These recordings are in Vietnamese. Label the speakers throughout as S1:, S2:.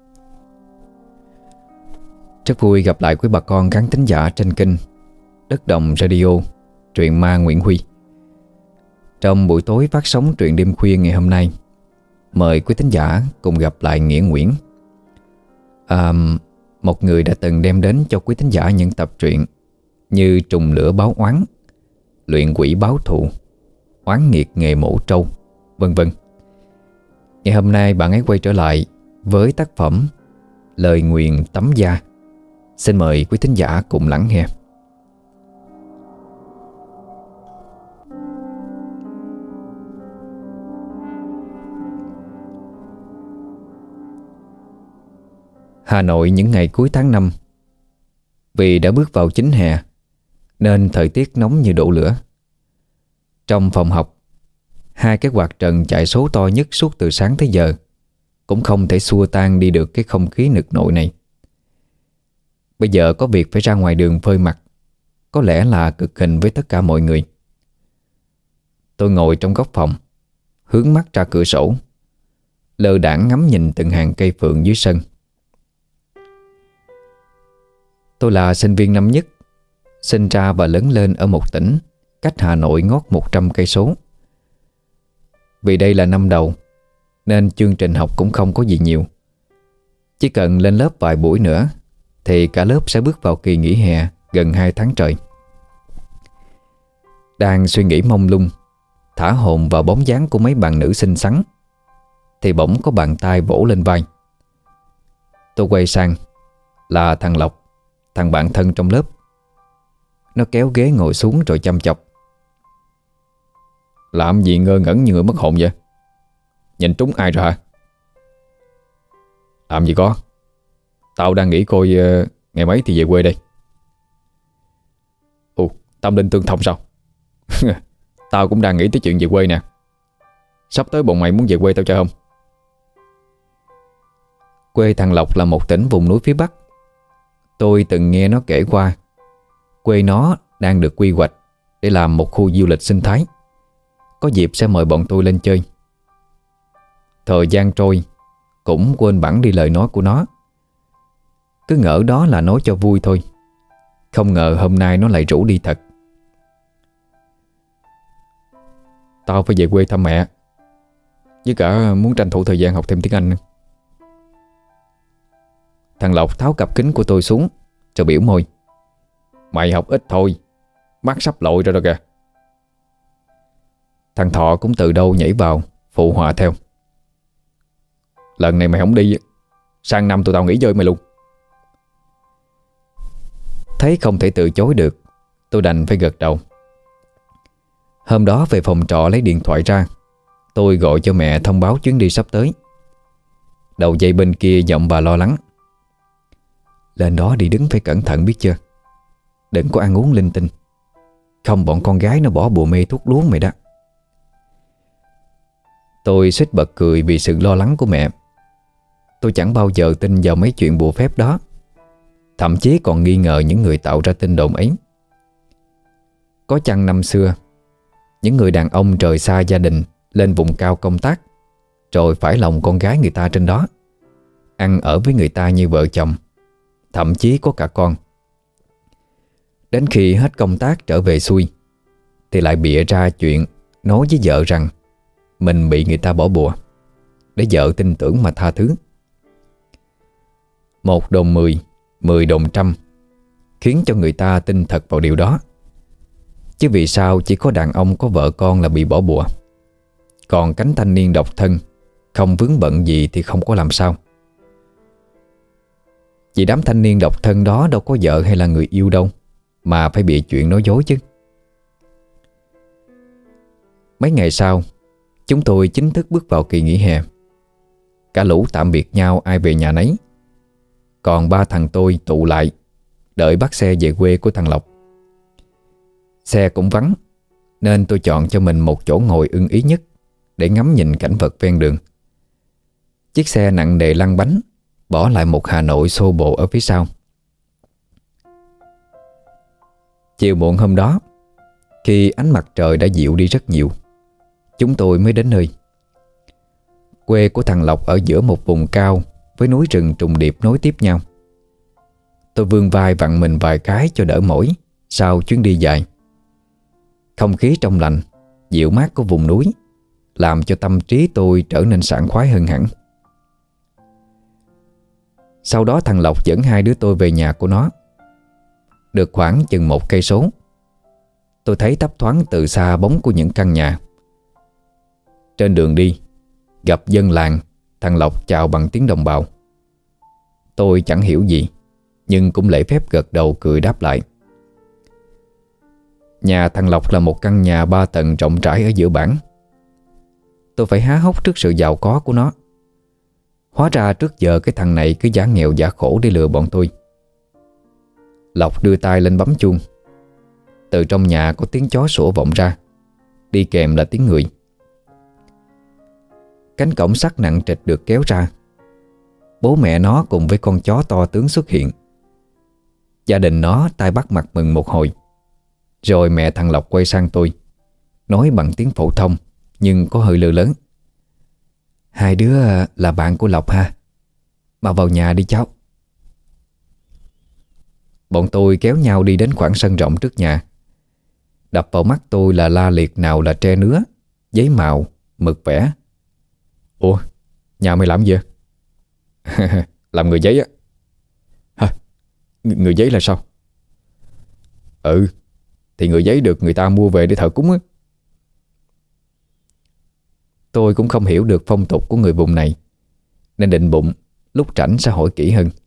S1: Rất vui gặp lại quý bà con khán thính giả trên kênh Đất Đồng Radio, truyện ma Nguyễn Huy. Trong buổi tối phát sóng truyện đêm khuya ngày hôm nay, mời quý thính giả cùng gặp lại Nghĩa Nguyễn, một người đã từng đem đến cho quý thính giả những tập truyện như Trùng Lửa Báo Oán, Luyện Quỷ Báo Thù, Oán Nghiệt Nghề Mổ Trâu, vân vân. Ngày hôm nay bạn ấy quay trở lại với tác phẩm Lời Nguyền Tắm Da. Xin mời quý thính giả cùng lắng nghe. Hà Nội những ngày cuối tháng 5. Vì đã bước vào chính hè nên thời tiết nóng như đổ lửa. Trong phòng học, hai cái quạt trần chạy số to nhất suốt từ sáng tới giờ cũng không thể xua tan đi được cái không khí nực nội này. Bây giờ có việc phải ra ngoài đường phơi mặt, có lẽ là cực hình với tất cả mọi người. Tôi ngồi trong góc phòng, hướng mắt ra cửa sổ, lơ đãng ngắm nhìn từng hàng cây phượng dưới sân. Tôi là sinh viên năm nhất, sinh ra và lớn lên ở một tỉnh cách Hà Nội ngót 100 cây số. Vì đây là năm đầu nên chương trình học cũng không có gì nhiều. Chỉ cần lên lớp vài buổi nữa thì cả lớp sẽ bước vào kỳ nghỉ hè gần 2 tháng trời. Đang suy nghĩ mông lung, thả hồn vào bóng dáng của mấy bạn nữ xinh xắn thì bỗng có bàn tay vỗ lên vai. Tôi quay sang, là thằng Lộc, thằng bạn thân trong lớp. Nó kéo ghế ngồi xuống rồi chăm chọc. Làm gì ngơ ngẩn như người mất hồn vậy? Nhìn trúng ai rồi hả? Làm gì có. Tao đang nghĩ coi ngày mấy thì về quê đây. Ồ, tâm linh tương thông sao? Tao cũng đang nghĩ tới chuyện về quê nè. Sắp tới bọn mày muốn về quê tao chơi không? Quê thằng Lộc là một tỉnh vùng núi phía Bắc. Tôi từng nghe nó kể qua. Quê nó đang được quy hoạch để làm một khu du lịch sinh thái. Có dịp sẽ mời bọn tôi lên chơi. Thời gian trôi, cũng quên bẵng đi lời nói của nó. Cứ ngỡ đó là nói cho vui thôi. Không ngờ hôm nay nó lại rủ đi thật. Tao phải về quê thăm mẹ, với cả muốn tranh thủ thời gian học thêm tiếng Anh. Thằng Lộc tháo cặp kính của tôi xuống rồi biểu môi. Mày học ít thôi, mắt sắp lội ra rồi kìa. Thằng Thọ cũng từ đâu nhảy vào phụ họa theo. Lần này mày không đi, sang năm tụi tao nghỉ chơi mày luôn. Thấy không thể từ chối được, tôi đành phải gật đầu. Hôm đó về phòng trọ lấy điện thoại ra, tôi gọi cho mẹ thông báo chuyến đi sắp tới. Đầu dây bên kia giọng bà lo lắng. Lên đó đi đứng phải cẩn thận biết chưa? Đừng có ăn uống linh tinh, không bọn con gái nó bỏ bùa mê thuốc lú mày đó. Tôi suýt bật cười vì sự lo lắng của mẹ. Tôi chẳng bao giờ tin vào mấy chuyện bùa phép đó, thậm chí còn nghi ngờ những người tạo ra tin đồn ấy. Có chăng năm xưa, những người đàn ông rời xa gia đình lên vùng cao công tác, rồi phải lòng con gái người ta trên đó, ăn ở với người ta như vợ chồng, thậm chí có cả con. Đến khi hết công tác trở về xuôi thì lại bịa ra chuyện nói với vợ rằng mình bị người ta bỏ bùa, để vợ tin tưởng mà tha thứ. 1 đồn 10, 10 đồn trăm, khiến cho người ta tin thật vào điều đó. Chứ vì sao chỉ có đàn ông có vợ con là bị bỏ bùa, còn cánh thanh niên độc thân không vướng bận gì thì không có làm sao? Vì đám thanh niên độc thân đó đâu có vợ hay là người yêu đâu mà phải bịa chuyện nói dối chứ. Mấy ngày sau, chúng tôi chính thức bước vào kỳ nghỉ hè. Cả lũ tạm biệt nhau ai về nhà nấy. Còn 3 thằng tôi tụ lại đợi bắt xe về quê của thằng Lộc. Xe cũng vắng nên tôi chọn cho mình một chỗ ngồi ưng ý nhất để ngắm nhìn cảnh vật ven đường. Chiếc xe nặng nề lăn bánh, bỏ lại một Hà Nội xô bồ ở phía sau. Chiều muộn hôm đó, khi ánh mặt trời đã dịu đi rất nhiều, chúng tôi mới đến nơi. Quê của thằng Lộc ở giữa một vùng cao với núi rừng trùng điệp nối tiếp nhau. Tôi vươn vai vặn mình vài cái cho đỡ mỏi sau chuyến đi dài. Không khí trong lành, dịu mát của vùng núi làm cho tâm trí tôi trở nên sảng khoái hơn hẳn. Sau đó thằng Lộc dẫn hai đứa tôi về nhà của nó. Được khoảng chừng 1 cây số, tôi thấy thấp thoáng từ xa bóng của những căn nhà. Trên đường đi, gặp dân làng, thằng Lộc chào bằng tiếng đồng bào. Tôi chẳng hiểu gì, nhưng cũng lễ phép gật đầu cười đáp lại. Nhà thằng Lộc là một căn nhà 3 tầng rộng rãi ở giữa bản. Tôi phải há hốc trước sự giàu có của nó. Hóa ra trước giờ cái thằng này cứ giả nghèo giả khổ để lừa bọn tôi. Lộc đưa tay lên bấm chuông. Từ trong nhà có tiếng chó sủa vọng ra, đi kèm là tiếng người. Cánh cổng sắt nặng trịch được kéo ra. Bố mẹ nó cùng với con chó to tướng xuất hiện. Gia đình nó tai bắt mặt mừng một hồi. Rồi mẹ thằng Lộc quay sang tôi, nói bằng tiếng phổ thông nhưng có hơi lơ lớn: "Hai đứa là bạn của Lộc ha? Mà vào nhà đi cháu." Bọn tôi kéo nhau đi đến khoảng sân rộng trước nhà. Đập vào mắt tôi là la liệt nào là tre nứa, giấy màu, mực vẽ. "Ủa, nhà mày làm gì vậy?" "Làm người giấy á." "Hả? Người giấy là sao?" "Ừ, thì người giấy được người ta mua về để thờ cúng á." Tôi cũng không hiểu được phong tục của người vùng này, nên định bụng lúc rảnh sẽ hỏi kỹ hơn.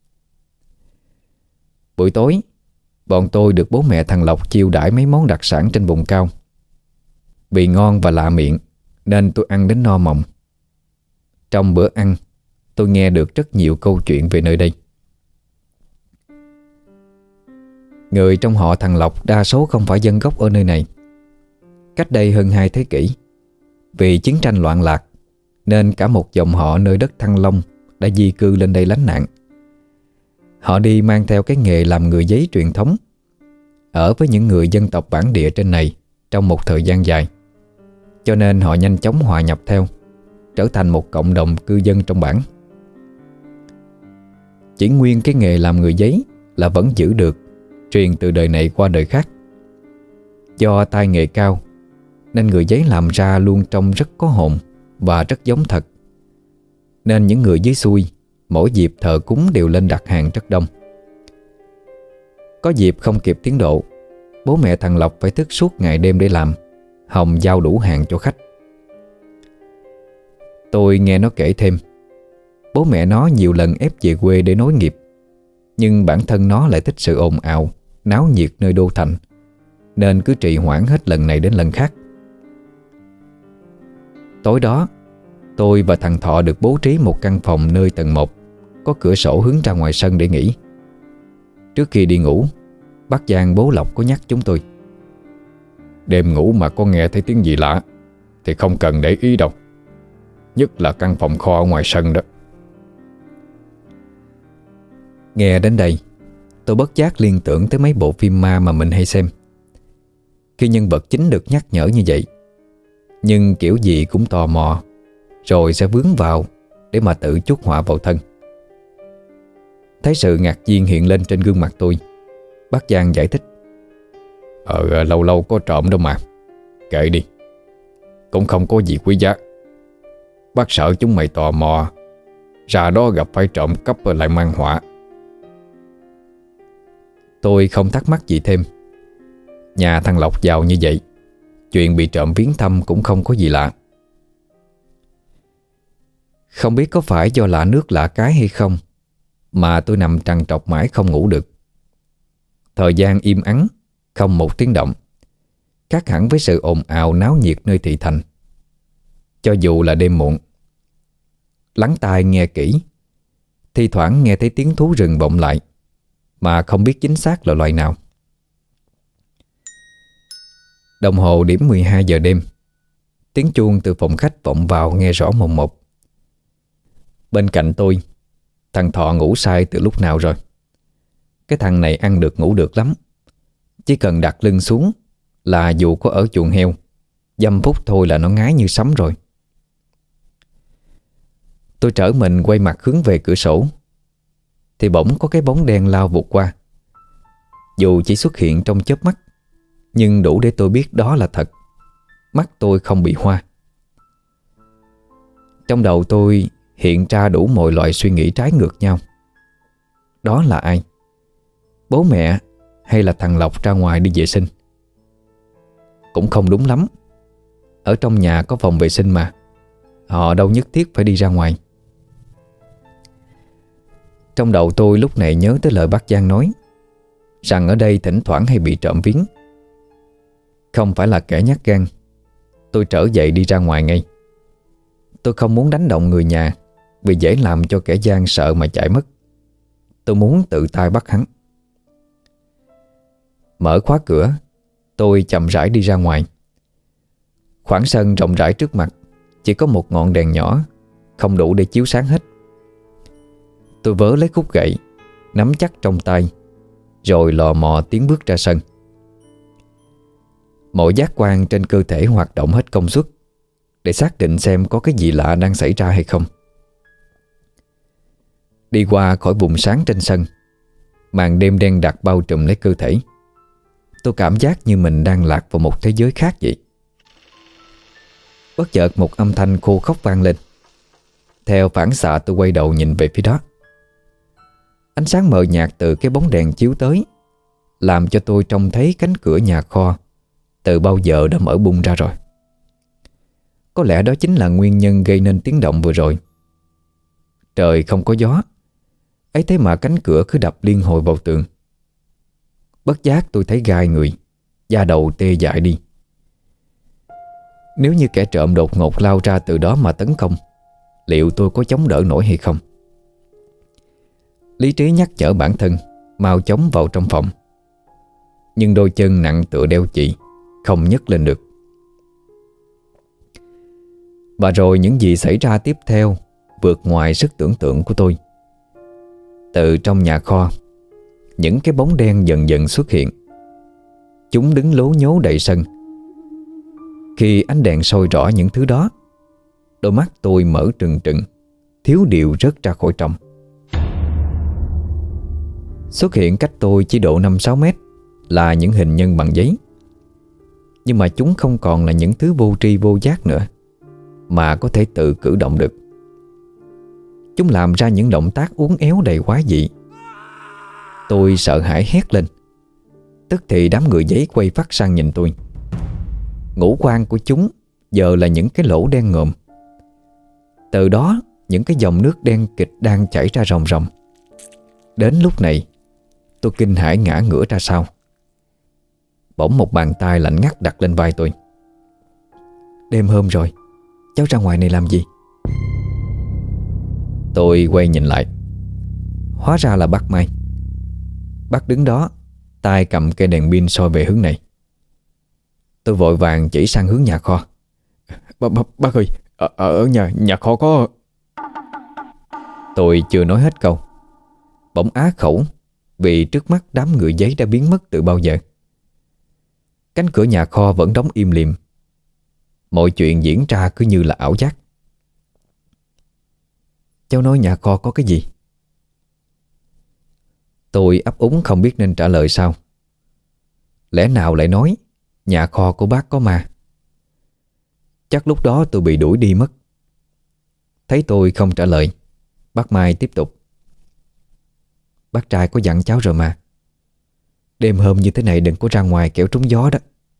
S1: Buổi tối, bọn tôi được bố mẹ thằng Lộc chiêu đãi mấy món đặc sản trên vùng cao. Vì ngon và lạ miệng nên tôi ăn đến no mộng. Trong bữa ăn, tôi nghe được rất nhiều câu chuyện về nơi đây. Người trong họ thằng Lộc đa số không phải dân gốc ở nơi này. Cách đây hơn 2 thế kỷ, vì chiến tranh loạn lạc nên cả một dòng họ nơi đất Thăng Long đã di cư lên đây lánh nạn. Họ đi mang theo cái nghề làm người giấy truyền thống, ở với những người dân tộc bản địa trên này trong một thời gian dài. Cho nên họ nhanh chóng hòa nhập theo, trở thành một cộng đồng cư dân trong bản. Chỉ nguyên cái nghề làm người giấy là vẫn giữ được, truyền từ đời này qua đời khác. Do tay nghề cao nên người giấy làm ra luôn trông rất có hồn và rất giống thật. Nên những người dưới xuôi mỗi dịp thờ cúng đều lên đặt hàng rất đông. Có dịp không kịp tiến độ, bố mẹ thằng Lộc phải thức suốt ngày đêm để làm, hòng giao đủ hàng cho khách. Tôi nghe nó kể thêm, bố mẹ nó nhiều lần ép về quê để nối nghiệp, nhưng bản thân nó lại thích sự ồn ào, náo nhiệt nơi đô thành, nên cứ trì hoãn hết lần này đến lần khác. Tối đó, tôi và thằng Thọ được bố trí một căn phòng nơi tầng 1 có cửa sổ hướng ra ngoài sân để nghỉ. Trước khi đi ngủ, bác Giang bố Lộc có nhắc chúng tôi: "Đêm ngủ mà có nghe thấy tiếng gì lạ thì không cần để ý đâu, nhất là căn phòng kho ở ngoài sân đó." Nghe đến đây, tôi bất giác liên tưởng tới mấy bộ phim ma mà mình hay xem. Khi nhân vật chính được nhắc nhở như vậy, nhưng kiểu gì cũng tò mò, rồi sẽ vướng vào để mà tự chuốc họa vào thân. Thấy sự ngạc nhiên hiện lên trên gương mặt tôi, bác Giang giải thích: Lâu lâu có trộm đâu mà, kệ đi, cũng không có gì quý giá. Bác sợ chúng mày tò mò, ra đó gặp phải trộm cắp lại mang họa." Tôi không thắc mắc gì thêm. Nhà thằng Lộc giàu như vậy, chuyện bị trộm viếng thăm cũng không có gì lạ. Không biết có phải do lạ nước lạ cái hay không mà tôi nằm trằn trọc mãi không ngủ được. Thời gian im ắng, không một tiếng động, khác hẳn với sự ồn ào náo nhiệt nơi thị thành. Cho dù là đêm muộn, lắng tai nghe kỹ, thi thoảng nghe thấy tiếng thú rừng vọng lại, mà không biết chính xác là loài nào. Đồng hồ điểm 12 giờ đêm, tiếng chuông từ phòng khách vọng vào nghe rõ mồn một. Bên cạnh tôi, thằng Thọ ngủ say từ lúc nào rồi. Cái thằng này ăn được ngủ được lắm. Chỉ cần đặt lưng xuống là dù có ở chuồng heo, dăm phút thôi là nó ngái như sấm rồi. Tôi trở mình quay mặt hướng về cửa sổ thì bỗng có cái bóng đen lao vụt qua. Dù chỉ xuất hiện trong chớp mắt, nhưng đủ để tôi biết đó là thật. Mắt tôi không bị hoa. Trong đầu tôi hiện ra đủ mọi loại suy nghĩ trái ngược nhau. Đó là ai? Bố mẹ hay là thằng Lộc ra ngoài đi vệ sinh? Cũng không đúng lắm. Ở trong nhà có phòng vệ sinh mà, họ đâu nhất thiết phải đi ra ngoài. Trong đầu tôi lúc này nhớ tới lời bác Giang nói rằng ở đây thỉnh thoảng hay bị trộm viếng. Không phải là kẻ nhát gan, tôi trở dậy đi ra ngoài ngay. Tôi không muốn đánh động người nhà vì dễ làm cho kẻ gian sợ mà chạy mất. Tôi muốn tự tay bắt hắn. Mở khóa cửa, tôi chậm rãi đi ra ngoài. Khoảng sân rộng rãi trước mặt chỉ có một ngọn đèn nhỏ, không đủ để chiếu sáng hết. Tôi vớ lấy khúc gậy, nắm chắc trong tay, rồi lò mò tiến bước ra sân. Mọi giác quan trên cơ thể hoạt động hết công suất để xác định xem có cái gì lạ đang xảy ra hay không. Đi qua khỏi vùng sáng trên sân, màn đêm đen đặc bao trùm lấy cơ thể. Tôi cảm giác như mình đang lạc vào một thế giới khác vậy. Bất chợt một âm thanh khô khốc vang lên. Theo phản xạ tôi quay đầu nhìn về phía đó. Ánh sáng mờ nhạt từ cái bóng đèn chiếu tới làm cho tôi trông thấy cánh cửa nhà kho từ bao giờ đã mở bung ra rồi. Có lẽ đó chính là nguyên nhân gây nên tiếng động vừa rồi. Trời không có gió, ấy thế mà cánh cửa cứ đập liên hồi vào tường. Bất giác tôi thấy gai người, da đầu tê dại đi. Nếu như kẻ trộm đột ngột lao ra từ đó mà tấn công, liệu tôi có chống đỡ nổi hay không? Lý trí nhắc nhở bản thân mau chóng vào trong phòng. Nhưng đôi chân nặng tựa đeo chì, không nhấc lên được. Và rồi những gì xảy ra tiếp theo vượt ngoài sức tưởng tượng của tôi. Từ trong nhà kho, những cái bóng đen dần dần xuất hiện. Chúng đứng lố nhố đầy sân. Khi ánh đèn soi rõ những thứ đó, đôi mắt tôi mở trừng trừng, thiếu điều rớt ra khỏi trong. Xuất hiện cách tôi chỉ độ 5-6 mét là những hình nhân bằng giấy. Nhưng mà chúng không còn là những thứ vô tri vô giác nữa, mà có thể tự cử động được. Chúng làm ra những động tác uốn éo đầy quái dị. Tôi sợ hãi hét lên. Tức thì đám người giấy quay phát sang nhìn tôi. Ngũ quan của chúng giờ là những cái lỗ đen ngòm. Từ đó những cái dòng nước đen kịch đang chảy ra ròng ròng. Đến lúc này tôi kinh hãi ngã ngửa ra sau. Bỗng một bàn tay lạnh ngắt đặt lên vai tôi. Đêm hôm rồi, cháu ra ngoài này làm gì? Tôi quay nhìn lại. Hóa ra là bác Mai. Bác đứng đó, tay cầm cây đèn pin soi về hướng này. Tôi vội vàng chỉ sang hướng nhà kho. Bác ơi, ở nhà kho có... Tôi chưa nói hết câu, bỗng á khẩu vì trước mắt đám người giấy đã biến mất từ bao giờ. Cánh cửa nhà kho vẫn đóng im lìm. Mọi chuyện diễn ra cứ như là ảo giác. Cháu nói nhà kho có cái gì? Tôi ấp úng không biết nên trả lời sao. Lẽ nào lại nói nhà kho của bác có ma? Chắc lúc đó tôi bị đuổi đi mất. Thấy tôi không trả lời, bác Mai tiếp tục. Bác trai có dặn cháu rồi mà. Đêm hôm như thế này đừng có ra ngoài kẻo trúng gió đó.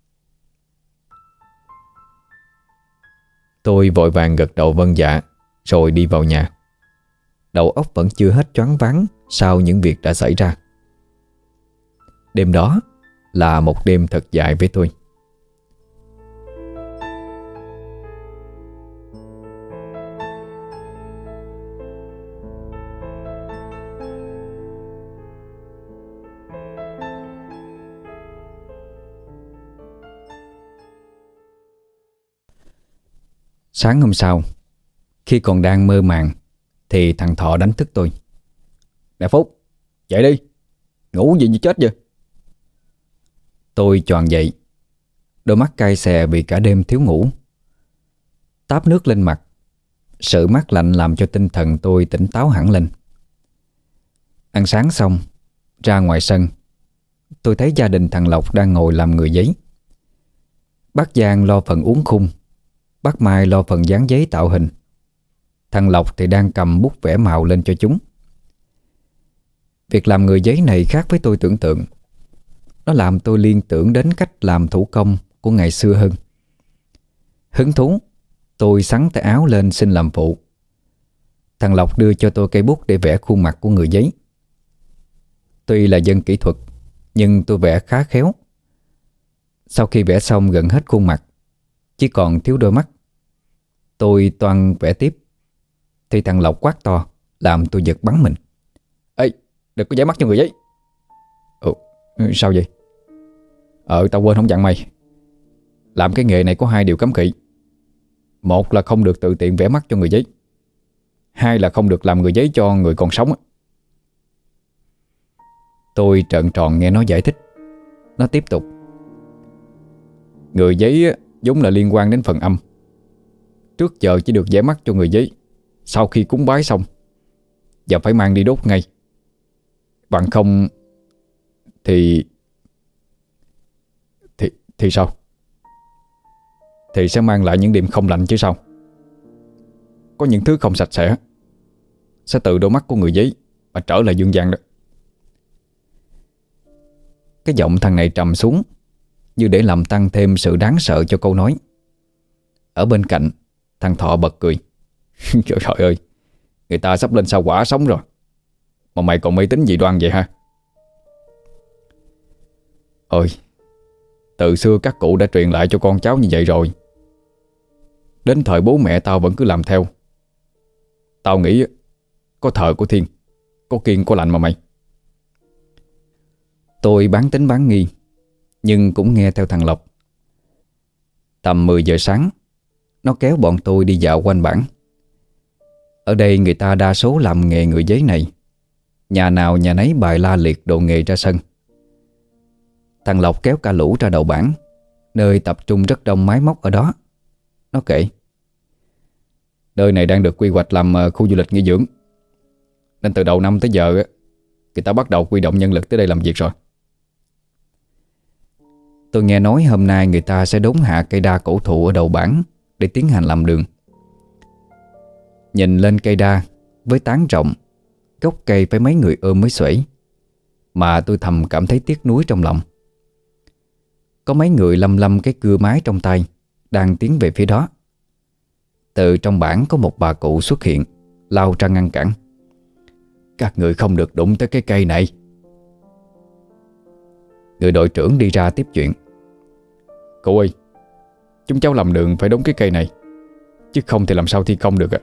S1: Tôi vội vàng gật đầu vâng dạ, rồi đi vào nhà. Đầu óc vẫn chưa hết choáng váng sau những việc đã xảy ra. Đêm đó là một đêm thật dài với tôi. Sáng hôm sau, khi còn đang mơ màng thì thằng Thọ đánh thức tôi. Nè Phúc, dậy đi, ngủ gì như chết vậy? Tôi choàng dậy, đôi mắt cay xè vì cả đêm thiếu ngủ. Táp nước lên mặt, Sự mát lạnh làm cho tinh thần tôi tỉnh táo hẳn lên. Ăn sáng xong, ra ngoài sân, tôi thấy gia đình thằng Lộc đang ngồi làm người giấy. Bác Giang lo phần uống khung, bác Mai lo phần dán giấy tạo hình. Thằng Lộc thì đang cầm bút vẽ màu lên cho chúng. Việc làm người giấy này khác với tôi tưởng tượng. Nó làm tôi liên tưởng đến cách làm thủ công của ngày xưa hơn. Hứng thú, tôi xắn tay áo lên xin làm phụ. Thằng Lộc đưa cho tôi cây bút để vẽ khuôn mặt của người giấy. Tuy là dân kỹ thuật, nhưng tôi vẽ khá khéo. Sau khi vẽ xong gần hết khuôn mặt, chỉ còn thiếu đôi mắt. Tôi toan vẽ tiếp thì thằng Lộc quát to, làm tôi giật bắn mình. Ê, đừng có vẽ mắt cho người giấy. Sao vậy? Tao quên không dặn mày. Làm cái nghề này có 2 điều cấm kỵ. Một là không được tự tiện vẽ mắt cho người giấy. 2 là không được làm người giấy cho người còn sống. Tôi trợn tròn nghe nó giải thích. Nó tiếp tục. Người giấy vốn là liên quan đến phần âm. Trước giờ chỉ được vẽ mắt cho người giấy sau khi cúng bái xong, và phải mang đi đốt ngay. Bằng không thì sao? Thì sẽ mang lại những điểm không lành chứ sao. Có những thứ không sạch sẽ sẽ từ đôi mắt của người giấy mà trở lại dương gian đó. Cái giọng thằng này trầm xuống, như để làm tăng thêm sự đáng sợ cho câu nói. Ở bên cạnh, thằng Thọ bật cười. Trời ơi, người ta sắp lên sao quả sống rồi mà mày còn mê tín dị đoan vậy ha? Ôi, từ xưa các cụ đã truyền lại cho con cháu như vậy rồi. Đến thời bố mẹ tao vẫn cứ làm theo. Tao nghĩ có thờ có thiên, có kiêng có lành mà mày. Tôi bán tính bán nghi, nhưng cũng nghe theo thằng Lộc. Tầm 10 giờ sáng, nó kéo bọn tôi đi dạo quanh bản. Ở đây người ta đa số làm nghề người giấy này. Nhà nào nhà nấy bày la liệt đồ nghề ra sân. Thằng Lộc kéo cả lũ ra đầu bản, nơi tập trung rất đông máy móc ở đó. Nó kể. Nơi này đang được quy hoạch làm khu du lịch nghỉ dưỡng, nên từ đầu năm tới giờ người ta bắt đầu huy động nhân lực tới đây làm việc rồi. Tôi nghe nói hôm nay người ta sẽ đốn hạ cây đa cổ thụ ở đầu bản để tiến hành làm đường. Nhìn lên cây đa với tán rộng, gốc cây phải mấy người ôm mới xuể, mà tôi thầm cảm thấy tiếc nuối trong lòng. Có mấy người lăm lăm cái cưa mái trong tay đang tiến về phía đó. Từ trong bản có một bà cụ xuất hiện, lao ra ngăn cản. Các người không được đụng tới cái cây này. Người đội trưởng đi ra tiếp chuyện. Cụ ơi, chúng cháu làm đường phải đóng cái cây này, chứ không thì làm sao thi công được ạ.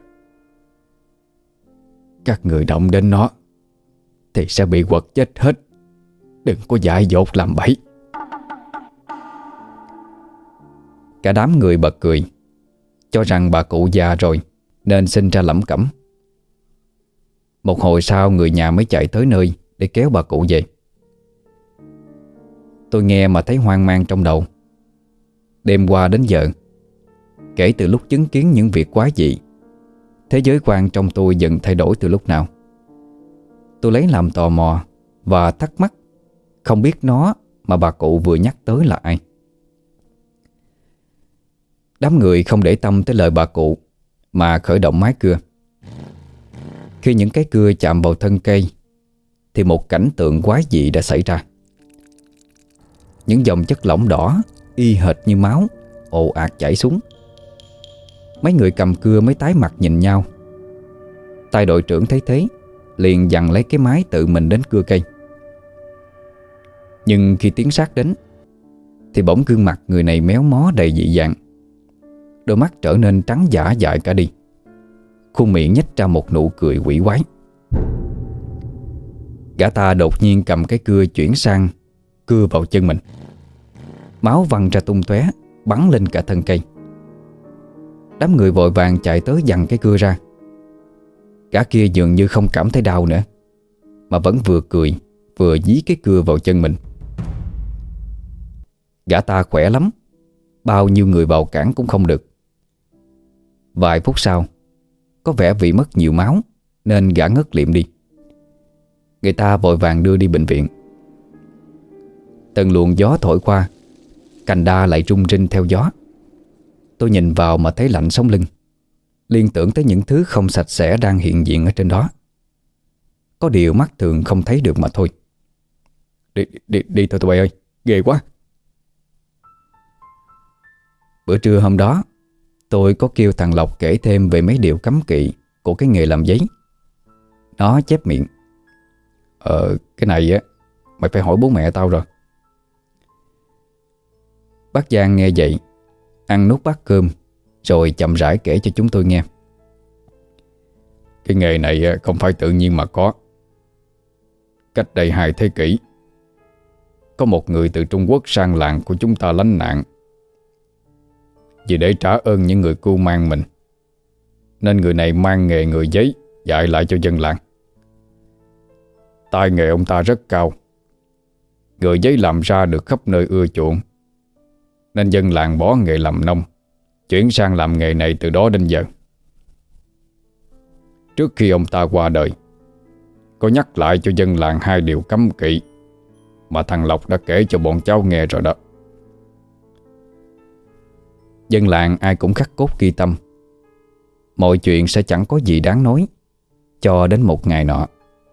S1: Các người động đến nó thì sẽ bị quật chết hết. Đừng có dại dột làm bẫy. Cả đám người bật cười, cho rằng bà cụ già rồi nên sinh ra lẩm cẩm. Một hồi sau người nhà mới chạy tới nơi để kéo bà cụ về. Tôi nghe mà thấy hoang mang trong đầu. Đêm qua đến giờ, kể từ lúc chứng kiến những việc quái dị, thế giới quan trong tôi dần thay đổi từ lúc nào. Tôi lấy làm tò mò và thắc mắc, không biết nó mà bà cụ vừa nhắc tới là ai. Đám người không để tâm tới lời bà cụ mà khởi động máy cưa. Khi những cái cưa chạm vào thân cây thì một cảnh tượng quái dị đã xảy ra. Những dòng chất lỏng đỏ y hệt như máu ồ ạt chảy xuống. Mấy người cầm cưa mới tái mặt nhìn nhau. Tay đội trưởng thấy thế liền giằng lấy cái máy tự mình đến cưa cây. Nhưng khi tiến sát đến thì bỗng gương mặt người này méo mó đầy dị dạng. Đôi mắt trở nên trắng dã dại cả đi. Khuôn miệng nhếch ra một nụ cười quỷ quái. Gã ta đột nhiên cầm cái cưa chuyển sang cưa vào chân mình. Máu văng ra tung tóe, bắn lên cả thân cây. Đám người vội vàng chạy tới giằng cái cưa ra. Gã kia dường như không cảm thấy đau nữa, mà vẫn vừa cười vừa dí cái cưa vào chân mình. Gã ta khỏe lắm, bao nhiêu người vào cản cũng không được. Vài phút sau, có vẻ vì mất nhiều máu nên gã ngất liệm đi. Người ta vội vàng đưa đi bệnh viện. Từng luồng gió thổi qua, cành đa lại rung rinh theo gió. Tôi nhìn vào mà thấy lạnh sống lưng, liên tưởng tới những thứ không sạch sẽ đang hiện diện ở trên đó. Có điều mắt thường không thấy được mà thôi. Đi thôi tụi bay ơi, ghê quá. Bữa trưa hôm đó, tôi có kêu thằng Lộc kể thêm về mấy điều cấm kỵ của cái nghề làm giấy. Nó chép miệng: cái này á, mày phải hỏi bố mẹ tao rồi. Bác Giang nghe vậy, ăn nốt bát cơm rồi chậm rãi kể cho chúng tôi nghe.
S2: Cái nghề này không phải tự nhiên mà có. Cách đây 2 thế kỷ, có một người từ Trung Quốc sang làng của chúng ta lánh nạn. Vì để trả ơn những người cưu mang mình, nên người này mang nghề người giấy dạy lại cho dân làng. Tay nghề ông ta rất cao, người giấy làm ra được khắp nơi ưa chuộng, nên dân làng bỏ nghề làm nông, chuyển sang làm nghề này từ đó đến giờ. Trước khi ông ta qua đời, có nhắc lại cho dân làng 2 điều cấm kỵ mà thằng Lộc đã kể cho bọn cháu nghe rồi đó.
S1: Dân làng ai cũng khắc cốt ghi tâm. Mọi chuyện sẽ chẳng có gì đáng nói cho đến một ngày nọ.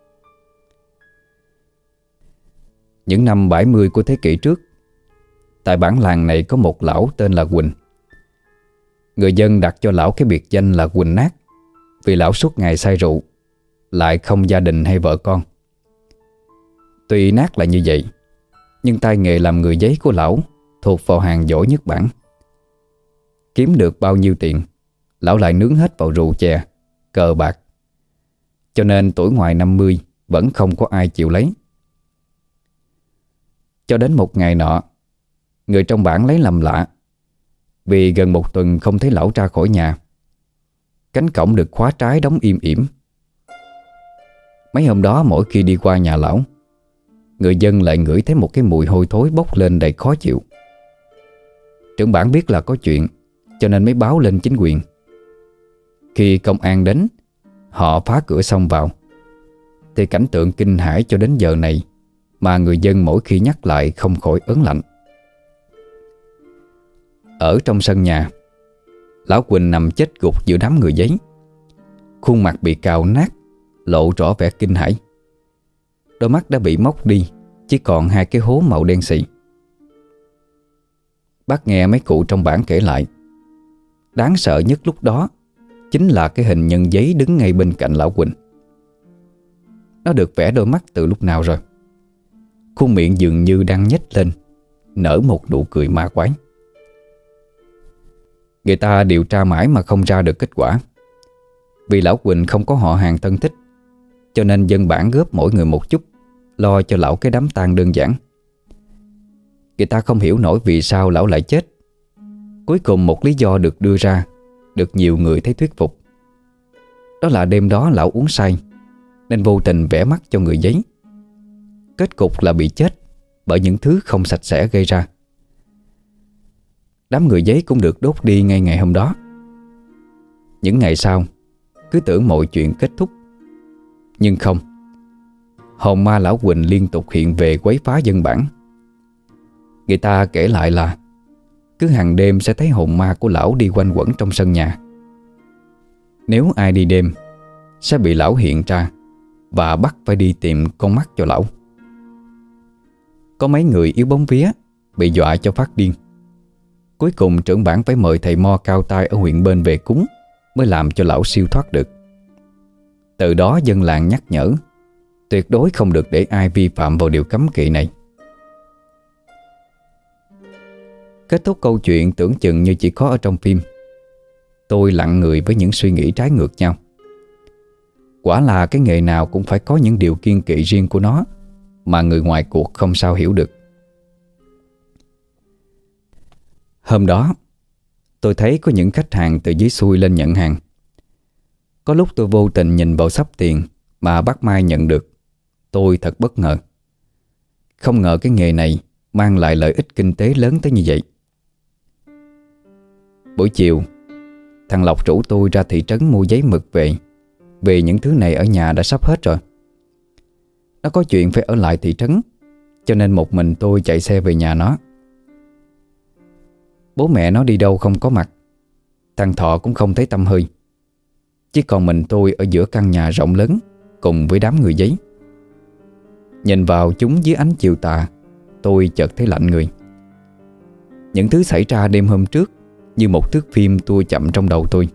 S1: Những năm 70 của thế kỷ trước, tại bản làng này có một lão tên là Quỳnh. Người dân đặt cho lão cái biệt danh là Quỳnh Nát, vì lão suốt ngày say rượu, lại không gia đình hay vợ con. Tuy nát là như vậy, nhưng tay nghề làm người giấy của lão thuộc vào hàng giỏi nhất bản. Kiếm được bao nhiêu tiền, lão lại nướng hết vào rượu chè, cờ bạc. Cho nên tuổi ngoài 50 vẫn không có ai chịu lấy. Cho đến một ngày nọ, người trong bản lấy làm lạ, vì gần một tuần không thấy lão ra khỏi nhà. Cánh cổng được khóa trái đóng im ỉm. Mấy hôm đó mỗi khi đi qua nhà lão, người dân lại ngửi thấy một cái mùi hôi thối bốc lên đầy khó chịu. Trưởng bản biết là có chuyện, cho nên mới báo lên chính quyền. Khi công an đến, họ phá cửa xông vào, thì cảnh tượng kinh hãi cho đến giờ này mà người dân mỗi khi nhắc lại không khỏi ớn lạnh. Ở trong sân nhà, lão Quỳnh nằm chết gục giữa đám người giấy. Khuôn mặt bị cào nát, lộ rõ vẻ kinh hãi. Đôi mắt đã bị móc đi, chỉ còn 2 cái hố màu đen xị. Bác nghe mấy cụ trong bản kể lại, đáng sợ nhất lúc đó chính là cái hình nhân giấy đứng ngay bên cạnh lão Quỳnh. Nó được vẽ đôi mắt từ lúc nào rồi? Khuôn miệng dường như đang nhếch lên, nở một nụ cười ma quái. Người ta điều tra mãi mà không ra được kết quả. Vì lão Quỳnh không có họ hàng thân thích, cho nên dân bản góp mỗi người một chút, lo cho lão cái đám tang đơn giản. Người ta không hiểu nổi vì sao lão lại chết. Cuối cùng một lý do được đưa ra, được nhiều người thấy thuyết phục. Đó là đêm đó lão uống say, nên vô tình vẽ mắt cho người giấy. Kết cục là bị chết bởi những thứ không sạch sẽ gây ra. Đám người giấy cũng được đốt đi ngay ngày hôm đó. Những ngày sau, cứ tưởng mọi chuyện kết thúc, nhưng không. Hồn ma lão Quỳnh liên tục hiện về quấy phá dân bản. Người ta kể lại là cứ hàng đêm sẽ thấy hồn ma của lão đi quanh quẩn trong sân nhà. Nếu ai đi đêm sẽ bị lão hiện ra và bắt phải đi tìm con mắt cho lão. Có mấy người yếu bóng vía bị dọa cho phát điên. Cuối cùng trưởng bản phải mời thầy mo cao tay ở huyện bên về cúng mới làm cho lão siêu thoát được. Từ đó dân làng nhắc nhở tuyệt đối không được để ai vi phạm vào điều cấm kỵ này. Kết thúc câu chuyện tưởng chừng như chỉ có ở trong phim. Tôi lặng người với những suy nghĩ trái ngược nhau. Quả là cái nghề nào cũng phải có những điều kiêng kỵ riêng của nó mà người ngoài cuộc không sao hiểu được. Hôm đó, tôi thấy có những khách hàng từ dưới xuôi lên nhận hàng. Có lúc tôi vô tình nhìn vào xấp tiền mà bác Mai nhận được. Tôi thật bất ngờ. Không ngờ cái nghề này mang lại lợi ích kinh tế lớn tới như vậy. Buổi chiều, thằng Lộc rủ tôi ra thị trấn mua giấy mực về, vì những thứ này ở nhà đã sắp hết rồi. Nó có chuyện phải ở lại thị trấn, cho nên một mình tôi chạy xe về nhà nó. Bố mẹ nó đi đâu không có mặt, thằng Thọ cũng không thấy tăm hơi. Chỉ còn mình tôi ở giữa căn nhà rộng lớn cùng với đám người giấy. Nhìn vào chúng dưới ánh chiều tà, tôi chợt thấy lạnh người. Những thứ xảy ra đêm hôm trước như một thước phim tua chậm trong đầu tôi.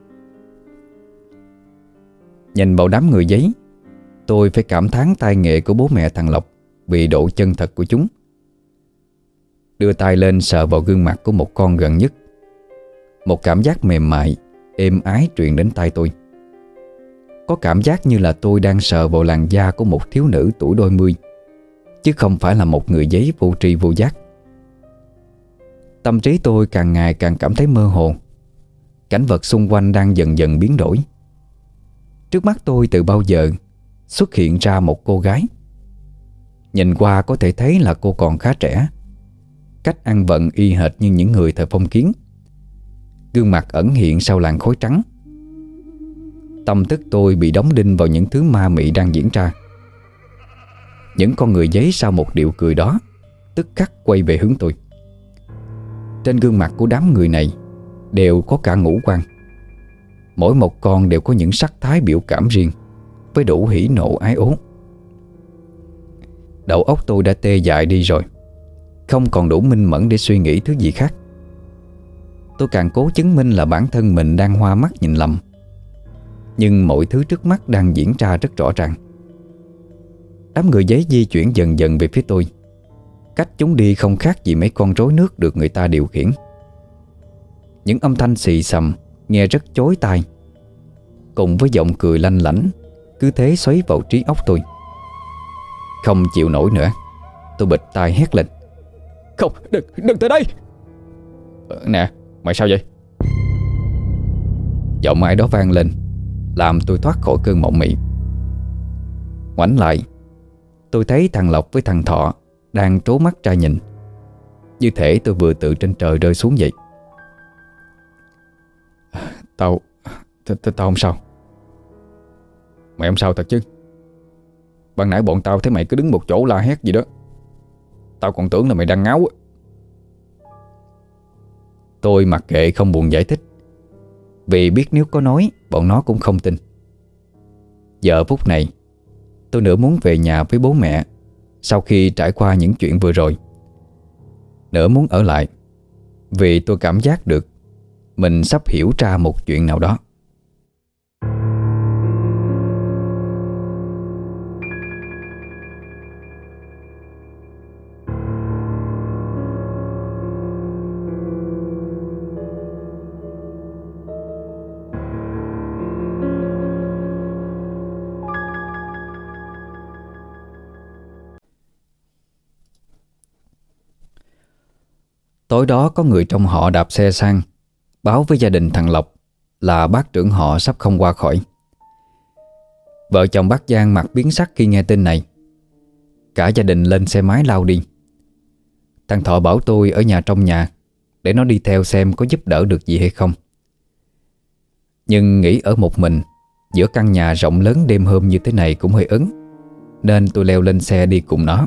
S1: Nhìn vào đám người giấy, tôi phải cảm thán tài nghệ của bố mẹ thằng Lộc vì độ chân thật của chúng. Đưa tay lên sờ vào gương mặt của một con gần nhất. Một cảm giác mềm mại, êm ái truyền đến tai tôi. Có cảm giác như là tôi đang sờ vào làn da của một thiếu nữ tuổi đôi mươi, chứ không phải là một người giấy vô tri vô giác. Tâm trí tôi càng ngày càng cảm thấy mơ hồ. Cảnh vật xung quanh đang dần dần biến đổi. Trước mắt tôi từ bao giờ xuất hiện ra một cô gái. Nhìn qua có thể thấy là cô còn khá trẻ, cách ăn vận y hệt như những người thời phong kiến. Gương mặt ẩn hiện sau làn khói trắng. Tâm thức tôi bị đóng đinh vào những thứ ma mị đang diễn ra. Những con người giấy sau một điệu cười đó tức khắc quay về hướng tôi. Trên gương mặt của đám người này đều có cả ngũ quan. Mỗi một con đều có những sắc thái biểu cảm riêng, với đủ hỉ nộ ái ố. Đầu óc tôi đã tê dại đi rồi, không còn đủ minh mẫn để suy nghĩ thứ gì khác. Tôi càng cố chứng minh là bản thân mình đang hoa mắt nhìn lầm. Nhưng mọi thứ trước mắt đang diễn ra rất rõ ràng. Đám người giấy di chuyển dần dần về phía tôi. Cách chúng đi không khác gì mấy con rối nước được người ta điều khiển. Những âm thanh xì xầm nghe rất chói tai, cùng với giọng cười lanh lảnh cứ thế xoáy vào trí óc tôi. Không chịu nổi nữa, tôi bịt tai hét lên:
S2: Không, đừng tới đây. Nè, mày sao vậy?
S1: Giọng ai đó vang lên, làm tôi thoát khỏi cơn mộng mị. Ngoảnh lại, tôi thấy thằng Lộc với thằng Thọ đang trố mắt ra nhìn, như thể tôi vừa từ trên trời rơi xuống vậy.
S2: Tao không sao. Mày không sao thật chứ? Ban nãy bọn tao thấy mày cứ đứng một chỗ la hét gì đó, tao còn tưởng là mày đang ngáo.
S1: Tôi mặc kệ không buồn giải thích, vì biết nếu có nói bọn nó cũng không tin. Giờ phút này tôi nửa muốn về nhà với bố mẹ sau khi trải qua những chuyện vừa rồi, nửa muốn ở lại vì tôi cảm giác được mình sắp hiểu ra một chuyện nào đó. Tối đó có người trong họ đạp xe sang báo với gia đình thằng Lộc là bác trưởng họ sắp không qua khỏi. Vợ chồng bác Giang mặt biến sắc khi nghe tin này. Cả gia đình lên xe máy lao đi. Thằng Thọ bảo tôi ở nhà trong nhà để nó đi theo xem có giúp đỡ được gì hay không. Nhưng nghĩ ở một mình giữa căn nhà rộng lớn đêm hôm như thế này cũng hơi ớn, nên tôi leo lên xe đi cùng nó.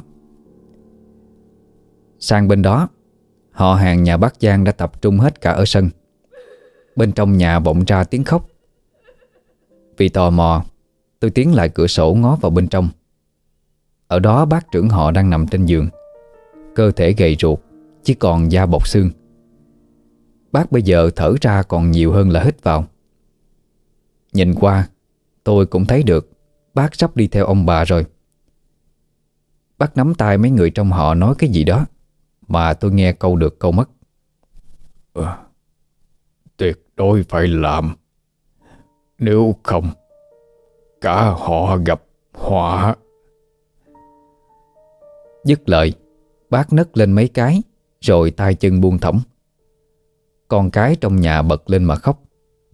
S1: Sang bên đó, họ hàng nhà bác Giang đã tập trung hết cả ở sân. Bên trong nhà vọng ra tiếng khóc. Vì tò mò, tôi tiến lại cửa sổ ngó vào bên trong. Ở đó bác trưởng họ đang nằm trên giường, cơ thể gầy ruột, chỉ còn da bọc xương. Bác bây giờ thở ra còn nhiều hơn là hít vào. Nhìn qua, tôi cũng thấy được bác sắp đi theo ông bà rồi. Bác nắm tay mấy người trong họ nói cái gì đó mà tôi nghe câu được câu mất.
S2: Tuyệt đối phải làm, nếu không cả họ gặp họa.
S1: Dứt lời, bác nấc lên mấy cái rồi tay chân buông thõng. Con cái trong nhà bật lên mà khóc.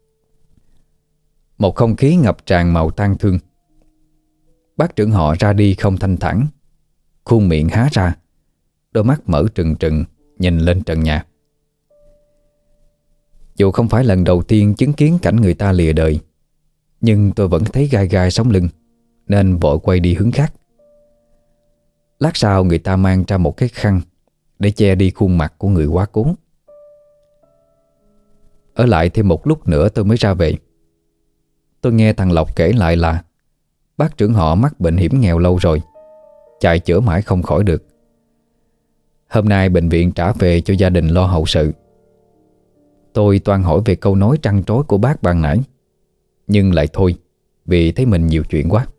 S1: Một không khí ngập tràn màu tang thương. Bác trưởng họ ra đi không thanh thản, khuôn miệng há ra, đôi mắt mở trừng trừng nhìn lên trần nhà. Dù không phải lần đầu tiên chứng kiến cảnh người ta lìa đời, nhưng tôi vẫn thấy gai gai sống lưng, nên vội quay đi hướng khác. Lát sau người ta mang ra một cái khăn để che đi khuôn mặt của người quá cố. Ở lại thêm một lúc nữa tôi mới ra về. Tôi nghe thằng Lộc kể lại là bác trưởng họ mắc bệnh hiểm nghèo lâu rồi, chạy chữa mãi không khỏi được. Hôm nay bệnh viện trả về cho gia đình lo hậu sự. Tôi toan hỏi về câu nói trăn trối của bác ban nãy, nhưng lại thôi, vì thấy mình nhiều chuyện quá.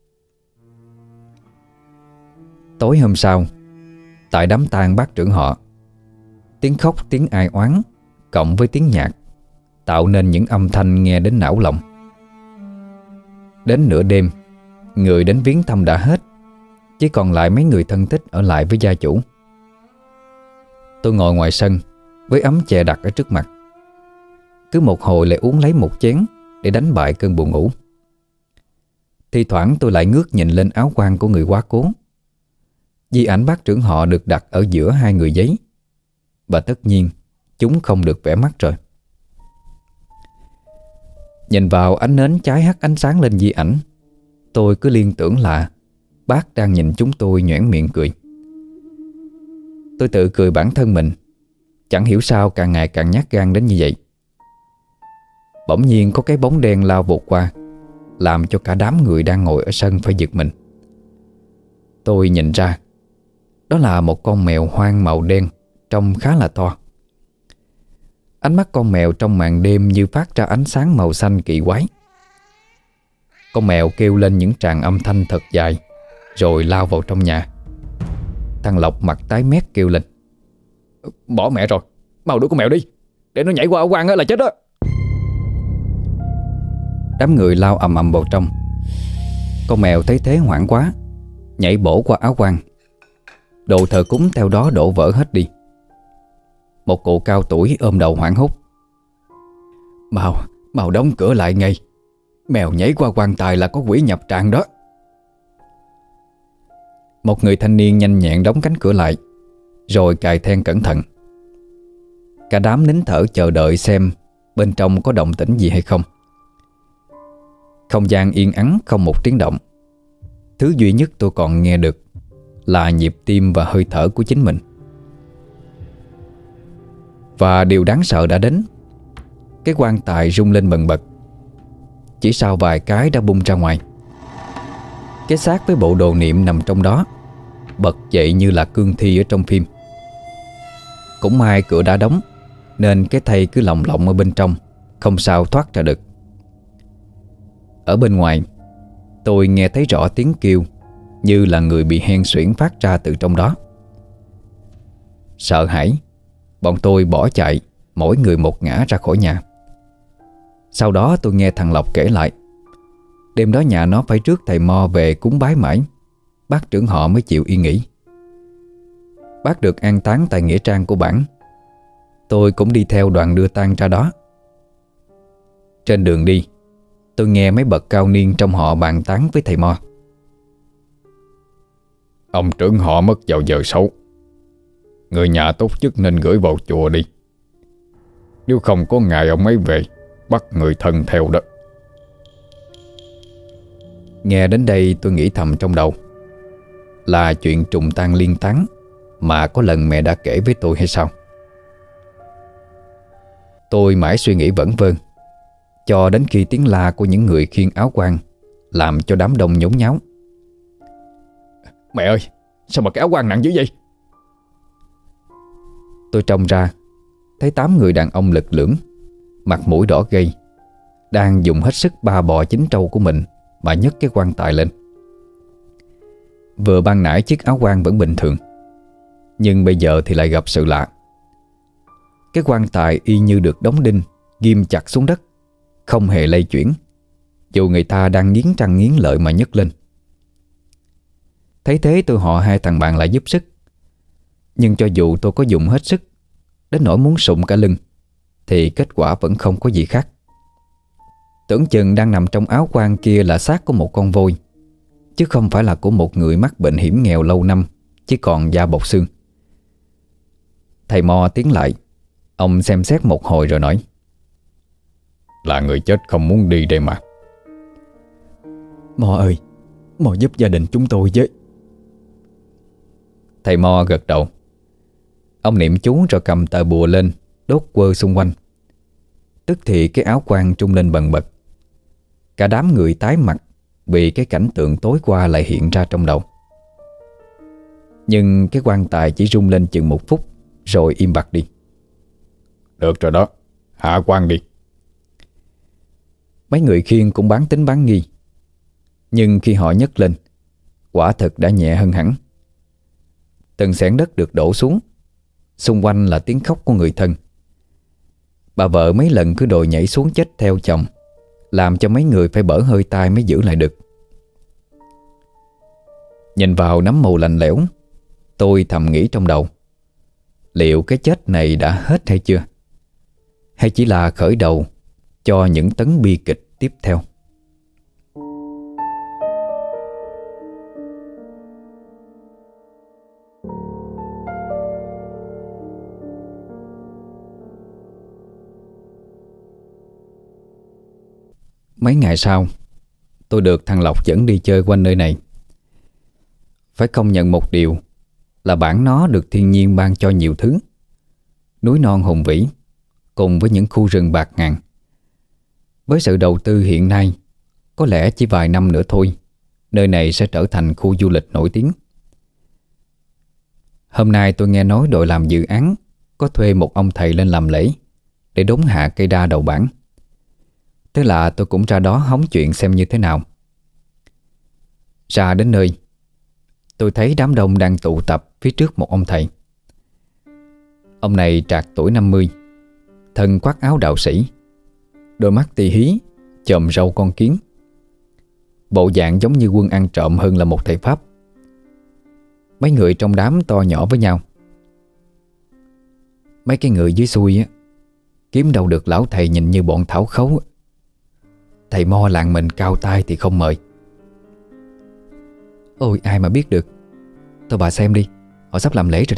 S1: Tối hôm sau, tại đám tang bác trưởng họ, tiếng khóc tiếng ai oán cộng với tiếng nhạc tạo nên những âm thanh nghe đến não lòng. Đến nửa đêm, người đến viếng thăm đã hết, chỉ còn lại mấy người thân thích ở lại với gia chủ. Tôi ngồi ngoài sân với ấm chè đặt ở trước mặt. Cứ một hồi lại uống lấy một chén để đánh bại cơn buồn ngủ. Thi thoảng tôi lại ngước nhìn lên áo quan của người quá cố. Di ảnh bác trưởng họ được đặt ở giữa hai người giấy, và tất nhiên chúng không được vẽ mắt rồi. Nhìn vào ánh nến cháy hắt ánh sáng lên di ảnh, tôi cứ liên tưởng là bác đang nhìn chúng tôi nhoẻn miệng cười. Tôi tự cười bản thân mình, chẳng hiểu sao càng ngày càng nhát gan đến như vậy. Bỗng nhiên có cái bóng đen lao vụt qua, làm cho cả đám người đang ngồi ở sân phải giật mình. Tôi nhìn ra, đó là một con mèo hoang màu đen, trông khá là to. Ánh mắt con mèo trong màn đêm như phát ra ánh sáng màu xanh kỳ quái. Con mèo kêu lên những tràng âm thanh thật dài, rồi lao vào trong nhà. Thằng Lộc mặt tái mét kêu lên: "Bỏ mẹ rồi, mau đuổi con mèo đi, để nó nhảy qua áo quan là chết đó." Đám người lao ầm ầm vào trong. Con mèo thấy thế hoảng quá, nhảy bổ qua áo quan. Đồ thờ cúng theo đó đổ vỡ hết đi. Một cụ cao tuổi ôm đầu hoảng hốt: Mau đóng cửa lại ngay, mèo nhảy qua quan tài là có quỷ nhập tràng đó." Một người thanh niên nhanh nhẹn đóng cánh cửa lại, rồi cài then cẩn thận. Cả đám nín thở chờ đợi xem bên trong có động tĩnh gì hay không. Không gian yên ắng không một tiếng động. Thứ duy nhất tôi còn nghe được là nhịp tim và hơi thở của chính mình. Và điều đáng sợ đã đến. Cái quan tài rung lên bần bật. Chỉ sau vài cái đã bung ra ngoài. Cái xác với bộ đồ niệm nằm trong đó bật dậy như là cương thi ở trong phim. Cũng may cửa đã đóng, nên cái thây cứ lồng lộng ở bên trong, không sao thoát ra được. Ở bên ngoài, tôi nghe thấy rõ tiếng kêu như là người bị hen suyễn phát ra từ trong đó. Sợ hãi, bọn tôi bỏ chạy, mỗi người một ngã ra khỏi nhà. Sau đó tôi nghe thằng Lộc kể lại, đêm đó nhà nó phải rước thầy Mo về cúng bái mãi, bác trưởng họ mới chịu yên nghỉ. Bác được an táng tại nghĩa trang của bản. Tôi cũng đi theo đoàn đưa tang ra đó. Trên đường đi, tôi nghe mấy bậc cao niên trong họ bàn tán với thầy Mo:
S2: "Ông trưởng họ mất vào giờ xấu, người nhà tốt nhất nên gửi vào chùa đi. Nếu không có ngày ông ấy về, bắt người thân theo đó."
S1: Nghe đến đây tôi nghĩ thầm trong đầu, là chuyện trùng tang liên táng mà có lần mẹ đã kể với tôi hay sao? Tôi mãi suy nghĩ vẩn vơ, cho đến khi tiếng la của những người khiêng áo quan làm cho đám đông nhốn nháo.
S2: "Mẹ ơi, sao mà cái áo quan nặng dữ vậy?"
S1: Tôi trông ra, thấy 8 người đàn ông lực lưỡng, mặt mũi đỏ gay, đang dùng hết sức ba bò chín trâu của mình mà nhấc cái quan tài lên. Vừa ban nãy chiếc áo quan vẫn bình thường, nhưng bây giờ thì lại gặp sự lạ. Cái quan tài y như được đóng đinh ghim chặt xuống đất, không hề lay chuyển, dù người ta đang nghiến răng nghiến lợi mà nhấc lên. Thấy thế tôi họ hai thằng bạn lại giúp sức. Nhưng cho dù tôi có dùng hết sức đến nỗi muốn sụn cả lưng, thì kết quả vẫn không có gì khác. Tưởng chừng đang nằm trong áo quan kia là xác của một con voi, chứ không phải là của một người mắc bệnh hiểm nghèo lâu năm, chỉ còn da bọc xương. Thầy Mo tiến lại. Ông xem xét một hồi rồi nói:
S2: là người chết không muốn đi đây mà.
S3: Mo ơi, Mo giúp gia đình chúng tôi với.
S1: Thầy Mo gật đầu. Ông niệm chú rồi cầm tờ bùa lên, đốt quơ xung quanh. Tức thì cái áo quan trung lên bần bật. Cả đám người tái mặt vì cái cảnh tượng tối qua lại hiện ra trong đầu. Nhưng cái quan tài chỉ rung lên chừng 1 phút rồi im bặt đi.
S2: Được rồi đó, hạ quan đi.
S1: Mấy người khiêng cũng bán tính bán nghi. Nhưng khi họ nhấc lên, quả thực đã nhẹ hơn hẳn. Từng xẻng đất được đổ xuống, xung quanh là tiếng khóc của người thân. Bà vợ mấy lần cứ đòi nhảy xuống chết theo chồng, làm cho mấy người phải bở hơi tai mới giữ lại được. Nhìn vào nấm mồ lạnh lẽo, tôi thầm nghĩ trong đầu, liệu cái chết này đã hết hay chưa? Hay chỉ là khởi đầu cho những tấn bi kịch tiếp theo? Mấy ngày sau, tôi được thằng Lộc dẫn đi chơi quanh nơi này. Phải công nhận một điều là bản nó được thiên nhiên ban cho nhiều thứ. Núi non hùng vĩ cùng với những khu rừng bạt ngàn. Với sự đầu tư hiện nay, có lẽ chỉ vài năm nữa thôi, nơi này sẽ trở thành khu du lịch nổi tiếng. Hôm nay tôi nghe nói đội làm dự án có thuê một ông thầy lên làm lễ để đốn hạ cây đa đầu bản. Thế là tôi cũng ra đó hóng chuyện xem như thế nào. Ra đến nơi, tôi thấy đám đông đang tụ tập phía trước một ông thầy. Ông này trạc tuổi 50, thân khoác áo đạo sĩ, đôi mắt tì hí, chòm râu con kiến. Bộ dạng giống như quân ăn trộm hơn là một thầy Pháp. Mấy người trong đám to nhỏ với nhau. Mấy cái người dưới xuôi á, kiếm đâu được lão thầy nhìn như bọn thảo khấu. Thầy Mo làng mình cao tay thì không mời. Ôi ai mà biết được. Thôi bà xem đi, họ sắp làm lễ rồi đó.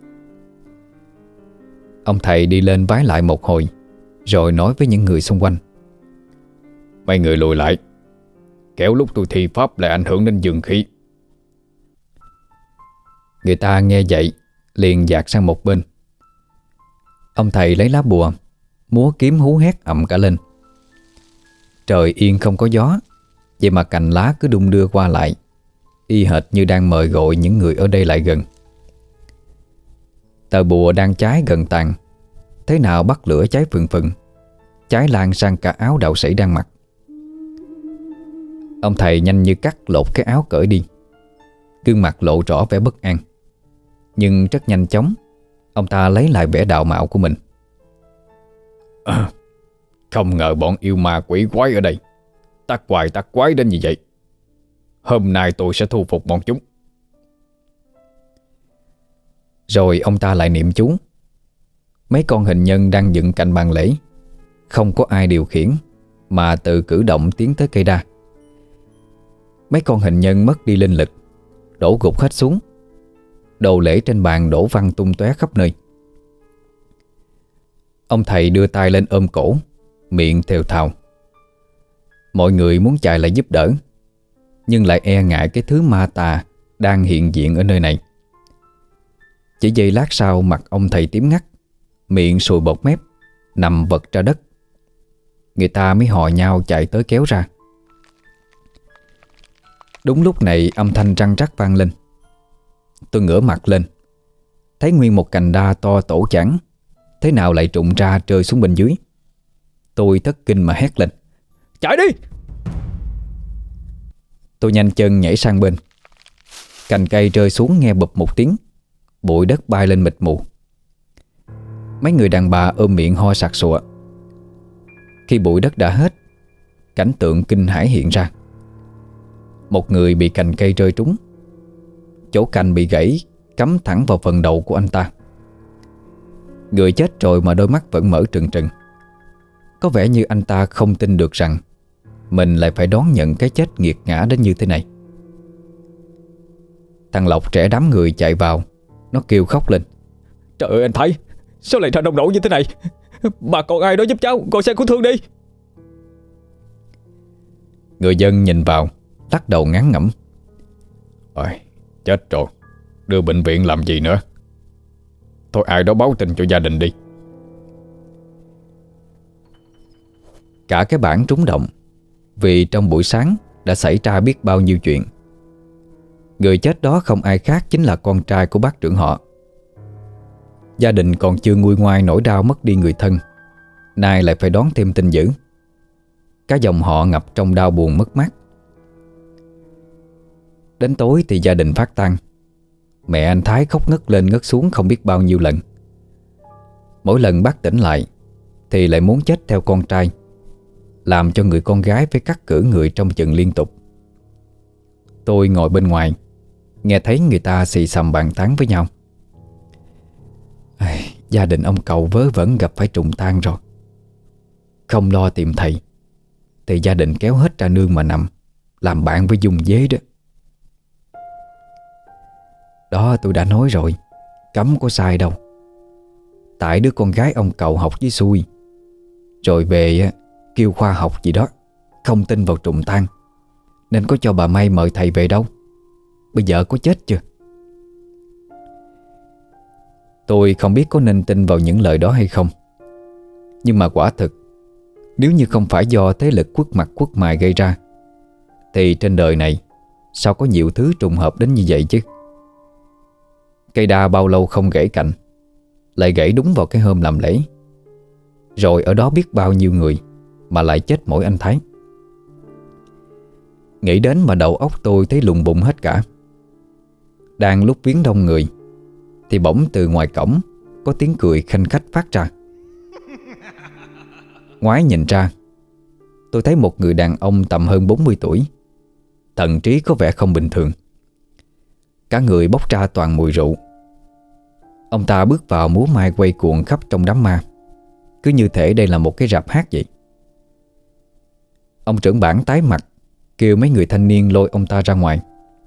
S1: Ông thầy đi lên vái lại một hồi, rồi nói với những người xung quanh:
S2: Mấy người lùi lại, kéo lúc tôi thi pháp lại ảnh hưởng đến dương khí.
S1: Người ta nghe vậy liền dạt sang một bên. Ông thầy lấy lá bùa, múa kiếm hú hét ầm cả lên. Trời yên không có gió, vậy mà cành lá cứ đung đưa qua lại, y hệt như đang mời gọi những người ở đây lại gần. Tờ bùa đang cháy gần tàn, thế nào bắt lửa cháy phừng phừng, cháy lan sang cả áo đạo sĩ đang mặc. Ông thầy nhanh như cắt lột cái áo cởi đi, gương mặt lộ rõ vẻ bất an. Nhưng rất nhanh chóng, ông ta lấy lại vẻ đạo mạo của mình.
S2: Không ngờ bọn yêu ma quỷ quái ở đây tác hoài tác quái đến như vậy. Hôm nay tôi sẽ thu phục bọn chúng.
S1: Rồi ông ta lại niệm chú. Mấy con hình nhân đang dựng cạnh bàn lễ, không có ai điều khiển, mà tự cử động tiến tới cây đa. Mấy con hình nhân mất đi linh lực, đổ gục hết xuống. Đồ lễ trên bàn đổ văng tung tóe khắp nơi. Ông thầy đưa tay lên ôm cổ, miệng thều thào. Mọi người muốn chạy lại giúp đỡ, nhưng lại e ngại cái thứ ma tà đang hiện diện ở nơi này. Chỉ giây lát sau, mặt ông thầy tím ngắt, miệng sùi bọt mép, nằm vật ra đất. Người ta mới hò nhau chạy tới kéo ra. Đúng lúc này âm thanh răng rắc vang lên. Tôi ngửa mặt lên, thấy nguyên một cành đa to tổ chảng, thế nào lại trụng ra rơi xuống bên dưới. Tôi thất kinh mà hét lên:
S2: Chạy đi!
S1: Tôi nhanh chân nhảy sang bên. Cành cây rơi xuống nghe bụp một tiếng, bụi đất bay lên mịt mù. Mấy người đàn bà ôm miệng ho sặc sụa. Khi bụi đất đã hết, cảnh tượng kinh hãi hiện ra. Một người bị cành cây rơi trúng, chỗ cành bị gãy cắm thẳng vào phần đầu của anh ta. Người chết rồi mà đôi mắt vẫn mở trừng trừng. Có vẻ như anh ta không tin được rằng mình lại phải đón nhận cái chết nghiệt ngã đến như thế này. Thằng Lộc trẻ đám người chạy vào, nó kêu khóc lên:
S3: Trời ơi anh Thái, sao lại ra nông nổi như thế này? Bà còn ai đó giúp cháu, gọi xe cứu thương đi.
S1: Người dân nhìn vào, lắc đầu ngán ngẩm.
S2: Ôi, chết rồi, đưa bệnh viện làm gì nữa. Thôi ai đó báo tin cho gia đình đi.
S1: Cả cái bản trúng động, vì trong buổi sáng đã xảy ra biết bao nhiêu chuyện. Người chết đó không ai khác chính là con trai của bác trưởng họ. Gia đình còn chưa nguôi ngoai nỗi đau mất đi người thân, nay lại phải đón thêm tin dữ. Cả dòng họ ngập trong đau buồn mất mát. Đến tối thì gia đình phát tang. Mẹ anh Thái khóc ngất lên ngất xuống không biết bao nhiêu lần. Mỗi lần bác tỉnh lại thì lại muốn chết theo con trai, làm cho người con gái phải cắt cử người trông chừng liên tục. Tôi ngồi bên ngoài, nghe thấy người ta xì xầm bàn tán với nhau. Gia đình ông cậu vớ vẩn gặp phải trùng tang rồi. Không lo tìm thầy thì gia đình kéo hết ra nương mà nằm, làm bạn với Dung dế đó. Đó, tôi đã nói rồi, cấm có sai đâu. Tại đứa con gái ông cậu học với xui, rồi về kêu khoa học gì đó, không tin vào trùng tang, nên có cho bà May mời thầy về đâu. Bây giờ có chết chưa? Tôi không biết có nên tin vào những lời đó hay không. Nhưng mà quả thực, nếu như không phải do thế lực quất mặt quất mài gây ra, thì trên đời này sao có nhiều thứ trùng hợp đến như vậy chứ. Cây đa bao lâu không gãy cành, lại gãy đúng vào cái hôm làm lễ. Rồi ở đó biết bao nhiêu người mà lại chết mỗi anh Thái. Nghĩ đến mà đầu óc tôi thấy lùng bùng hết cả. Đang lúc viếng đông người thì bỗng từ ngoài cổng có tiếng cười khanh khách phát ra. Ngoái nhìn ra, tôi thấy một người đàn ông tầm hơn 40 tuổi. Thần trí có vẻ không bình thường. Cả người bốc ra toàn mùi rượu. Ông ta bước vào múa mai quay cuồng khắp trong đám ma, cứ như thể đây là một cái rạp hát vậy. Ông trưởng bản tái mặt, kêu mấy người thanh niên lôi ông ta ra ngoài.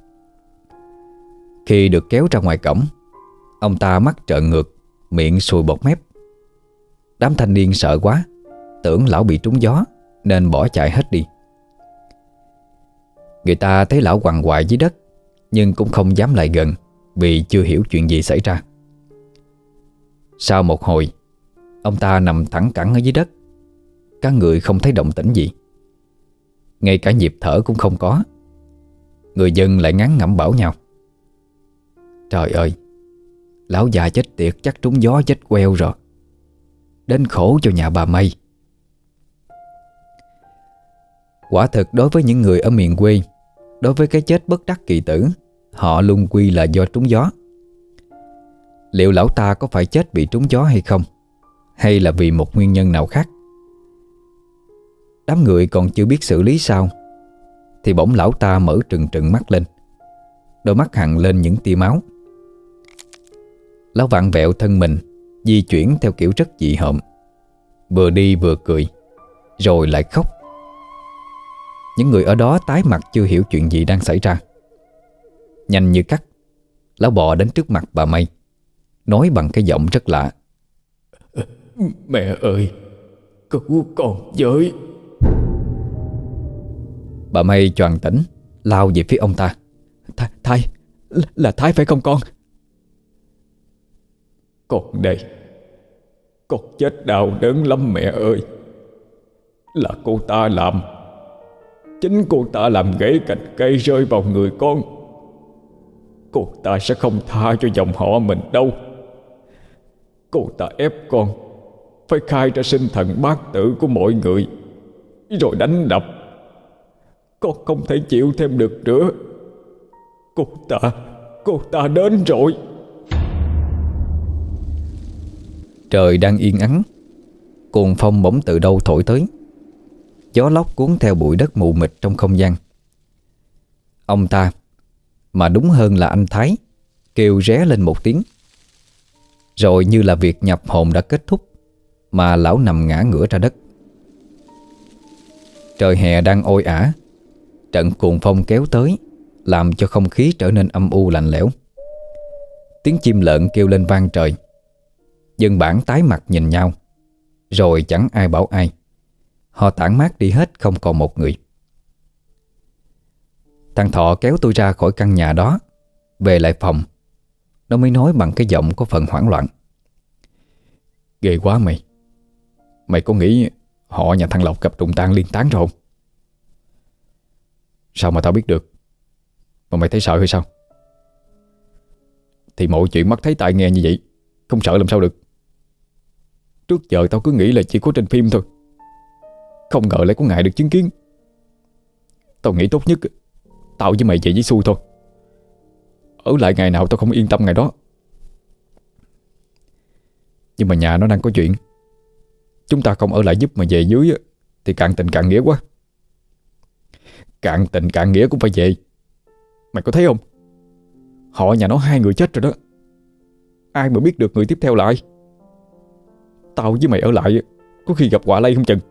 S1: Khi được kéo ra ngoài cổng, ông ta mắt trợn ngược, miệng sùi bọt mép. Đám thanh niên sợ quá, tưởng lão bị trúng gió nên bỏ chạy hết đi. Người ta thấy lão quằn quại dưới đất, nhưng cũng không dám lại gần, vì chưa hiểu chuyện gì xảy ra. Sau một hồi, ông ta nằm thẳng cẳng ở dưới đất. Các người không thấy động tĩnh gì, ngay cả nhịp thở cũng không có. Người dân lại ngán ngẩm bảo nhau: trời ơi, lão già chết tiệt chắc trúng gió chết queo rồi. Đến khổ cho nhà bà May. Quả thực đối với những người ở miền quê, đối với cái chết bất đắc kỳ tử, họ luôn quy là do trúng gió. Liệu lão ta có phải chết vì trúng gió hay không, hay là vì một nguyên nhân nào khác? Đám người còn chưa biết xử lý sao, thì bỗng lão ta mở trừng trừng mắt lên, đôi mắt hằn lên những tia máu. Lão vặn vẹo thân mình, di chuyển theo kiểu rất dị hợm, vừa đi vừa cười, rồi lại khóc. Những người ở đó tái mặt chưa hiểu chuyện gì đang xảy ra. Nhanh như cắt, lão bò đến trước mặt bà May, nói bằng cái giọng rất lạ:
S3: Mẹ ơi, cứu con với.
S1: Bà May choàng tỉnh, lao về phía ông ta.
S3: Thái, là Thái phải không con?
S2: Con đây, con chết đau đớn lắm mẹ ơi. Là cô ta làm. Chính cô ta làm gãy cành cây rơi vào người con. Cô ta sẽ không tha cho dòng họ mình đâu. Cô ta ép con phải khai ra sinh thần bát tử của mọi người, rồi đánh đập. Con không thể chịu thêm được nữa. Cô ta đến rồi.
S1: Trời đang yên ắng, cuồng phong bỗng từ đâu thổi tới. Gió lốc cuốn theo bụi đất mù mịt trong không gian. Ông ta, mà đúng hơn là anh Thái, kêu ré lên một tiếng. Rồi như là việc nhập hồn đã kết thúc, mà lão nằm ngã ngửa ra đất. Trời hè đang oi ả, trận cuồng phong kéo tới, làm cho không khí trở nên âm u lạnh lẽo. Tiếng chim lợn kêu lên vang trời. Dân bản tái mặt nhìn nhau, rồi chẳng ai bảo ai. Họ tản mát đi hết, không còn một người. Thằng Thọ kéo tôi ra khỏi căn nhà đó, về lại phòng. Nó mới nói bằng cái giọng có phần hoảng loạn:
S2: Ghê quá mày. Mày có nghĩ họ nhà thằng Lộc gặp trùng tang liên tán rồi không? Sao mà tao biết được? Mà mày thấy sợ hay sao? Thì mọi chuyện mắt thấy tai nghe như vậy, không sợ làm sao được. Trước giờ tao cứ nghĩ là chỉ có trên phim thôi, không ngờ lại có ngày được chứng kiến. Tao nghĩ tốt nhất tao với mày về với xui thôi. Ở lại ngày nào tao không yên tâm ngày đó. Nhưng mà nhà nó đang có chuyện, chúng ta không ở lại giúp mà về dưới thì cạn tình cạn nghĩa quá. Cạn tình cạn nghĩa cũng phải về. Mày có thấy không? Họ nhà nó 2 người chết rồi đó. Ai mà biết được người tiếp theo là ai? Tao với mày ở lại có khi gặp họa lây không chừng.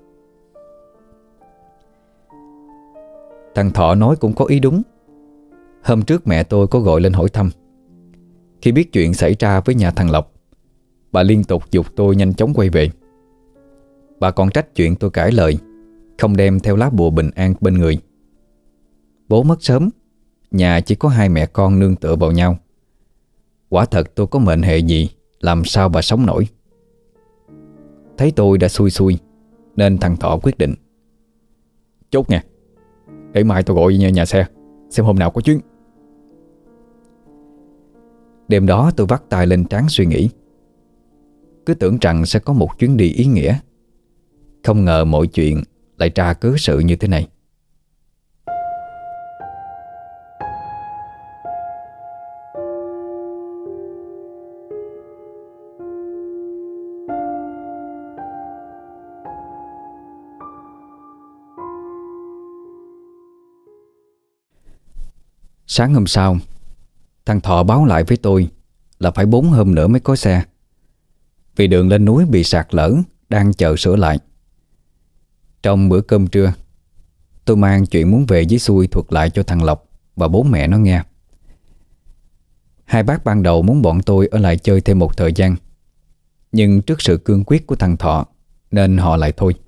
S1: Thằng Thọ nói cũng có ý đúng. Hôm trước mẹ tôi có gọi lên hỏi thăm. Khi biết chuyện xảy ra với nhà thằng Lộc, bà liên tục giục tôi nhanh chóng quay về. Bà còn trách chuyện tôi cãi lời, không đem theo lá bùa bình an bên người. Bố mất sớm, nhà chỉ có 2 mẹ con nương tựa vào nhau. Quả thật tôi có mệnh hệ gì, làm sao bà sống nổi. Thấy tôi đã xui xui, nên thằng Thọ quyết định:
S2: Chốt nha, để mai tôi gọi nhà xe xem hôm nào có chuyến.
S1: Đêm đó tôi vắt tay lên trán suy nghĩ. Cứ tưởng rằng sẽ có một chuyến đi ý nghĩa, không ngờ mọi chuyện lại tra cớ sự như thế này. Sáng hôm sau, thằng Thọ báo lại với tôi là phải 4 hôm nữa mới có xe, vì đường lên núi bị sạt lở, đang chờ sửa lại. Trong bữa cơm trưa, tôi mang chuyện muốn về với xui thuật lại cho thằng Lộc và bố mẹ nó nghe. Hai bác ban đầu muốn bọn tôi ở lại chơi thêm một thời gian, nhưng trước sự cương quyết của thằng Thọ nên họ lại thôi.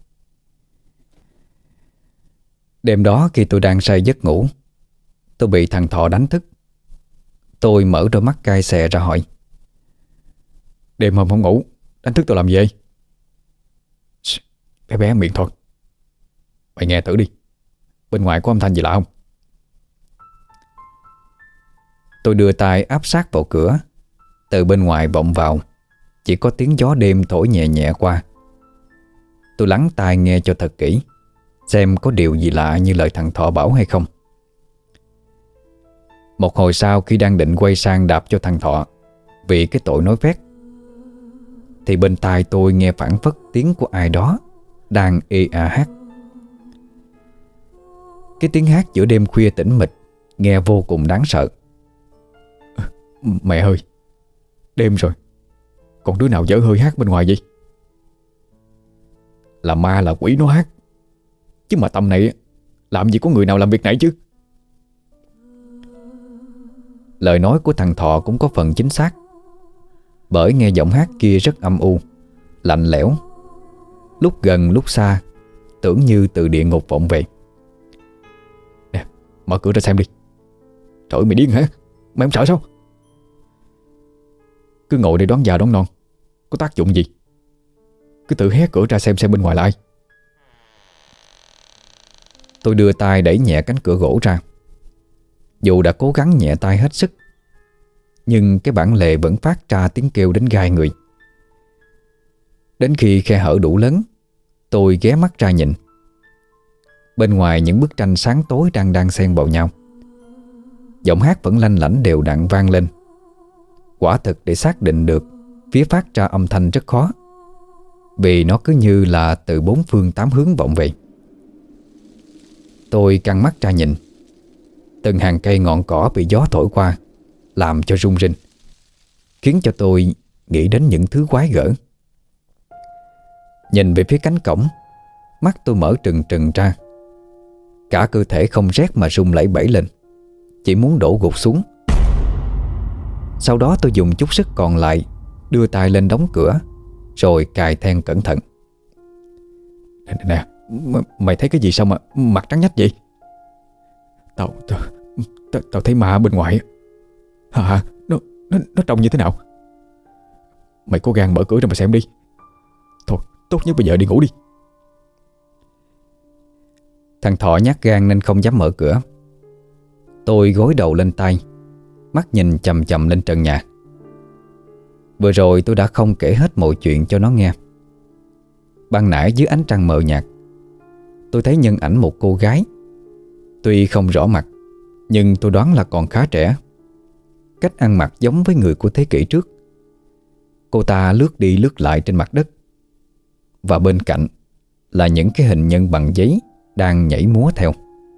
S1: Đêm đó khi tôi đang say giấc ngủ, tôi bị thằng Thọ đánh thức. Tôi mở đôi mắt cay xè ra hỏi:
S2: Đêm hôm không ngủ, đánh thức tao làm gì vậy? Bé bé miệng thôi. Mày nghe thử đi, bên ngoài có âm thanh gì lạ không?
S1: Tôi đưa tay áp sát vào cửa. Từ bên ngoài vọng vào chỉ có tiếng gió đêm thổi nhẹ nhẹ qua. Tôi lắng tai nghe cho thật kỹ, xem có điều gì lạ như lời thằng Thọ bảo hay không. Một hồi sau, khi đang định quay sang đạp cho thằng Thọ vì cái tội nói phét, thì bên tai tôi nghe phảng phất tiếng của ai đó đang ê a hát. Cái tiếng hát giữa đêm khuya tĩnh mịch, nghe vô cùng đáng sợ.
S2: Mẹ ơi, đêm rồi, còn đứa nào dở hơi hát bên ngoài vậy? Là ma là quỷ nó hát, chứ mà tầm này làm gì có người nào làm việc này chứ.
S1: Lời nói của thằng Thọ cũng có phần chính xác, bởi nghe giọng hát kia rất âm u, lạnh lẽo, lúc gần lúc xa, tưởng như từ địa ngục vọng về.
S2: Nè, mở cửa ra xem đi. Trời ơi, mày điên hả? Mày không sợ sao? Cứ ngồi đây đoán già đoán non, có tác dụng gì? Cứ tự hé cửa ra xem bên ngoài là ai.
S1: Tôi đưa tay đẩy nhẹ cánh cửa gỗ ra. Dù đã cố gắng nhẹ tay hết sức, nhưng cái bản lề vẫn phát ra tiếng kêu đến gai người. Đến khi khe hở đủ lớn, tôi ghé mắt ra nhìn. Bên ngoài những bức tranh sáng tối đang đan xen vào nhau. Giọng hát vẫn lanh lảnh đều đặn vang lên. Quả thực để xác định được phía phát ra âm thanh rất khó, vì nó cứ như là từ 4 phương 8 hướng vọng về. Tôi căng mắt ra nhìn. Từng hàng cây ngọn cỏ bị gió thổi qua làm cho rung rinh, khiến cho tôi nghĩ đến những thứ quái gở. Nhìn về phía cánh cổng, mắt tôi mở trừng trừng ra. Cả cơ thể không rét mà rung lẩy bẩy lên, chỉ muốn đổ gục xuống. Sau đó tôi dùng chút sức còn lại, đưa tay lên đóng cửa, rồi cài then cẩn thận.
S2: Nè, mày thấy cái gì sao mà mặt trắng nhách vậy?
S3: Tao thấy ma ở bên ngoài. Hả? Nó trông như thế nào? Mày có gan mở cửa ra mà xem đi. Thôi, tốt nhất bây giờ đi ngủ đi.
S1: Thằng Thọ nhát gan nên không dám mở cửa. Tôi gối đầu lên tay, mắt nhìn chằm chằm lên trần nhà. Vừa rồi tôi đã không kể hết mọi chuyện cho nó nghe. Ban nãy dưới ánh trăng mờ nhạt, tôi thấy nhân ảnh một cô gái. Tuy không rõ mặt, nhưng tôi đoán là còn khá trẻ. Cách ăn mặc giống với người của thế kỷ trước. Cô ta lướt đi lướt lại trên mặt đất, và bên cạnh là những cái hình nhân bằng giấy đang nhảy múa theo.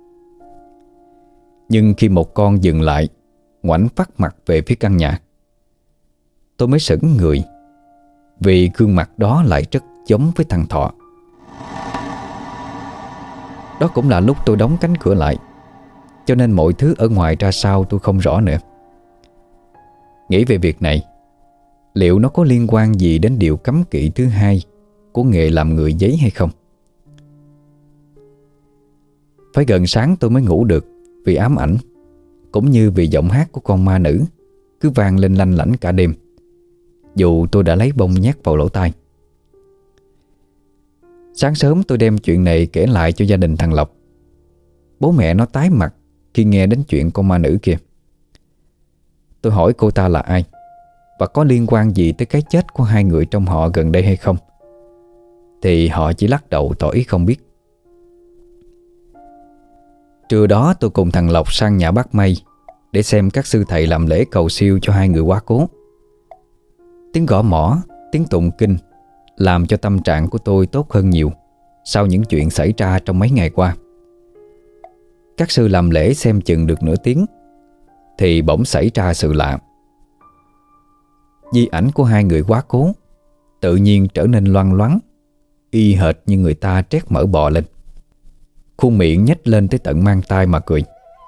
S1: Nhưng khi một con dừng lại, ngoảnh phát mặt về phía căn nhà, tôi mới sững người, vì gương mặt đó lại rất giống với thằng Thọ. Đó cũng là lúc tôi đóng cánh cửa lại, cho nên mọi thứ ở ngoài ra sao tôi không rõ nữa. Nghĩ về việc này, liệu nó có liên quan gì đến điều cấm kỵ thứ hai của nghề làm người giấy hay không? Phải gần sáng tôi mới ngủ được, vì ám ảnh, cũng như vì giọng hát của con ma nữ cứ vang lên lanh lảnh cả đêm, dù tôi đã lấy bông nhét vào lỗ tai. Sáng sớm tôi đem chuyện này kể lại cho gia đình thằng Lộc. Bố mẹ nó tái mặt khi nghe đến chuyện con ma nữ kia. Tôi hỏi cô ta là ai và có liên quan gì tới cái chết của hai người trong họ gần đây hay không, thì họ chỉ lắc đầu tỏ ý không biết. Trưa đó tôi cùng thằng Lộc sang nhà bác Mây để xem các sư thầy làm lễ cầu siêu cho hai người quá cố. Tiếng gõ mõ, tiếng tụng kinh làm cho tâm trạng của tôi tốt hơn nhiều sau những chuyện xảy ra trong mấy ngày qua. Các sư làm lễ xem chừng được nửa tiếng thì bỗng xảy ra sự lạ. Di ảnh của hai người quá cố tự nhiên trở nên loăn loáng, y hệt như người ta trét mỡ bò lên. Khuôn miệng nhếch lên tới tận mang tai mà cười.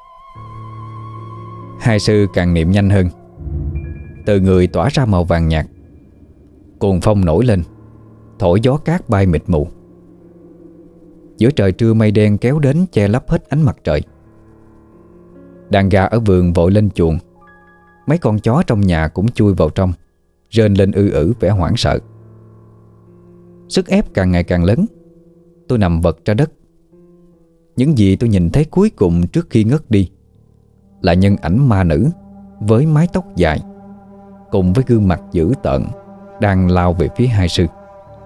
S1: Hai sư càng niệm nhanh hơn. Từ người tỏa ra màu vàng nhạt. Cuồng phong nổi lên, thổi gió cát bay mịt mù. Giữa trời trưa mây đen kéo đến che lấp hết ánh mặt trời. Đàn gà ở vườn vội lên chuồng. Mấy con chó trong nhà cũng chui vào trong, rên lên ư vẻ hoảng sợ. Sức ép càng ngày càng lớn. Tôi nằm vật ra đất. Những gì tôi nhìn thấy cuối cùng trước khi ngất đi là nhân ảnh ma nữ với mái tóc dài, cùng với gương mặt dữ tợn, đang lao về phía hai sư.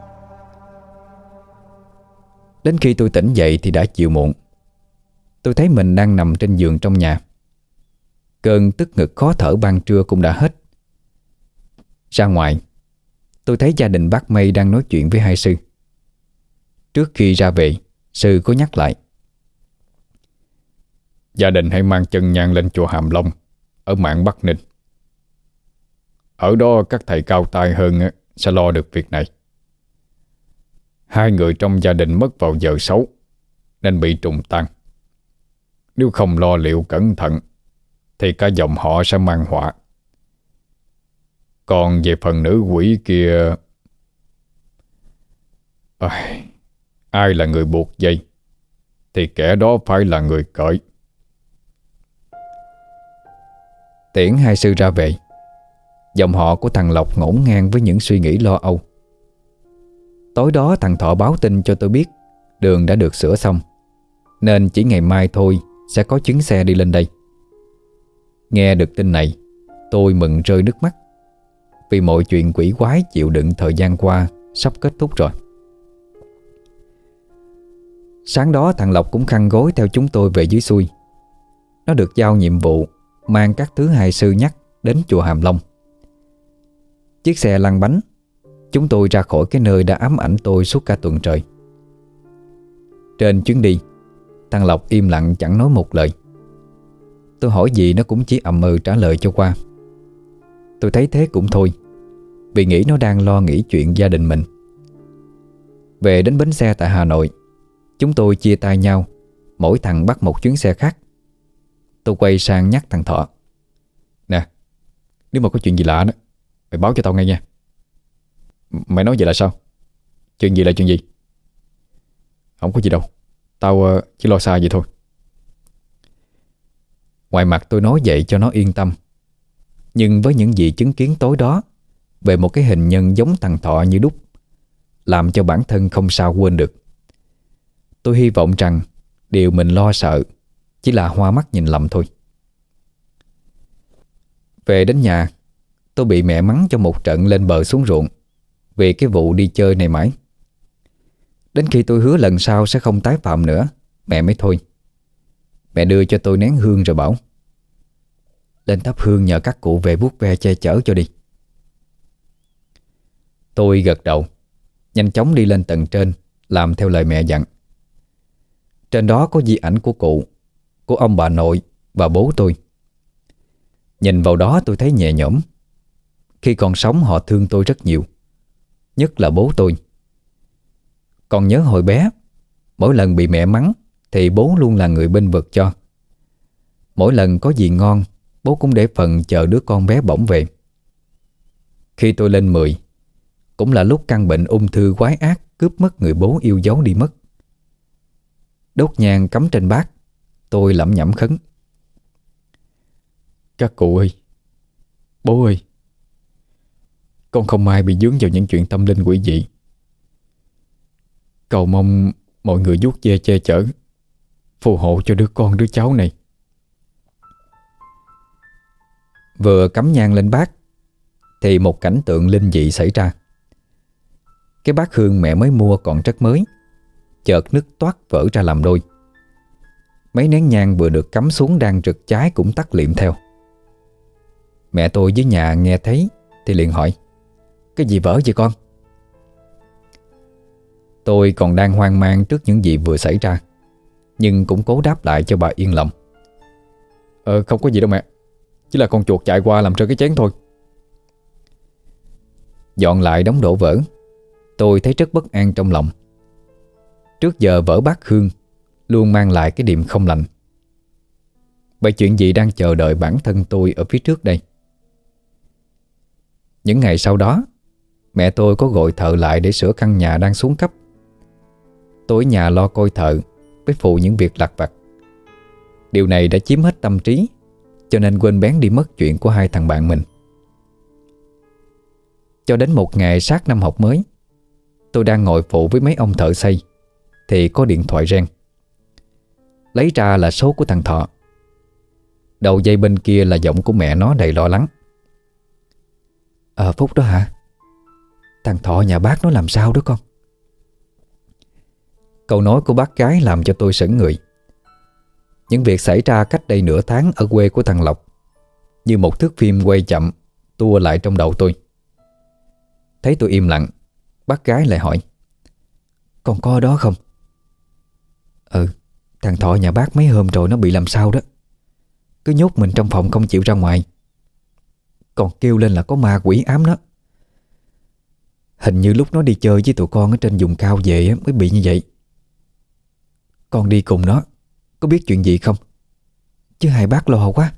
S1: Đến khi tôi tỉnh dậy thì đã chiều muộn. Tôi thấy mình đang nằm trên giường trong nhà. Cơn tức ngực khó thở ban trưa cũng đã hết. Ra ngoài, tôi thấy gia đình bác Mây đang nói chuyện với hai sư. Trước khi ra về, sư có nhắc lại:
S2: gia đình hãy mang chân nhang lên chùa Hàm Long ở mạn Bắc Ninh. Ở đó các thầy cao tay hơn sẽ lo được việc này. Hai người trong gia đình mất vào giờ xấu nên bị trùng tan. Nếu không lo liệu cẩn thận thì cả dòng họ sẽ mang họa. Còn về phần nữ quỷ kia, ai là người buộc dây thì kẻ đó phải là người cởi.
S1: Tiễn hai sư ra về, dòng họ của thằng Lộc ngổn ngang với những suy nghĩ lo âu. Tối đó thằng Thọ báo tin cho tôi biết đường đã được sửa xong, nên chỉ ngày mai thôi sẽ có chuyến xe đi lên đây. Nghe được tin này, tôi mừng rơi nước mắt, vì mọi chuyện quỷ quái chịu đựng thời gian qua sắp kết thúc rồi. Sáng đó thằng Lộc cũng khăn gối theo chúng tôi về dưới xuôi. Nó được giao nhiệm vụ mang các thứ hai sư nhắc đến chùa Hàm Long. Chiếc xe lăn bánh, chúng tôi ra khỏi cái nơi đã ám ảnh tôi suốt cả tuần trời. Trên chuyến đi, thằng Lộc im lặng chẳng nói một lời. Tôi hỏi gì nó cũng chỉ ậm ừ trả lời cho qua. Tôi thấy thế cũng thôi, vì nghĩ nó đang lo nghĩ chuyện gia đình mình. Về đến bến xe tại Hà Nội, chúng tôi chia tay nhau, mỗi thằng bắt một chuyến xe khác. Tôi quay sang nhắc thằng Thọ: nè, nếu mà có chuyện gì lạ đó, mày báo cho tao nghe nha.
S2: Mày nói vậy là sao? Chuyện gì là chuyện gì?
S1: Không có gì đâu, tao chỉ lo xa vậy thôi. Ngoài mặt tôi nói vậy cho nó yên tâm, nhưng với những gì chứng kiến tối đó về một cái hình nhân giống thằng Thọ như đúc, làm cho bản thân không sao quên được. Tôi hy vọng rằng điều mình lo sợ chỉ là hoa mắt nhìn lầm thôi. Về đến nhà, tôi bị mẹ mắng cho một trận lên bờ xuống ruộng vì cái vụ đi chơi này mãi. Đến khi tôi hứa lần sau sẽ không tái phạm nữa, mẹ mới thôi. Mẹ đưa cho tôi nén hương rồi bảo: lên thắp hương nhờ các cụ về vuốt ve che chở cho đi. Tôi gật đầu, nhanh chóng đi lên tầng trên làm theo lời mẹ dặn. Trên đó có di ảnh của cụ, của ông bà nội và bố tôi. Nhìn vào đó tôi thấy nhẹ nhõm. Khi còn sống họ thương tôi rất nhiều, nhất là bố tôi. Còn nhớ hồi bé, mỗi lần bị mẹ mắng thì bố luôn là người bênh vực cho. Mỗi lần có gì ngon, bố cũng để phần chờ đứa con bé bỏng về. Khi tôi lên 10, cũng là lúc căn bệnh ung thư quái ác cướp mất người bố yêu dấu đi mất. Đốt nhang cắm trên bát, tôi lẩm nhẩm khấn: các cụ ơi, bố ơi, con không may bị dướng vào những chuyện tâm linh quỷ dị. Cầu mong mọi người vuốt ve che chở, phù hộ cho đứa con đứa cháu này. Vừa cắm nhang lên bát thì một cảnh tượng linh dị xảy ra. Cái bát hương mẹ mới mua còn rất mới, chợt nứt toác vỡ ra làm đôi. Mấy nén nhang vừa được cắm xuống đang rực cháy cũng tắt liệm theo. Mẹ tôi dưới nhà nghe thấy thì liền hỏi: cái gì vỡ vậy con? Tôi còn đang hoang mang trước những gì vừa xảy ra, nhưng cũng cố đáp lại cho bà yên lòng: không có gì đâu mẹ, chỉ là con chuột chạy qua làm rơi cái chén thôi. Dọn lại đống đổ vỡ, tôi thấy rất bất an trong lòng. Trước giờ vỡ bát hương luôn mang lại cái điềm không lành. Vậy chuyện gì đang chờ đợi bản thân tôi ở phía trước đây? Những ngày sau đó, mẹ tôi có gọi thợ lại để sửa căn nhà đang xuống cấp. Tôi ở nhà lo coi thợ với phụ những việc lặt vặt. Điều này đã chiếm hết tâm trí, cho nên quên bén đi mất chuyện của hai thằng bạn mình. Cho đến một ngày sát năm học mới, tôi đang ngồi phụ với mấy ông thợ xây thì có điện thoại reng. Lấy ra là số của thằng Thọ. Đầu dây bên kia là giọng của mẹ nó đầy lo lắng: Phúc đó hả? Thằng Thọ nhà bác nó làm sao đó con? Câu nói của bác gái làm cho tôi sững người. Những việc xảy ra cách đây nửa tháng ở quê của thằng Lộc như một thước phim quay chậm tua lại trong đầu tôi. Thấy tôi im lặng, bác gái lại hỏi: con có ở đó không? Thằng Thọ nhà bác mấy hôm rồi nó bị làm sao đó, cứ nhốt mình trong phòng không chịu ra ngoài, còn kêu lên là có ma quỷ ám nó. Hình như lúc nó đi chơi với tụi con ở trên vùng cao về mới bị như vậy. Con đi cùng nó, có biết chuyện gì không? Chứ hai bác lo quá.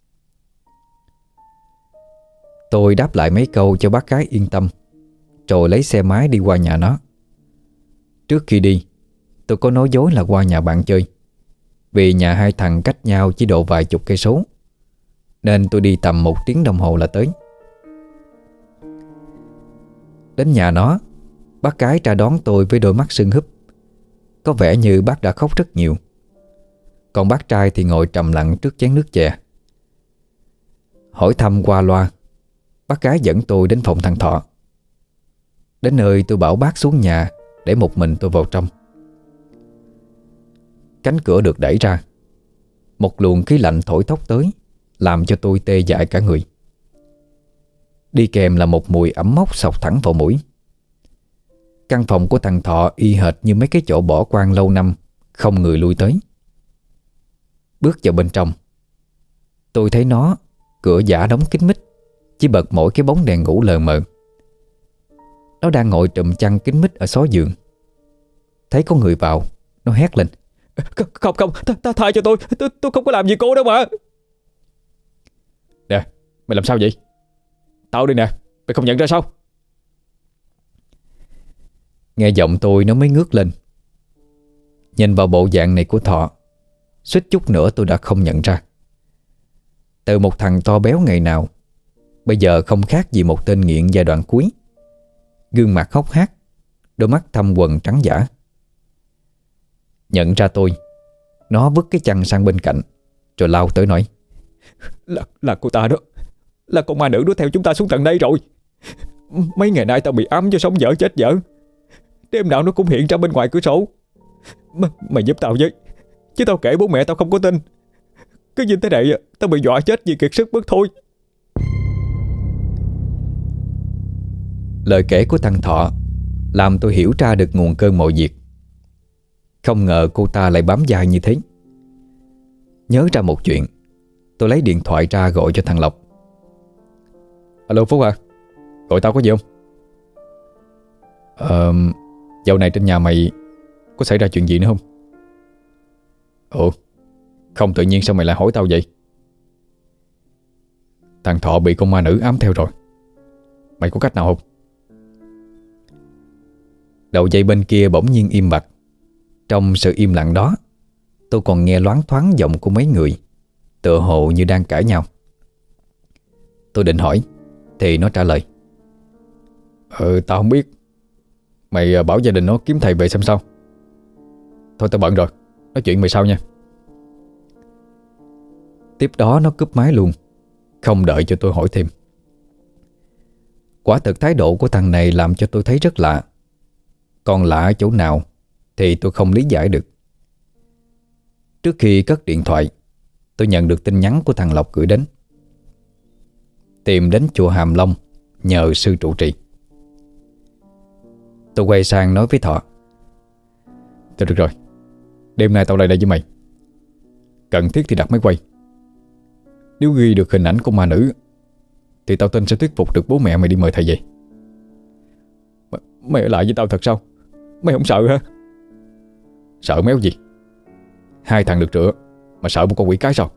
S1: Tôi đáp lại mấy câu cho bác gái yên tâm, rồi lấy xe máy đi qua nhà nó. Trước khi đi, tôi có nói dối là qua nhà bạn chơi, vì nhà hai thằng cách nhau chỉ độ vài chục cây số, nên tôi đi tầm 1 tiếng đồng hồ là tới. Đến nhà nó, bác gái ra đón tôi với đôi mắt sưng húp. Có vẻ như bác đã khóc rất nhiều. Còn bác trai thì ngồi trầm lặng trước chén nước chè. Hỏi thăm qua loa, bác gái dẫn tôi đến phòng thằng Thọ. Đến nơi tôi bảo bác xuống nhà để một mình tôi vào trong. Cánh cửa được đẩy ra, một luồng khí lạnh thổi thốc tới, làm cho tôi tê dại cả người. Đi kèm là một mùi ẩm mốc xộc thẳng vào mũi. Căn phòng của thằng Thọ y hệt như mấy cái chỗ bỏ hoang lâu năm, không người lui tới. Bước vào bên trong, tôi thấy nó, cửa giả đóng kín mít, chỉ bật mỗi cái bóng đèn ngủ lờ mờ. Nó đang ngồi trùm chăn kín mít ở xó giường. Thấy có người vào, nó hét lên: Không, tha cho tôi không có làm gì cô đâu mà.
S3: Nè, mày làm sao vậy? Tao đây nè, mày không nhận ra sao?
S1: Nghe giọng tôi nó mới ngước lên. Nhìn vào bộ dạng này của Thọ, suýt chút nữa tôi đã không nhận ra. Từ một thằng to béo ngày nào, bây giờ không khác gì một tên nghiện giai đoạn cuối. Gương mặt hốc hác, đôi mắt thâm quầng trắng dã. Nhận ra tôi, nó vứt cái chăn sang bên cạnh, rồi lao tới nói:
S3: Là cô ta đó. Là con ma nữ đó theo chúng ta xuống tận đây rồi. Mấy ngày nay tao bị ám cho sống dở chết dở. Đêm nào nó cũng hiện ra bên ngoài cửa sổ. Mày giúp tao với, chứ tao kể bố mẹ tao không có tin. Cứ như thế này tao bị dọa chết vì kiệt sức mất thôi.
S1: Lời kể của thằng Thọ làm tôi hiểu ra được nguồn cơn mọi việc. Không ngờ cô ta lại bám dai như thế. Nhớ ra một chuyện, tôi lấy điện thoại ra gọi cho thằng Lộc.
S2: Alo Phúc à, gọi tao có gì không? Dạo này trên nhà mày có xảy ra chuyện gì nữa không? Ủa, không, tự nhiên sao mày lại hỏi tao vậy? Thằng Thọ bị con ma nữ ám theo rồi. Mày có cách nào không?
S1: Đầu dây bên kia bỗng nhiên im bặt. Trong sự im lặng đó, tôi còn nghe loáng thoáng giọng của mấy người, tựa hồ như đang cãi nhau. Tôi định hỏi thì nó trả lời:
S2: Tao không biết. Mày bảo gia đình nó kiếm thầy về xem sao. Thôi tao bận rồi, nói chuyện mày sau nha.
S1: Tiếp đó nó cúp máy luôn, không đợi cho tôi hỏi thêm. Quả thực thái độ của thằng này làm cho tôi thấy rất lạ. Còn lạ ở chỗ nào thì tôi không lý giải được. Trước khi cất điện thoại, tôi nhận được tin nhắn của thằng Lộc gửi đến: tìm đến chùa Hàm Long nhờ sư trụ trì. Tôi quay sang nói với Thọ:
S2: Thôi được rồi, đêm nay tao lại đây với mày. Cần thiết thì đặt máy quay. Nếu ghi được hình ảnh của ma nữ thì tao tin sẽ thuyết phục được bố mẹ mày đi mời thầy về.
S3: Mày ở lại với tao thật sao? Mày không sợ hả?
S2: Sợ méo gì? 2 thằng được rửa mà sợ một con quỷ cái sao?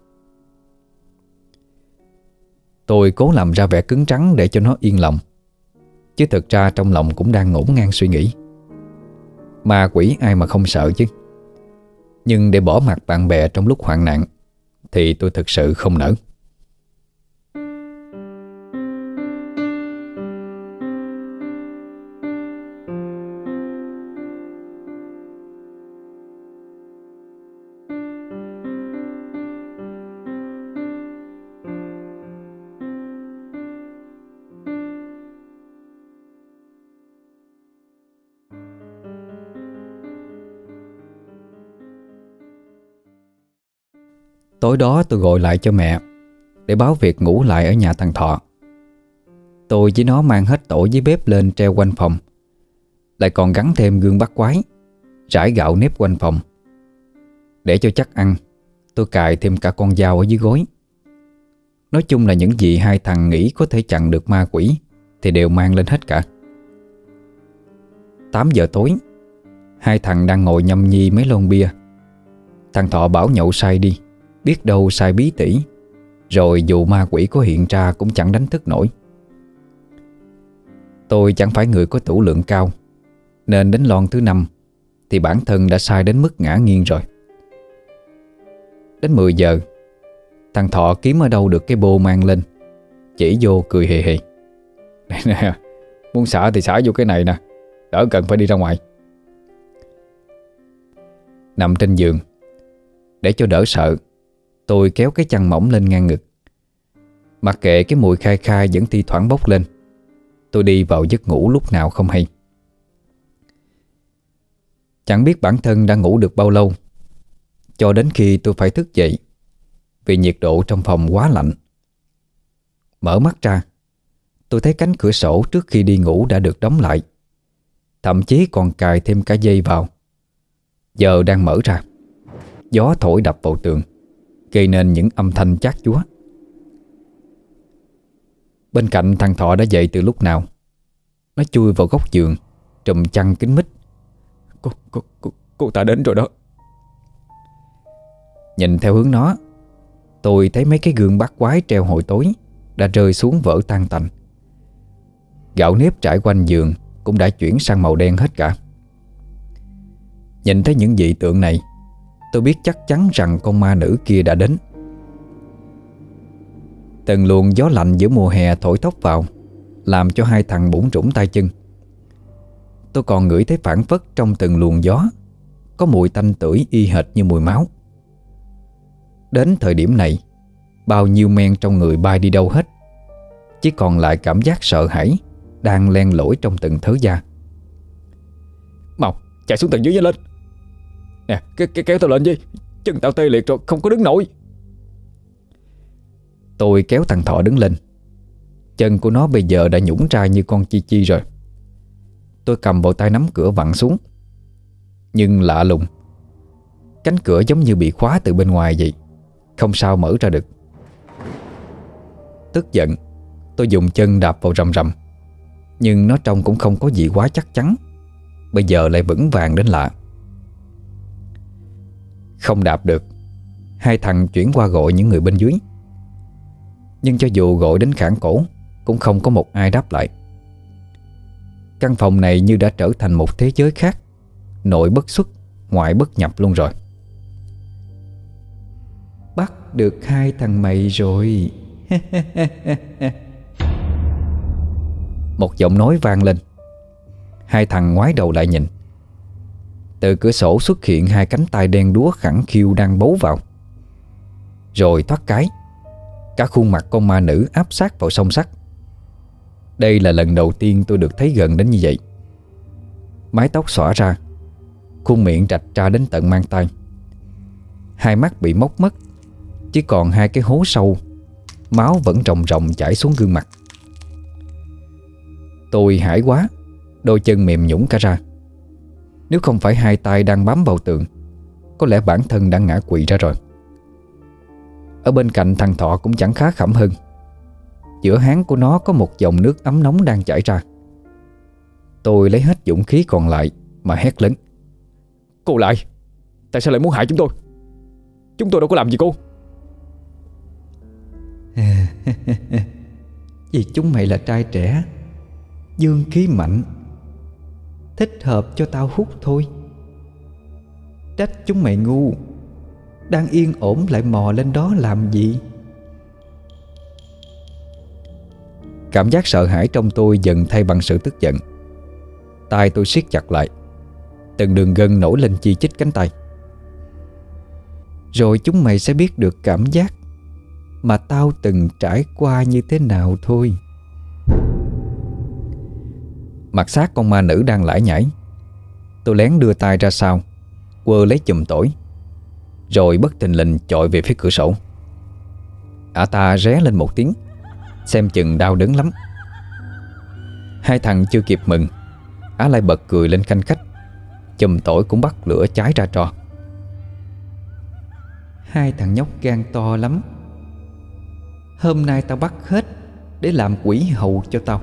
S1: Tôi cố làm ra vẻ cứng rắn để cho nó yên lòng, chứ thực ra trong lòng cũng đang ngổn ngang suy nghĩ. Ma quỷ ai mà không sợ chứ. Nhưng để bỏ mặt bạn bè trong lúc hoạn nạn thì tôi thực sự không nỡ. Tối đó tôi gọi lại cho mẹ để báo việc ngủ lại ở nhà thằng Thọ. Tôi với nó mang hết tổ với bếp lên treo quanh phòng, lại còn gắn thêm gương bắt quái, rải gạo nếp quanh phòng. Để cho chắc ăn, tôi cài thêm cả con dao ở dưới gối. Nói chung là những gì hai thằng nghĩ có thể chặn được ma quỷ thì đều mang lên hết cả. 8 giờ tối, hai thằng đang ngồi nhâm nhi mấy lon bia. Thằng Thọ bảo nhậu say đi, biết đâu sai bí tỉ, rồi dù ma quỷ có hiện ra cũng chẳng đánh thức nổi. Tôi chẳng phải người có tửu lượng cao, nên đến lon thứ 5 thì bản thân đã sai đến mức ngã nghiêng rồi. Đến 10 giờ, thằng Thọ kiếm ở đâu được cái bô mang lên, chỉ vô cười hề hề:
S2: Đây nè, muốn xả thì xả vô cái này nè, đỡ cần phải đi ra ngoài.
S1: Nằm trên giường, để cho đỡ sợ, tôi kéo cái chăn mỏng lên ngang ngực. Mặc kệ cái mùi khai khai vẫn thi thoảng bốc lên, tôi đi vào giấc ngủ lúc nào không hay. Chẳng biết bản thân đã ngủ được bao lâu, cho đến khi tôi phải thức dậy vì nhiệt độ trong phòng quá lạnh. Mở mắt ra, tôi thấy cánh cửa sổ trước khi đi ngủ đã được đóng lại, thậm chí còn cài thêm cả dây vào. Giờ đang mở ra, gió thổi đập vào tường, gây nên những âm thanh chát chúa. Bên cạnh thằng Thọ đã dậy từ lúc nào. Nó chui vào góc giường, trùm chăn kín mít.
S3: Cô ta đến rồi đó.
S1: Nhìn theo hướng nó, tôi thấy mấy cái gương bắt quái treo hồi tối đã rơi xuống vỡ tan tành. Gạo nếp trải quanh giường cũng đã chuyển sang màu đen hết cả. Nhìn thấy những dị tượng này, tôi biết chắc chắn rằng con ma nữ kia đã đến. Từng luồng gió lạnh giữa mùa hè thổi tóc vào, làm cho hai thằng bủn rủn tay chân. Tôi còn ngửi thấy phảng phất trong từng luồng gió có mùi tanh tưởi y hệt như mùi máu. Đến thời điểm này, bao nhiêu men trong người bay đi đâu hết, chỉ còn lại cảm giác sợ hãi đang len lỏi trong từng thớ da.
S3: Mau chạy xuống tầng dưới nhanh lên. Nè kéo tao lên đi, chân tao tê liệt rồi, không có đứng nổi.
S1: Tôi kéo thằng Thọ đứng lên. Chân của nó bây giờ đã nhũn ra như con chi chi rồi. Tôi cầm vào tay nắm cửa vặn xuống. Nhưng lạ lùng, cánh cửa giống như bị khóa từ bên ngoài vậy, không sao mở ra được. Tức giận, tôi dùng chân đạp vào rầm rầm, nhưng nó trông cũng không có gì quá chắc chắn. Bây giờ lại vững vàng đến lạ. Không đạp được, hai thằng chuyển qua gọi những người bên dưới. Nhưng cho dù gọi đến khản cổ, cũng không có một ai đáp lại. Căn phòng này như đã trở thành một thế giới khác, nội bất xuất, ngoại bất nhập luôn rồi. Bắt được hai thằng mày rồi. Một giọng nói vang lên. Hai thằng ngoái đầu lại nhìn. Từ cửa sổ xuất hiện hai cánh tay đen đúa khẳng khiu đang bấu vào. Rồi thoát cái, cả khuôn mặt con ma nữ áp sát vào song sắt. Đây là lần đầu tiên tôi được thấy gần đến như vậy. Mái tóc xõa ra, khuôn miệng rạch ra đến tận mang tai. Hai mắt bị móc mất, chỉ còn hai cái hố sâu, máu vẫn ròng ròng chảy xuống gương mặt. Tôi hãi quá, đôi chân mềm nhũn cả ra. Nếu không phải hai tay đang bám vào tường, có lẽ bản thân đã ngã quỵ ra rồi. Ở bên cạnh thằng Thọ cũng chẳng khá khẩm hơn. Giữa háng của nó có một dòng nước ấm nóng đang chảy ra. Tôi lấy hết dũng khí còn lại mà hét lớn.
S3: Cô lại, tại sao lại muốn hại chúng tôi? Chúng tôi đâu có làm gì cô.
S1: Vì chúng mày là trai trẻ, dương khí mạnh, thích hợp cho tao hút thôi. Trách chúng mày ngu, đang yên ổn lại mò lên đó làm gì. Cảm giác sợ hãi trong tôi dần thay bằng sự tức giận. tay tôi siết chặt lại, từng đường gân nổi lên chi chít cánh tay. Rồi chúng mày sẽ biết được cảm giác mà tao từng trải qua như thế nào thôi. Mặt xác con ma nữ đang lải nhải. Tôi lén đưa tay ra sau, quơ lấy chùm tỏi, rồi bất thình lình chọi về phía cửa sổ. Ả ta ré lên một tiếng, xem chừng đau đớn lắm. Hai thằng chưa kịp mừng, Ả lại bật cười lên khanh khách. Chùm tỏi cũng bắt lửa cháy ra trò. Hai thằng nhóc gan to lắm. Hôm nay tao bắt hết để làm quỷ hầu cho tao.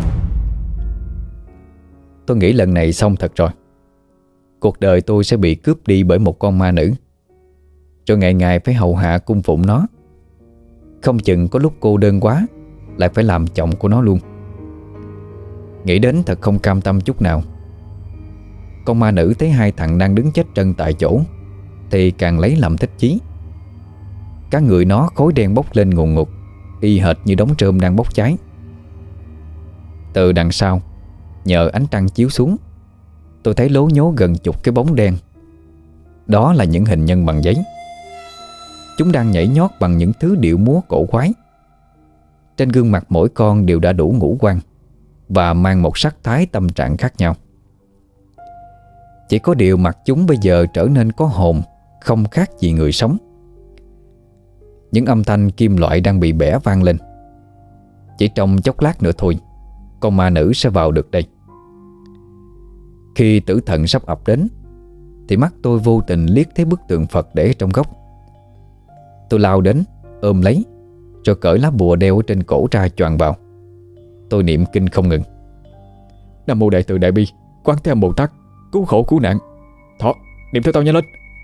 S1: Tôi nghĩ lần này xong thật rồi. Cuộc đời tôi sẽ bị cướp đi bởi một con ma nữ, rồi ngày ngày phải hầu hạ cung phụng nó. Không chừng có lúc cô đơn quá lại phải làm chồng của nó luôn. Nghĩ đến thật không cam tâm chút nào. Con ma nữ thấy hai thằng đang đứng chết trân tại chỗ thì càng lấy làm thích chí. Cả người nó khói đen bốc lên ngùn ngụt, y hệt như đống rơm đang bốc cháy. Từ đằng sau, nhờ ánh trăng chiếu xuống, tôi thấy lố nhố gần chục cái bóng đen. Đó là những hình nhân bằng giấy. Chúng đang nhảy nhót bằng những thứ điệu múa cổ quái. Trên gương mặt mỗi con đều đã đủ ngũ quan và mang một sắc thái tâm trạng khác nhau. Chỉ có điều mặt chúng bây giờ trở nên có hồn, không khác gì người sống. Những âm thanh kim loại đang bị bẻ vang lên. Chỉ trong chốc lát nữa thôi, con ma nữ sẽ vào được đây. Khi tử thần sắp ập đến thì mắt tôi vô tình liếc thấy bức tượng Phật để trong góc. Tôi lao đến, ôm lấy, rồi cởi lá bùa đeo ở trên cổ ra choàng vào. Tôi niệm kinh không ngừng.
S3: Nam mô Đại Từ Đại Bi Quán Thế Âm Bồ Tát, cứu khổ cứu nạn. Thọ, niệm theo tao nhanh lên.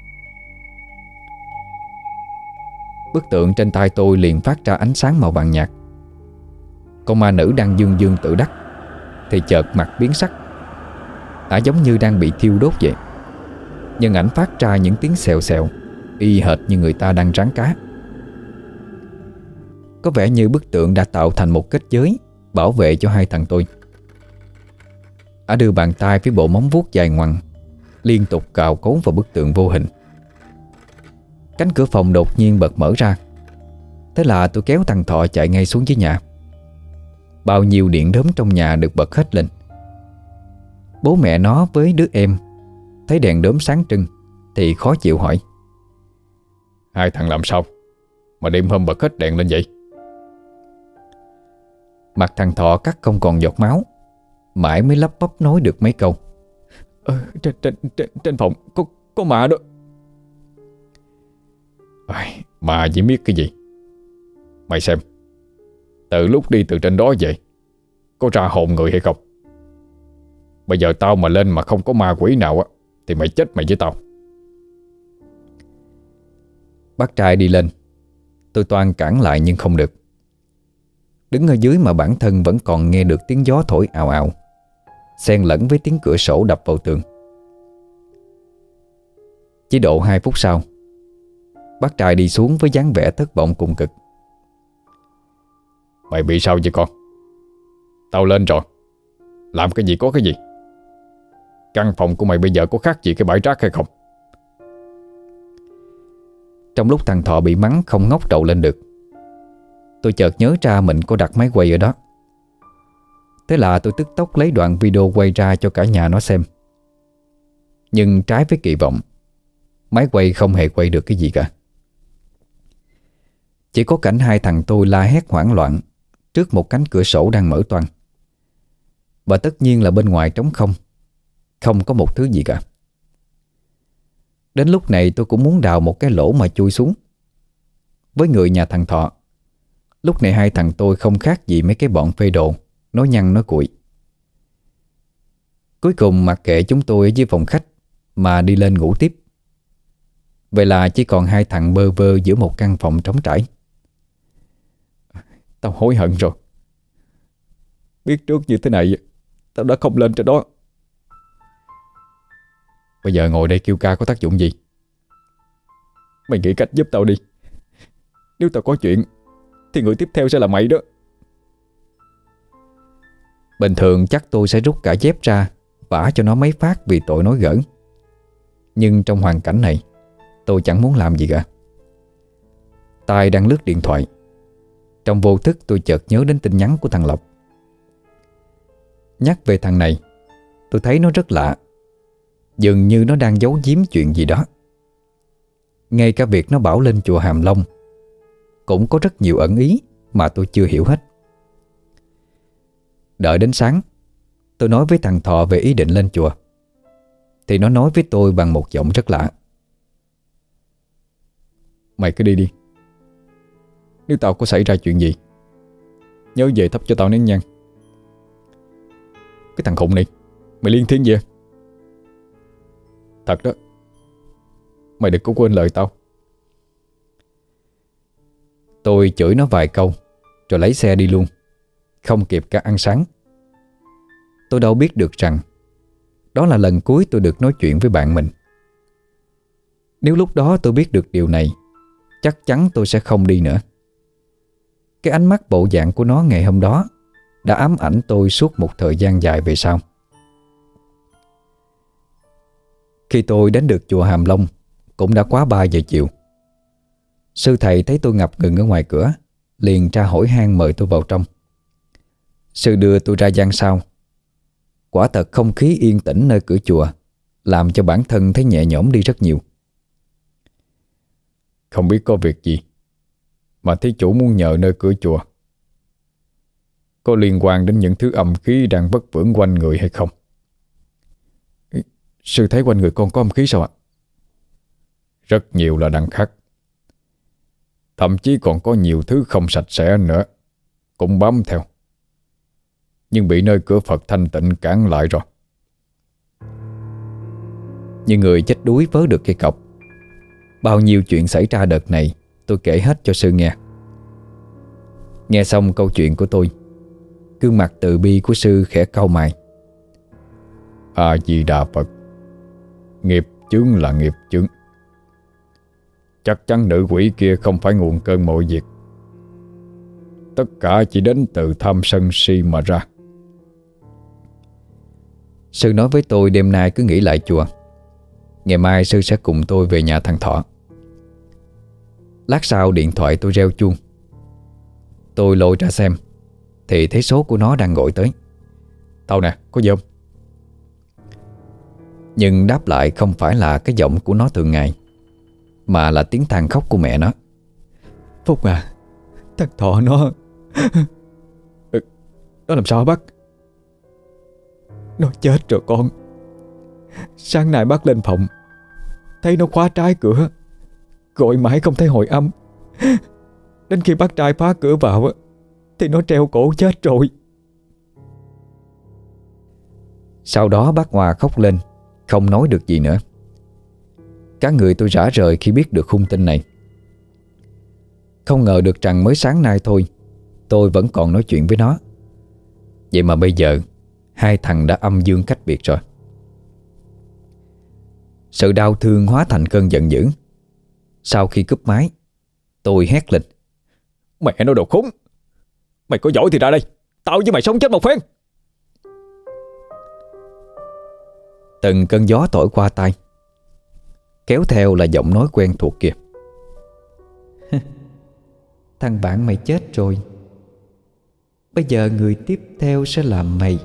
S1: Bức tượng trên tay tôi liền phát ra ánh sáng màu vàng nhạt. Con ma nữ đang dương dương tự đắc thì chợt mặt biến sắc. Ả giống như đang bị thiêu đốt vậy. Nhưng ảnh phát ra những tiếng xèo xèo, y hệt như người ta đang rán cá. Có vẻ như bức tượng đã tạo thành một kết giới bảo vệ cho hai thằng tôi. Ả đưa bàn tay với bộ móng vuốt dài ngoằng liên tục cào cấu vào bức tượng vô hình. Cánh cửa phòng đột nhiên bật mở ra. Thế là tôi kéo thằng Thọ chạy ngay xuống dưới nhà. Bao nhiêu điện đóm trong nhà được bật hết lên. Bố mẹ nó với đứa em thấy đèn đóm sáng trưng thì khó chịu hỏi:
S2: Hai thằng làm sao mà đêm hôm bật hết đèn lên vậy?
S1: Mặt thằng Thọ cắt không còn giọt máu, mãi mới lắp bắp nói được mấy câu:
S3: Trên phòng có ma đó.
S2: Mà chỉ biết cái gì? Mày xem, từ lúc đi từ trên đó về có ra hồn người hay không? Bây giờ tao mà lên mà không có ma quỷ nào á thì mày chết mày với tao.
S1: Bác trai đi lên. Tôi toan cản lại nhưng không được. Đứng ở dưới mà bản thân vẫn còn nghe được tiếng gió thổi ào ào, xen lẫn với tiếng cửa sổ đập vào tường. Chỉ độ 2 phút sau, bác trai đi xuống với dáng vẻ thất vọng cùng cực.
S2: Mày bị sao vậy con? Tao lên rồi, làm cái gì có cái gì? Căn phòng của mày bây giờ có khác gì cái bãi rác hay không?
S1: Trong lúc thằng Thọ bị mắng không ngóc đầu lên được, tôi chợt nhớ ra mình có đặt máy quay ở đó. Thế là tôi tức tốc lấy đoạn video quay ra cho cả nhà nó xem. Nhưng trái với kỳ vọng, máy quay không hề quay được cái gì cả. Chỉ có cảnh hai thằng tôi la hét hoảng loạn trước một cánh cửa sổ đang mở toang. Và tất nhiên là bên ngoài trống không, không có một thứ gì cả. Đến lúc này tôi cũng muốn đào một cái lỗ mà chui xuống. Với người nhà thằng Thọ, lúc này hai thằng tôi không khác gì mấy cái bọn phê đồ nói nhăng nói cuội. Cuối cùng mặc kệ chúng tôi ở dưới phòng khách mà đi lên ngủ tiếp. Vậy là chỉ còn hai thằng bơ vơ giữa một căn phòng trống trải.
S3: Tao hối hận rồi. Biết trước như thế này tao đã không lên trên đó.
S2: Bây giờ ngồi đây kêu ca có tác dụng gì?
S3: Mày nghĩ cách giúp tao đi. Nếu tao có chuyện thì người tiếp theo sẽ là mày đó.
S1: Bình thường chắc tôi sẽ rút cả dép ra vả cho nó mấy phát vì tội nói gỡn. Nhưng trong hoàn cảnh này, tôi chẳng muốn làm gì cả. Tai đang lướt điện thoại. Trong vô thức tôi chợt nhớ đến tin nhắn của thằng Lộc. Nhắc về thằng này, tôi thấy nó rất lạ. Dường như nó đang giấu giếm chuyện gì đó. Ngay cả việc nó bảo lên chùa Hàm Long cũng có rất nhiều ẩn ý mà tôi chưa hiểu hết. Đợi đến sáng, tôi nói với thằng Thọ về ý định lên chùa, thì nó nói với tôi bằng một giọng rất lạ:
S3: Mày cứ đi đi. Nếu tao có xảy ra chuyện gì, nhớ về thắp cho tao nén nhang. Cái thằng khùng này, mày liên thiên gì? Thật đó, mày đừng có quên lời tao.
S1: Tôi chửi nó vài câu rồi lấy xe đi luôn, không kịp cả ăn sáng. Tôi đâu biết được rằng đó là lần cuối tôi được nói chuyện với bạn mình. Nếu lúc đó tôi biết được điều này, chắc chắn tôi sẽ không đi nữa. Cái ánh mắt bộ dạng của nó ngày hôm đó đã ám ảnh tôi suốt một thời gian dài về sau. Khi tôi đến được chùa Hàm Long, cũng đã quá 3 giờ chiều. Sư thầy thấy tôi ngập ngừng ở ngoài cửa, liền ra hỏi han mời tôi vào trong. Sư đưa tôi ra gian sau. Quả thật không khí yên tĩnh nơi cửa chùa làm cho bản thân thấy nhẹ nhõm đi rất nhiều.
S2: Không biết có việc gì mà thí chủ muốn nhờ nơi cửa chùa? Có liên quan đến những thứ âm khí đang vất vưởng quanh người hay không?
S3: Sư thấy quanh người con có âm khí sao ạ?
S2: Rất nhiều là đằng khác. Thậm chí còn có nhiều thứ không sạch sẽ nữa cũng bám theo, nhưng bị nơi cửa Phật thanh tịnh cản lại rồi.
S1: Như người chết đuối vớ được cây cọc, bao nhiêu chuyện xảy ra đợt này tôi kể hết cho sư nghe. Nghe xong câu chuyện của tôi, gương mặt từ bi của sư khẽ cau mày.
S2: A Di Đà Phật. Nghiệp chướng là nghiệp chướng. Chắc chắn nữ quỷ kia không phải nguồn cơn mọi việc. Tất cả chỉ đến từ tham sân si mà ra.
S1: Sư nói với tôi đêm nay cứ nghỉ lại chùa. Ngày mai sư sẽ cùng tôi về nhà thằng Thọ. Lát sau điện thoại tôi reo chuông. Tôi lôi ra xem thì thấy số của nó đang gọi tới.
S2: Tao nè, có gì không?
S1: Nhưng đáp lại không phải là cái giọng của nó thường ngày, mà là tiếng than khóc của mẹ nó.
S3: Phúc à, thằng Thọ nó nó làm sao bác? Nó chết rồi con. Sáng nay bác lên phòng thấy nó khóa trái cửa, gọi mãi không thấy hồi âm. Đến khi bác trai phá cửa vào thì nó treo cổ chết rồi.
S1: Sau đó bác Hòa khóc lên, không nói được gì nữa. Cả người tôi rã rời khi biết được hung tin này. Không ngờ được rằng mới sáng nay thôi tôi vẫn còn nói chuyện với nó. Vậy mà bây giờ hai thằng đã âm dương cách biệt rồi. Sự đau thương hóa thành cơn giận dữ. Sau khi cúp máy, tôi hét lên:
S3: Mẹ nó đồ khốn! Mày có giỏi thì ra đây, tao với mày sống chết một phen.
S1: Từng cơn gió thổi qua tai, kéo theo là giọng nói quen thuộc kia: Thằng bạn mày chết rồi, bây giờ người tiếp theo sẽ là mày.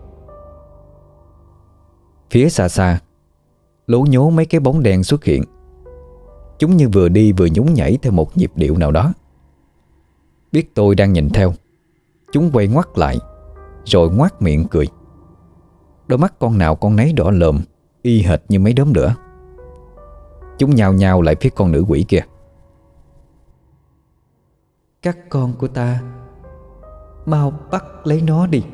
S1: Phía xa xa, lố nhố mấy cái bóng đen xuất hiện. Chúng như vừa đi vừa nhún nhảy theo một nhịp điệu nào đó. Biết tôi đang nhìn theo, chúng quay ngoắt lại, rồi ngoác miệng cười. Đôi mắt con nào con nấy đỏ lồm, y hệt như mấy đốm lửa. Chúng nhào nhào lại phía con nữ quỷ kia. Các con của ta, mau bắt lấy nó đi.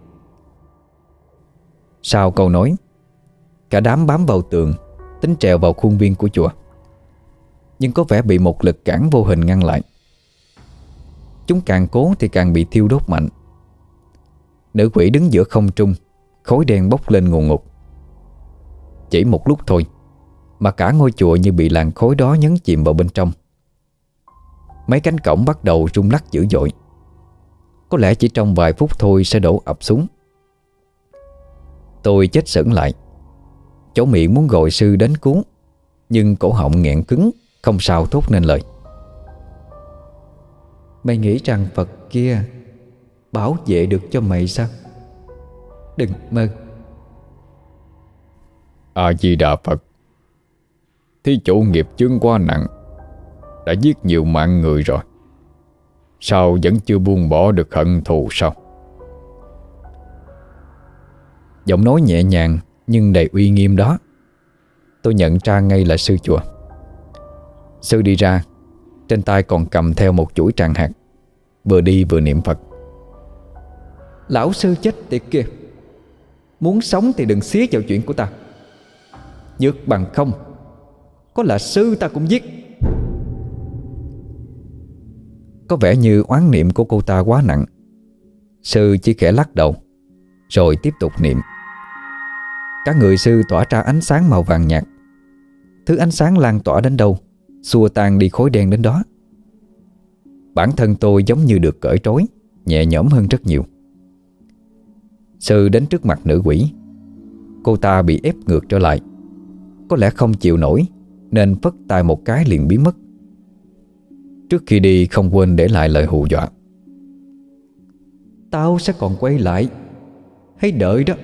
S1: Sau câu nói, cả đám bám vào tường, tính trèo vào khuôn viên của chùa. Nhưng có vẻ bị một lực cản vô hình ngăn lại. Chúng càng cố thì càng bị thiêu đốt mạnh. Nữ quỷ đứng giữa không trung, khói đen bốc lên ngùn ngụt. Chỉ một lúc thôi mà cả ngôi chùa như bị làn khói đó nhấn chìm vào bên trong. Mấy cánh cổng bắt đầu rung lắc dữ dội. Có lẽ chỉ trong vài phút thôi sẽ đổ ập xuống. Tôi chết sững lại. Chỗ miệng muốn gọi sư đến cứu, nhưng cổ họng nghẹn cứng, không sao thốt nên lời. Mày nghĩ rằng Phật kia bảo vệ được cho mày sao? Đừng mơ.
S2: A Di Đà Phật. Thí chủ nghiệp chướng quá nặng, đã giết nhiều mạng người rồi, sao vẫn chưa buông bỏ được hận thù sao?
S1: Giọng nói nhẹ nhàng nhưng đầy uy nghiêm đó, tôi nhận ra ngay là sư chùa. Sư đi ra, trên tay còn cầm theo một chuỗi tràng hạt, vừa đi vừa niệm Phật. Lão sư chết tiệt kìa, muốn sống thì đừng xía vào chuyện của ta. Nhược bằng không, có là sư ta cũng giết. Có vẻ như oán niệm của cô ta quá nặng. Sư chỉ khẽ lắc đầu, rồi tiếp tục niệm. Cả người sư tỏa ra ánh sáng màu vàng nhạt. Thứ ánh sáng lan tỏa đến đâu, xua tan đi khối đen đến đó. Bản thân tôi giống như được cởi trói, nhẹ nhõm hơn rất nhiều. Sư đến trước mặt nữ quỷ. Cô ta bị ép ngược trở lại. Có lẽ không chịu nổi nên phất tay một cái liền biến mất. Trước khi đi không quên để lại lời hù dọa: Tao sẽ còn quay lại, hãy đợi đó.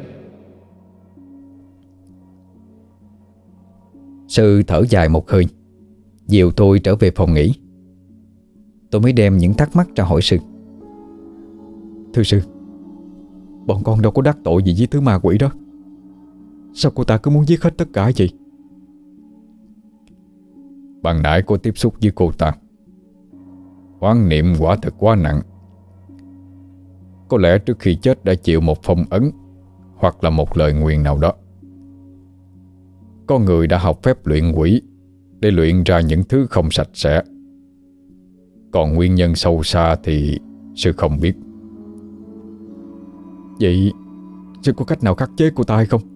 S1: Sư thở dài một hơi, dìu tôi trở về phòng nghỉ. Tôi mới đem những thắc mắc ra hỏi sư.
S3: Thưa sư, bọn con đâu có đắc tội gì với thứ ma quỷ đó, sao cô ta cứ muốn giết hết tất cả vậy?
S2: Ban nãy cô tiếp xúc với cô ta, oán niệm quả thật quá nặng. Có lẽ trước khi chết đã chịu một phong ấn hoặc là một lời nguyền nào đó. Có người đã học phép luyện quỷ để luyện ra những thứ không sạch sẽ. Còn nguyên nhân sâu xa thì sư không biết.
S3: Vậy sư có cách nào khắc chế cô ta hay không?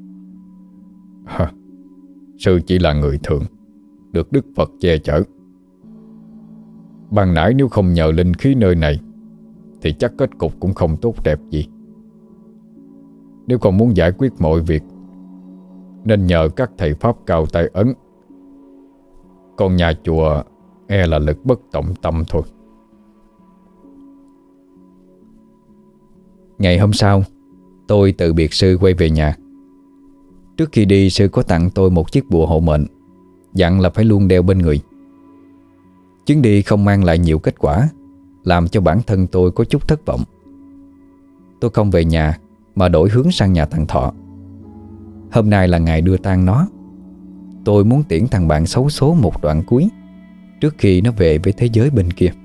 S2: Sư chỉ là người thường, được Đức Phật che chở. Ban nãy nếu không nhờ linh khí nơi này thì chắc kết cục cũng không tốt đẹp gì. Nếu con muốn giải quyết mọi việc, nên nhờ các thầy pháp cao tay ấn. Còn nhà chùa e là lực bất tòng tâm thôi.
S1: Ngày hôm sau, tôi từ biệt sư quay về nhà. Trước khi đi, sư có tặng tôi một chiếc bùa hộ mệnh, dặn là phải luôn đeo bên người. Chuyến đi không mang lại nhiều kết quả, làm cho bản thân tôi có chút thất vọng. Tôi không về nhà mà đổi hướng sang nhà thằng Thọ. Hôm nay là ngày đưa tang nó. Tôi muốn tiễn thằng bạn xấu số một đoạn cuối trước khi nó về với thế giới bên kia.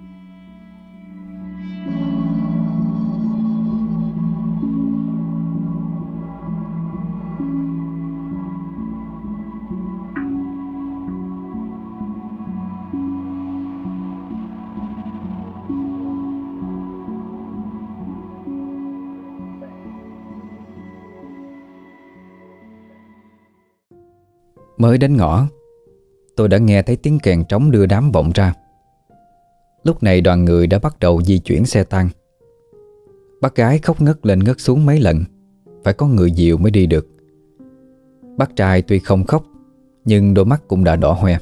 S1: Mới đến ngõ, tôi đã nghe thấy tiếng kèn trống đưa đám vọng ra. Lúc này đoàn người đã bắt đầu di chuyển xe tang. Bác gái khóc ngất lên ngất xuống mấy lần, phải có người dìu mới đi được. Bác trai tuy không khóc, nhưng đôi mắt cũng đã đỏ hoe.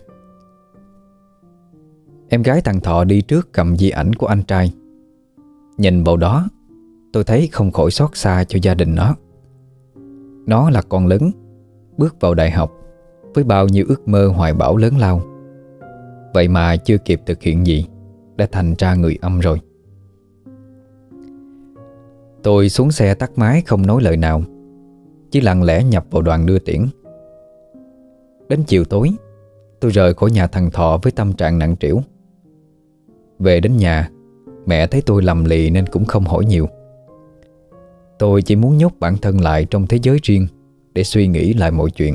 S1: Em gái thằng Thọ đi trước cầm di ảnh của anh trai. Nhìn vào đó, tôi thấy không khỏi xót xa cho gia đình nó. Nó là con lớn, bước vào đại học với bao nhiêu ước mơ hoài bão lớn lao. Vậy mà chưa kịp thực hiện gì đã thành ra người âm rồi. Tôi xuống xe tắt máy không nói lời nào, chỉ lặng lẽ nhập vào đoàn đưa tiễn. Đến chiều tối, tôi rời khỏi nhà thằng Thọ với tâm trạng nặng trĩu. Về đến nhà, mẹ thấy tôi lầm lì nên cũng không hỏi nhiều. Tôi chỉ muốn nhốt bản thân lại trong thế giới riêng để suy nghĩ lại mọi chuyện.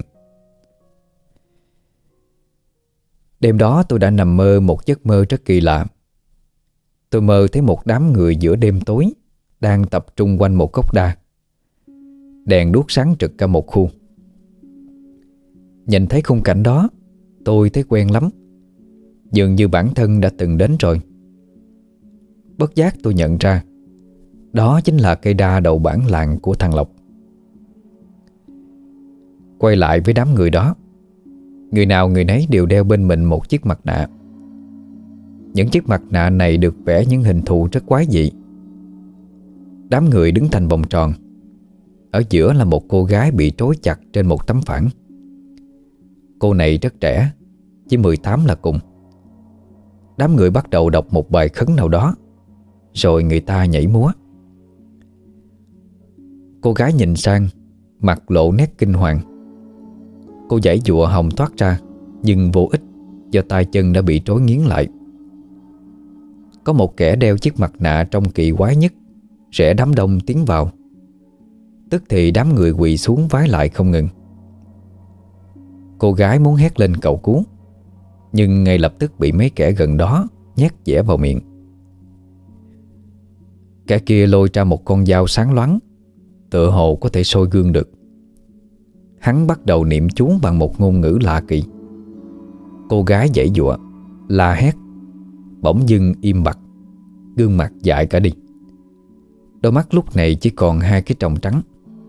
S1: Đêm đó tôi đã nằm mơ một giấc mơ rất kỳ lạ. Tôi mơ thấy một đám người giữa đêm tối đang tập trung quanh một gốc đa. Đèn đuốc sáng trực cả một khu. Nhìn thấy khung cảnh đó, tôi thấy quen lắm, dường như bản thân đã từng đến rồi. Bất giác tôi nhận ra đó chính là cây đa đầu bản làng của thằng Lộc. Quay lại với đám người đó, người nào người nấy đều đeo bên mình một chiếc mặt nạ. Những chiếc mặt nạ này được vẽ những hình thù rất quái dị. Đám người đứng thành vòng tròn. Ở giữa là một cô gái bị trói chặt trên một tấm phản. Cô này rất trẻ, chỉ 18 là cùng. Đám người bắt đầu đọc một bài khấn nào đó, rồi người ta nhảy múa. Cô gái nhìn sang, mặt lộ nét kinh hoàng. Cô giãy giụa hòng thoát ra, nhưng vô ích do tay chân đã bị trói nghiến lại. Có một kẻ đeo chiếc mặt nạ trông kỳ quái nhất rẽ đám đông tiến vào. Tức thì đám người quỳ xuống vái lại không ngừng. Cô gái muốn hét lên cầu cứu, nhưng ngay lập tức bị mấy kẻ gần đó nhét dẻ vào miệng. Kẻ kia lôi ra một con dao sáng loáng, tựa hồ có thể soi gương được. Hắn bắt đầu niệm chú bằng một ngôn ngữ lạ kỳ. Cô gái giãy giụa, la hét, bỗng dưng im bặt, gương mặt dại cả đi. Đôi mắt lúc này chỉ còn hai cái tròng trắng.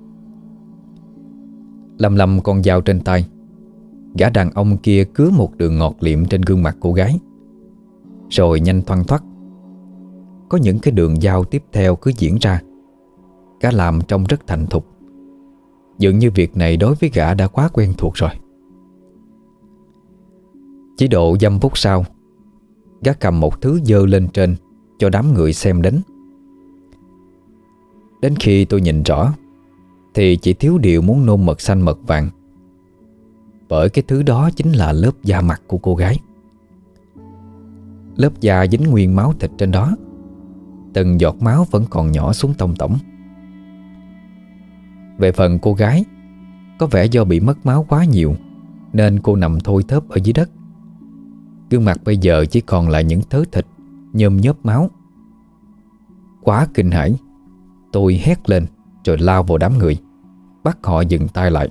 S1: Lầm lầm con dao trên tay, gã đàn ông kia cứa một đường ngọt liệm trên gương mặt cô gái, rồi nhanh thoăn thoắt. Có những cái đường dao tiếp theo cứ diễn ra. Gã làm trông rất thành thục, dường như việc này đối với gã đã quá quen thuộc rồi. Chỉ độ dăm phút sau, gã cầm một thứ giơ lên trên cho đám người xem đến. Đến khi tôi nhìn rõ thì chỉ thiếu điều muốn nôn mật xanh mật vàng. Bởi cái thứ đó chính là lớp da mặt của cô gái. Lớp da dính nguyên máu thịt trên đó, từng giọt máu vẫn còn nhỏ xuống tông tổng. Về phần cô gái, có vẻ do bị mất máu quá nhiều nên cô nằm thôi thớp ở dưới đất. Gương mặt bây giờ chỉ còn lại những thớ thịt nhôm nhớp máu. Quá kinh hãi, tôi hét lên rồi lao vào đám người, bắt họ dừng tay lại.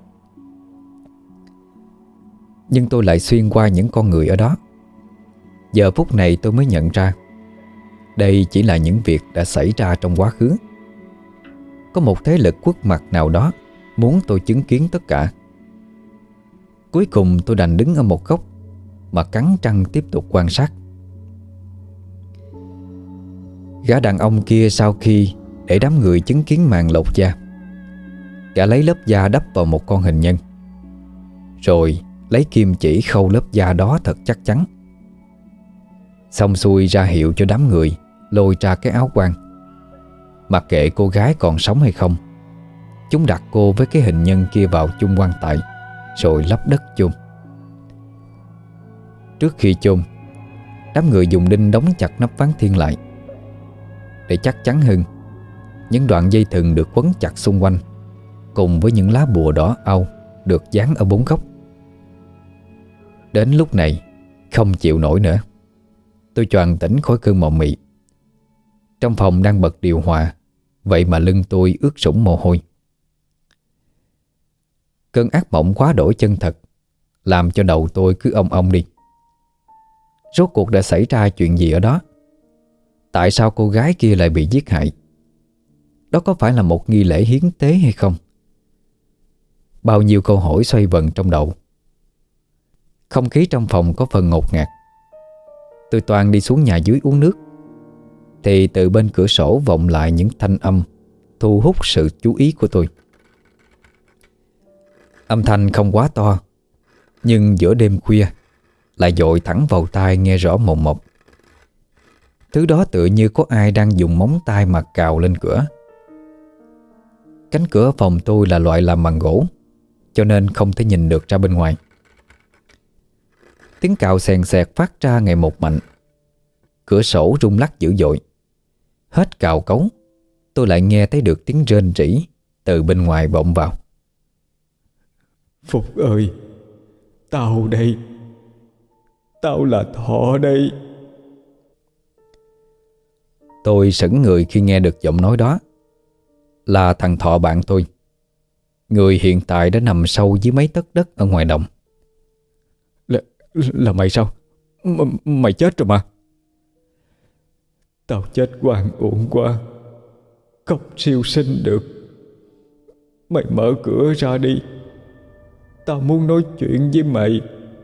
S1: Nhưng tôi lại xuyên qua những con người ở đó. Giờ phút này tôi mới nhận ra Đây chỉ là những việc đã xảy ra trong quá khứ. Có một thế lực khuất mặt nào đó muốn tôi chứng kiến tất cả. Cuối cùng tôi đành đứng ở một góc mà cắn răng tiếp tục quan sát. Gã đàn ông kia sau khi để đám người chứng kiến màn lột da, gã lấy lớp da đắp vào một con hình nhân, rồi lấy kim chỉ khâu lớp da đó thật chắc chắn. Xong xuôi ra hiệu cho đám người lôi ra cái áo quan. Mặc kệ cô gái còn sống hay không, chúng đặt cô với cái hình nhân kia vào chung quan tài, rồi lấp đất chôn. Trước khi chôn, đám người dùng đinh đóng chặt nắp ván thiên lại. Để chắc chắn hơn, những đoạn dây thừng được quấn chặt xung quanh, cùng với những lá bùa đỏ au được dán ở bốn góc. Đến lúc này không chịu nổi nữa, tôi choàng tỉnh khỏi cơn mộng mị. Trong phòng đang bật điều hòa, vậy mà lưng tôi ướt sũng mồ hôi. Cơn ác mộng quá đổi chân thật làm cho đầu tôi cứ ong ong đi. Rốt cuộc đã xảy ra chuyện gì ở đó? Tại sao cô gái kia lại bị giết hại? Đó có phải là một nghi lễ hiến tế hay không? Bao nhiêu câu hỏi xoay vần trong đầu. Không khí trong phòng có phần ngột ngạt. Tôi toan đi xuống nhà dưới uống nước, thì từ bên cửa sổ vọng lại những thanh âm thu hút sự chú ý của tôi. Âm thanh không quá to, nhưng giữa đêm khuya lại dội thẳng vào tai nghe rõ mồn một. Thứ đó tựa như có ai đang dùng móng tay mà cào lên cửa. Cánh cửa phòng tôi là loại làm bằng gỗ, cho nên không thể nhìn được ra bên ngoài. Tiếng cào xèn xẹt phát ra ngày một mạnh. Cửa sổ rung lắc dữ dội. Hết cào cấu, tôi lại nghe thấy được tiếng rên rỉ từ bên ngoài vọng vào.
S3: Phúc ơi, tao đây. Tao là Thọ đây.
S1: Tôi sững người khi nghe được giọng nói đó. Là thằng Thọ bạn tôi. Người hiện tại đã nằm sâu dưới mấy tấc đất ở ngoài đồng.
S3: Là mày sao? Mày chết rồi mà. Tao chết oan uổng quá, không siêu sinh được. Mày mở cửa ra đi, tao muốn nói chuyện với mày.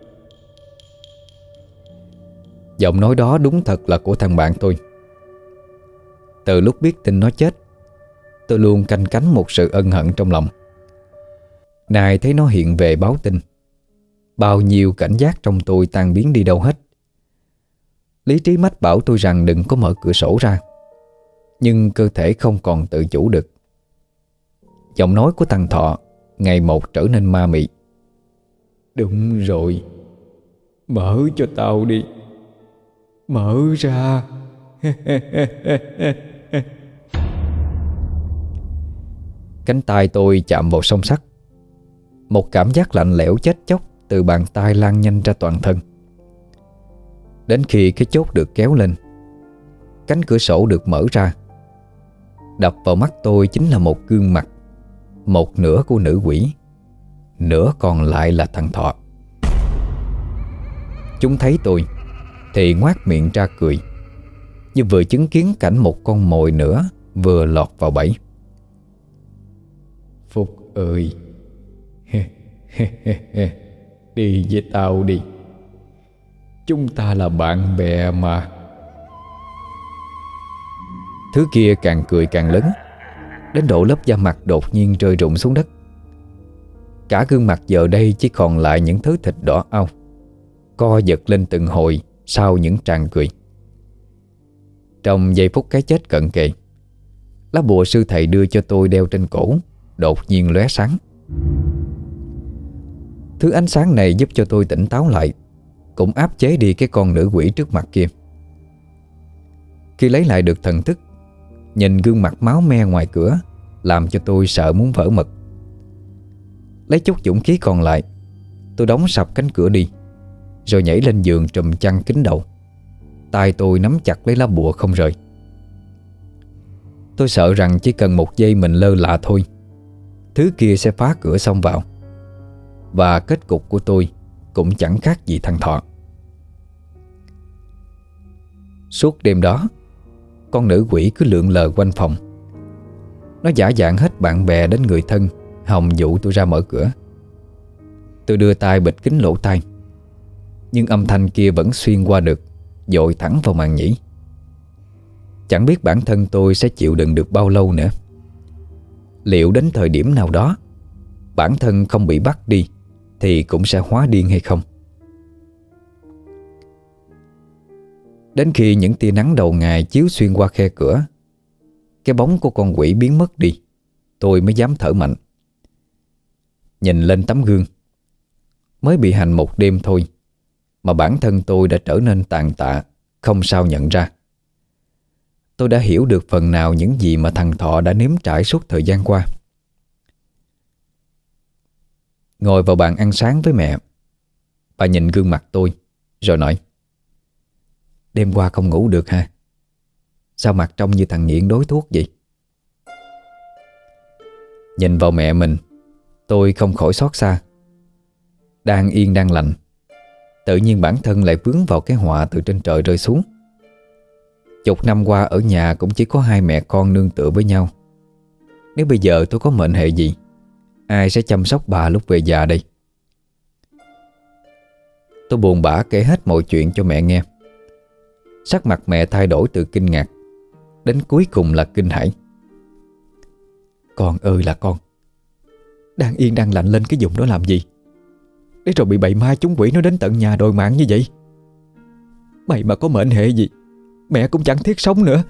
S1: Giọng nói đó đúng thật là của thằng bạn tôi. Từ lúc biết tin nó chết, tôi luôn canh cánh một sự ân hận trong lòng. Nay thấy nó hiện về báo tin, bao nhiêu cảnh giác trong tôi tan biến đi đâu hết. Lý trí mách bảo tôi rằng đừng có mở cửa sổ ra, nhưng cơ thể không còn tự chủ được. Giọng nói của thằng Thọ ngày một trở nên ma mị.
S3: Đúng rồi, mở cho tao đi, mở ra.
S1: Cánh tay tôi chạm vào song sắt. Một cảm giác lạnh lẽo chết chóc từ bàn tay lan nhanh ra toàn thân. Đến khi cái chốt được kéo lên, cánh cửa sổ được mở ra. Đập vào mắt tôi chính là một gương mặt, một nửa của nữ quỷ, nửa còn lại là thằng Thọ. Chúng thấy tôi thì ngoác miệng ra cười, như vừa chứng kiến cảnh một con mồi nữa vừa lọt vào bẫy.
S3: Phúc ơi, đi với tao đi. Chúng ta là bạn bè mà.
S1: Thứ kia càng cười càng lớn, đến độ lớp da mặt đột nhiên rơi rụng xuống đất. Cả gương mặt giờ đây chỉ còn lại những thứ thịt đỏ au, co giật lên từng hồi sau những tràng cười. Trong giây phút cái chết cận kề, lá bùa sư thầy đưa cho tôi đeo trên cổ đột nhiên lóe sáng. Thứ ánh sáng này giúp cho tôi tỉnh táo lại, cũng áp chế đi cái con nữ quỷ trước mặt kia. Khi lấy lại được thần thức, nhìn gương mặt máu me ngoài cửa làm cho tôi sợ muốn vỡ mật. Lấy chút dũng khí còn lại, tôi đóng sập cánh cửa đi, rồi nhảy lên giường trùm chăn kín đầu. Tay tôi nắm chặt lấy lá bùa không rời. Tôi sợ rằng chỉ cần một giây mình lơ là thôi, thứ kia sẽ phá cửa xông vào, và kết cục của tôi cũng chẳng khác gì thằng Thọ. Suốt đêm đó, con nữ quỷ cứ lượn lờ quanh phòng. Nó giả dạng hết bạn bè đến người thân, hòng dụ tôi ra mở cửa. Tôi đưa tay bịt kín lỗ tai, nhưng âm thanh kia vẫn xuyên qua được, dội thẳng vào màng nhĩ. Chẳng biết bản thân tôi sẽ chịu đựng được bao lâu nữa. Liệu đến thời điểm nào đó bản thân không bị bắt đi thì cũng sẽ hóa điên hay không? Đến khi những tia nắng đầu ngày chiếu xuyên qua khe cửa, cái bóng của con quỷ biến mất đi, tôi mới dám thở mạnh. Nhìn lên tấm gương, mới bị hành một đêm thôi mà bản thân tôi đã trở nên tàn tạ, không sao nhận ra. Tôi đã hiểu được phần nào những gì mà thằng Thọ đã nếm trải suốt thời gian qua. Ngồi vào bàn ăn sáng với mẹ, bà nhìn gương mặt tôi rồi nói: "Đêm qua không ngủ được ha? Sao mặt trông như thằng nghiện đối thuốc vậy?" Nhìn vào mẹ mình, tôi không khỏi xót xa. Đang yên đang lành, tự nhiên bản thân lại vướng vào cái họa từ trên trời rơi xuống. Chục năm qua ở nhà cũng chỉ có hai mẹ con nương tựa với nhau. Nếu bây giờ tôi có mệnh hệ gì, ai sẽ chăm sóc bà lúc về già đây? Tôi buồn bã kể hết mọi chuyện cho mẹ nghe. Sắc mặt mẹ thay đổi từ kinh ngạc đến cuối cùng là kinh hãi. "Con ơi là con, đang yên đang lành lên cái vùng đó làm gì? Để rồi bị bậy ma chúng quỷ nó đến tận nhà đòi mạng như vậy. Mày mà có mệnh hệ gì, mẹ cũng chẳng thiết sống nữa."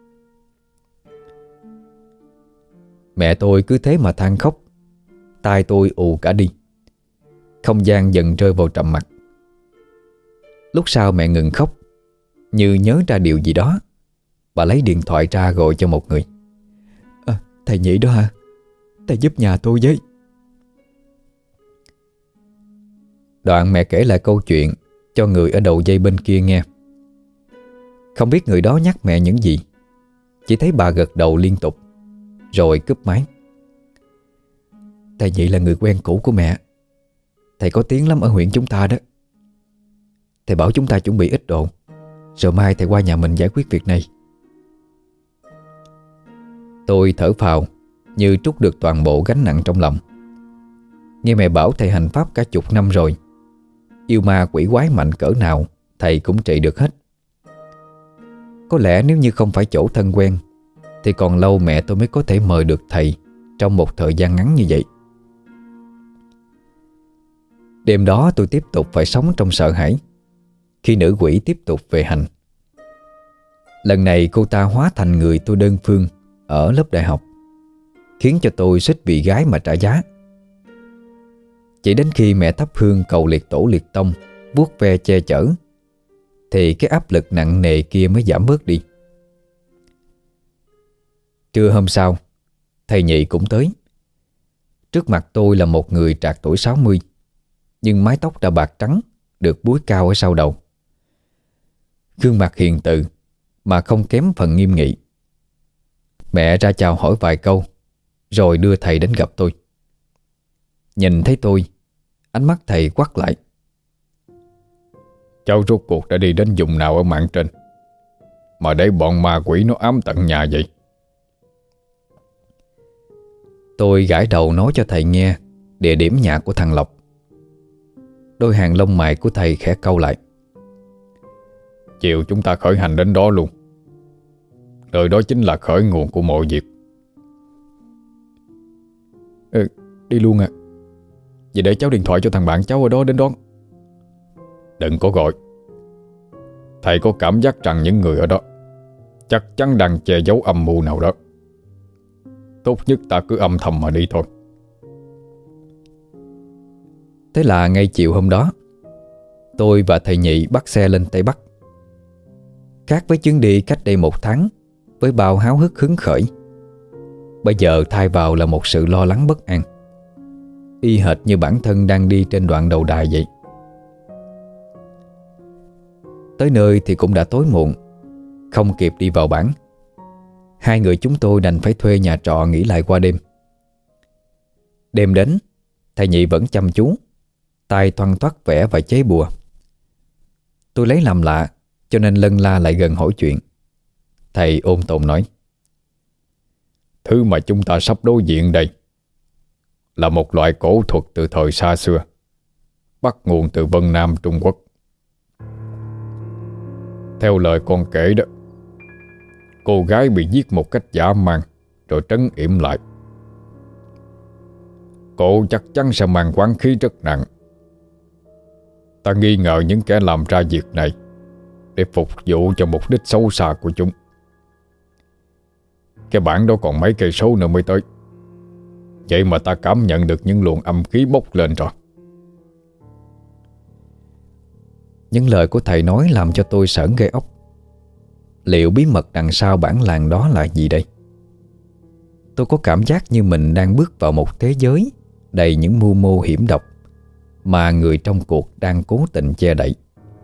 S1: Mẹ tôi cứ thế mà than khóc. Tai tôi ù cả đi. Không gian dần rơi vào trầm mặc. Lúc sau mẹ ngừng khóc, như nhớ ra điều gì đó. Bà lấy điện thoại ra gọi cho một người. Thầy Nhị đó hả? Thầy giúp nhà tôi với." Đoạn mẹ kể lại câu chuyện cho người ở đầu dây bên kia nghe. Không biết người đó nhắc mẹ những gì, chỉ thấy bà gật đầu liên tục rồi cúp máy. "Thầy Nhị là người quen cũ của mẹ. Thầy có tiếng lắm ở huyện chúng ta đó. Thầy bảo chúng ta chuẩn bị ít đồ, rồi mai thầy qua nhà mình giải quyết việc này." Tôi thở phào, như trút được toàn bộ gánh nặng trong lòng. Nghe mẹ bảo thầy hành pháp cả chục năm rồi, yêu ma quỷ quái mạnh cỡ nào thầy cũng trị được hết. Có lẽ nếu như không phải chỗ thân quen thì còn lâu mẹ tôi mới có thể mời được thầy trong một thời gian ngắn như vậy. Đêm đó tôi tiếp tục phải sống trong sợ hãi khi nữ quỷ tiếp tục về hành. Lần này cô ta hóa thành người tôi đơn phương ở lớp đại học, khiến cho tôi suýt bị gái mà trả giá. Chỉ đến khi mẹ thắp hương cầu liệt tổ liệt tông, vuốt ve che chở, thì cái áp lực nặng nề kia mới giảm bớt đi. Trưa hôm sau, thầy Nhị cũng tới. Trước mặt tôi là một người trạc tuổi 60, nhưng mái tóc đã bạc trắng, được búi cao ở sau đầu. Gương mặt hiền từ mà không kém phần nghiêm nghị. Mẹ ra chào hỏi vài câu, rồi đưa thầy đến gặp tôi. Nhìn thấy tôi, ánh mắt thầy quắt lại:
S2: "Cháu rốt cuộc đã đi đến vùng nào ở mạng trên mà để bọn ma quỷ nó ám tận nhà vậy?"
S1: Tôi gãi đầu nói cho thầy nghe địa điểm nhà của thằng Lộc. Đôi hàng lông mày của thầy khẽ cau lại.
S2: "Chiều chúng ta khởi hành đến đó luôn. Nơi đó chính là khởi nguồn của mọi việc."
S3: Đi luôn à? Vậy để cháu điện thoại cho thằng bạn cháu ở đó đến đón.
S2: Đừng có gọi. Thầy có cảm giác rằng những người ở đó chắc chắn đang che giấu âm mưu nào đó. Tốt nhất ta cứ âm thầm mà đi thôi.
S1: Thế là ngay chiều hôm đó, tôi và thầy Nhị bắt xe lên Tây Bắc. Khác với chuyến đi cách đây 1 tháng với bao háo hức hứng khởi, bây giờ thay vào là một sự lo lắng bất an, y hệt như bản thân đang đi trên đoạn đầu đài vậy. Tới nơi thì cũng đã tối muộn, không kịp đi vào bản. Hai người chúng tôi đành phải thuê nhà trọ nghỉ lại qua đêm. Đêm đến, thầy Nhị vẫn chăm chú, tay thoăn thoắt vẽ và chế bùa. Tôi lấy làm lạ, cho nên lân la lại gần hỏi chuyện. Thầy ôn tồn nói:
S2: Thứ mà chúng ta sắp đối diện đây là một loại cổ thuật từ thời xa xưa, bắt nguồn từ Vân Nam Trung Quốc. Theo lời con kể đó, cô gái bị giết một cách dã man rồi trấn yểm lại. Cô chắc chắn sẽ mang oán khí rất nặng. Ta nghi ngờ những kẻ làm ra việc này để phục vụ cho mục đích xấu xa của chúng. Cái bản đó còn mấy cây số nữa mới tới. Vậy mà ta cảm nhận được những luồng âm khí bốc lên rồi.
S1: Những lời của thầy nói làm cho tôi sởn gai ốc. Liệu bí mật đằng sau bản làng đó là gì đây? Tôi có cảm giác như mình đang bước vào một thế giới đầy những mưu mô hiểm độc mà người trong cuộc đang cố tình che đậy.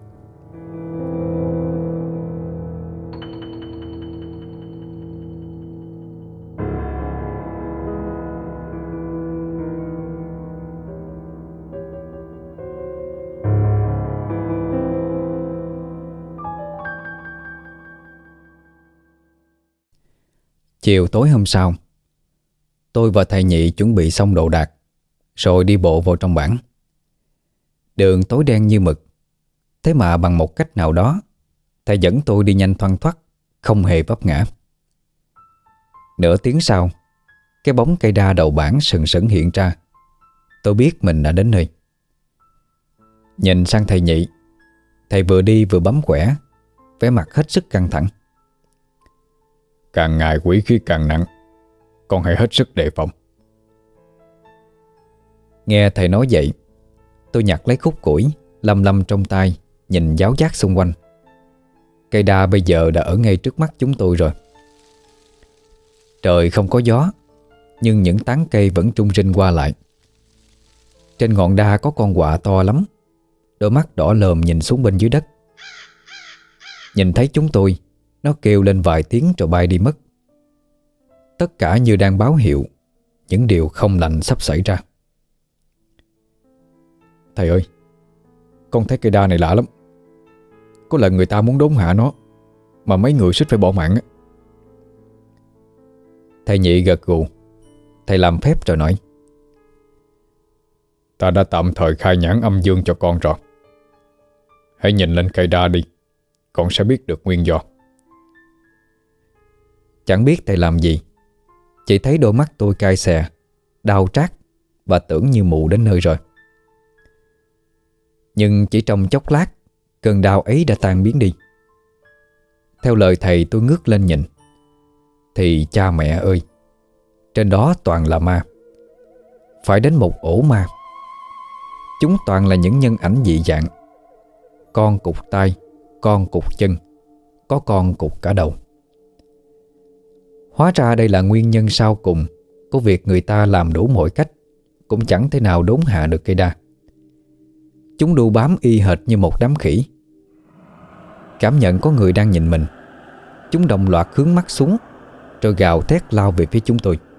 S1: Chiều tối hôm sau, tôi và thầy Nhị chuẩn bị xong đồ đạc rồi đi bộ vào trong bản. Đường tối đen như mực, thế mà bằng một cách nào đó thầy dẫn tôi đi nhanh thoăn thoắt, không hề vấp ngã. Nửa tiếng sau, cái bóng cây đa đầu bản sừng sững hiện ra. Tôi biết mình đã đến nơi. Nhìn sang thầy Nhị, thầy vừa đi vừa bấm quẻ, vẻ mặt hết sức căng thẳng.
S2: Càng ngày quỷ khí càng nặng, con hãy hết sức đề phòng.
S1: Nghe thầy nói vậy, tôi nhặt lấy khúc củi lăm lăm trong tay, nhìn giáo giác xung quanh. Cây đa bây giờ đã ở ngay trước mắt chúng tôi rồi. Trời không có gió, nhưng những tán cây vẫn rung rinh qua lại. Trên ngọn đa có con quạ to lắm, đôi mắt đỏ lòm nhìn xuống bên dưới đất. Nhìn thấy chúng tôi, nó kêu lên vài tiếng rồi bay đi mất. Tất cả như đang báo hiệu những điều không lành sắp xảy ra.
S3: Thầy ơi, con thấy cây đa này lạ lắm. Có lần người ta muốn đốn hạ nó mà mấy người suýt phải bỏ mạng á.
S1: Thầy Nhị gật gù. Thầy làm phép rồi nói:
S2: Ta đã tạm thời khai nhãn âm dương cho con rồi. Hãy nhìn lên cây đa đi, con sẽ biết được nguyên do.
S1: Chẳng biết thầy làm gì, chỉ thấy đôi mắt tôi cay xè, đau rát và tưởng như mù đến nơi rồi. Nhưng chỉ trong chốc lát, cơn đau ấy đã tan biến đi. Theo lời thầy, tôi ngước lên nhìn thì cha mẹ ơi, trên đó toàn là ma. Phải đến một ổ ma. Chúng toàn là những nhân ảnh dị dạng. Con cụt tay, con cụt chân, có con cụt cả đầu. Hóa ra đây là nguyên nhân sau cùng của việc người ta làm đủ mọi cách cũng chẳng thể nào đốn hạ được cây đa. Chúng đu bám y hệt như một đám khỉ. Cảm nhận có người đang nhìn mình, chúng đồng loạt hướng mắt xuống rồi gào thét lao về phía chúng tôi.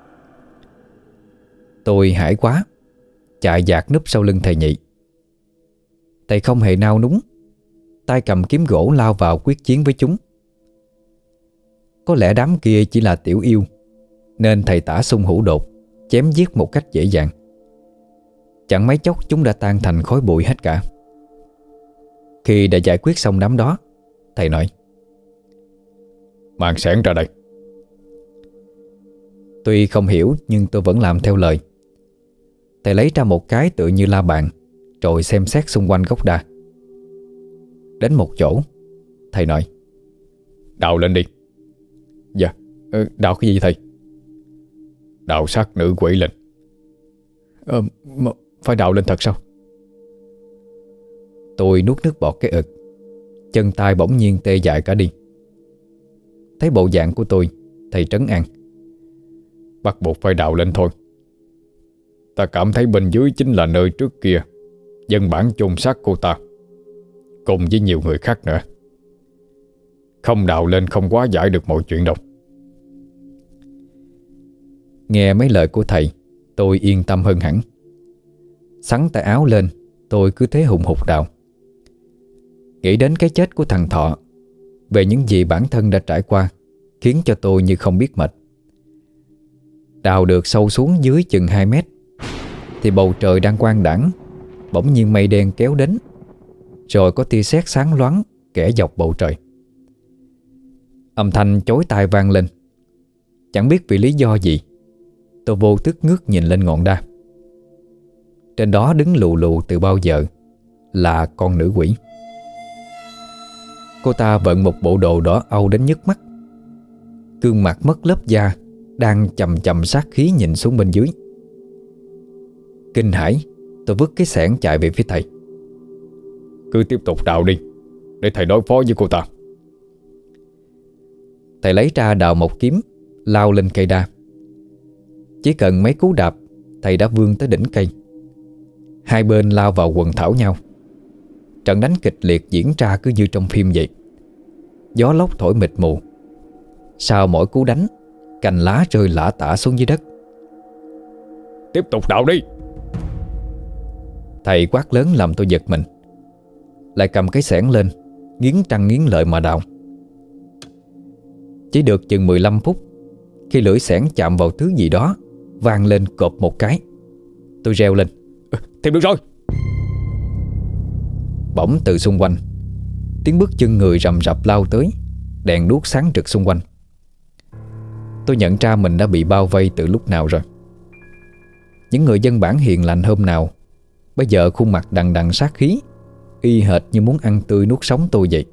S1: Tôi hãi quá, chạy dạt núp sau lưng thầy Nhị. Thầy không hề nao núng, tay cầm kiếm gỗ lao vào quyết chiến với chúng. Có lẽ đám kia chỉ là tiểu yêu, nên thầy tả xung hữu đột, chém giết một cách dễ dàng. Chẳng mấy chốc chúng đã tan thành khói bụi hết cả. Khi đã giải quyết xong đám đó, thầy nói:
S2: Mang xẻng ra đây.
S1: Tuy không hiểu nhưng tôi vẫn làm theo lời. Thầy lấy ra một cái tựa như la bàn, rồi xem xét xung quanh gốc đa. Đến một chỗ, thầy nói:
S2: Đào lên đi.
S3: Dạ, đào cái gì thầy?
S2: Đào xác nữ quỷ lên.
S3: Mà phải đào lên thật sao?
S1: Tôi nuốt nước bọt cái ực, chân tay bỗng nhiên tê dại cả đi. Thấy bộ dạng của tôi, thầy trấn an:
S2: Bắt buộc phải đào lên thôi. Ta cảm thấy bên dưới chính là nơi trước kia dân bản chôn xác cô ta, cùng với nhiều người khác nữa. Không đào lên không quá giải được mọi chuyện đâu.
S1: Nghe mấy lời của thầy, tôi yên tâm hơn hẳn. Xắn tay áo lên, tôi cứ thế hùng hục đào. Nghĩ đến cái chết của thằng Thọ, về những gì bản thân đã trải qua khiến cho tôi như không biết mệt. Đào được sâu xuống dưới chừng 2 mét thì bầu trời đang quang đãng, bỗng nhiên mây đen kéo đến, rồi có tia sét sáng loáng kẻ dọc bầu trời. Âm thanh chói tai vang lên. Chẳng biết vì lý do gì, tôi vô thức ngước nhìn lên ngọn đa. Trên đó đứng lù lù từ bao giờ là con nữ quỷ. Cô ta vận một bộ đồ đỏ âu đến nhức mắt, gương mặt mất lớp da, đang chầm chầm sát khí nhìn xuống bên dưới. Kinh hãi, tôi vứt cái xẻng chạy về phía thầy.
S2: Cứ tiếp tục đào đi, để thầy đối phó với cô ta.
S1: Thầy lấy ra đào một kiếm, lao lên cây đa. Chỉ cần mấy cú đạp, thầy đã vươn tới đỉnh cây. Hai bên lao vào quần thảo nhau. Trận đánh kịch liệt diễn ra cứ như trong phim vậy. Gió lốc thổi mịt mù. Sau mỗi cú đánh, cành lá rơi lả tả xuống dưới đất.
S2: Tiếp tục đào đi.
S1: Thầy quát lớn làm tôi giật mình, lại cầm cái xẻng lên, nghiến răng nghiến lợi mà đào. Chỉ được chừng 15 phút, khi lưỡi xẻng chạm vào thứ gì đó, vang lên cộp một cái. Tôi reo lên:
S3: Tìm được rồi.
S1: Bỗng từ xung quanh, tiếng bước chân người rầm rập lao tới, đèn đuốc sáng rực xung quanh. Tôi nhận ra mình đã bị bao vây từ lúc nào rồi. Những người dân bản hiền lành hôm nào bây giờ khuôn mặt đằng đằng sát khí, y hệt như muốn ăn tươi nuốt sống tôi vậy.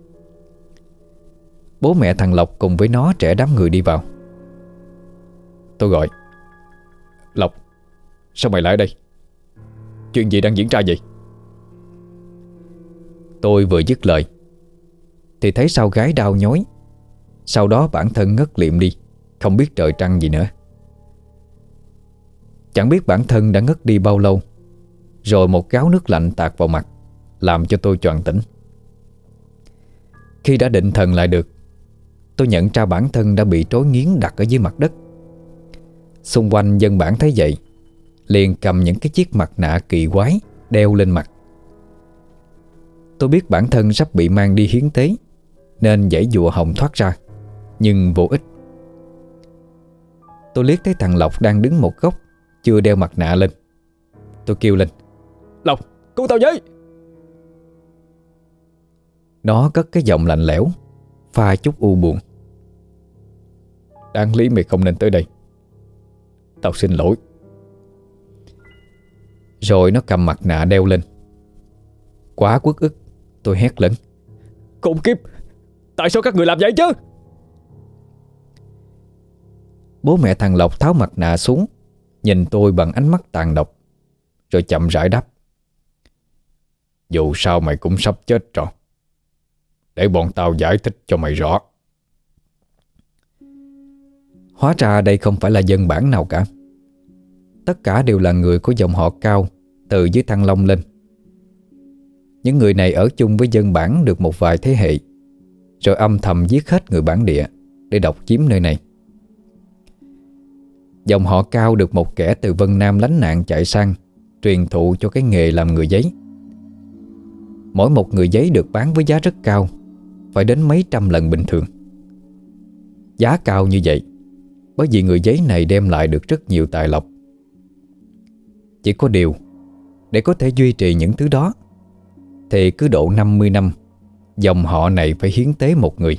S1: Bố mẹ thằng Lộc cùng với nó trẻ đám người đi vào. Tôi gọi:
S2: Lộc, sao mày lại đây? Chuyện gì đang diễn ra vậy?
S1: Tôi vừa dứt lời thì thấy sau gáy đau nhói. Sau đó bản thân ngất liệm đi, không biết trời trăng gì nữa. Chẳng biết bản thân đã ngất đi bao lâu, rồi một gáo nước lạnh tạt vào mặt, làm cho tôi choàng tỉnh. Khi đã định thần lại được, tôi nhận ra bản thân đã bị trói nghiến đặt ở dưới mặt đất. Xung quanh dân bản thấy vậy, liền cầm những cái chiếc mặt nạ kỳ quái đeo lên mặt. Tôi biết bản thân sắp bị mang đi hiến tế, nên giãy giụa hòng thoát ra, nhưng vô ích. Tôi liếc thấy thằng Lộc đang đứng một góc, chưa đeo mặt nạ lên. Tôi kêu lên:
S3: Lộc, cứu tao với.
S1: Nó cất cái giọng lạnh lẽo, pha chút u buồn:
S2: Đáng lý mày không nên tới đây. Tao xin lỗi.
S1: Rồi nó cầm mặt nạ đeo lên. Quá uất ức, tôi hét lớn:
S3: Khốn kiếp, tại sao các người làm vậy chứ?
S1: Bố mẹ thằng Lộc tháo mặt nạ xuống, nhìn tôi bằng ánh mắt tàn độc, rồi chậm rãi đáp:
S2: Dù sao mày cũng sắp chết rồi, để bọn tao giải thích cho mày rõ.
S1: Hóa ra đây không phải là dân bản nào cả. Tất cả đều là người của dòng họ Cao, từ dưới Thăng Long lên. Những người này ở chung với dân bản được một vài thế hệ, rồi âm thầm giết hết người bản địa để độc chiếm nơi này. Dòng họ Cao được một kẻ từ Vân Nam lánh nạn chạy sang, truyền thụ cho cái nghề làm người giấy. Mỗi một người giấy được bán với giá rất cao, phải đến mấy trăm lần bình thường. Giá cao như vậy bởi vì người giấy này đem lại được rất nhiều tài lộc. Chỉ có điều, để có thể duy trì những thứ đó thì cứ độ 50 năm, dòng họ này phải hiến tế một người.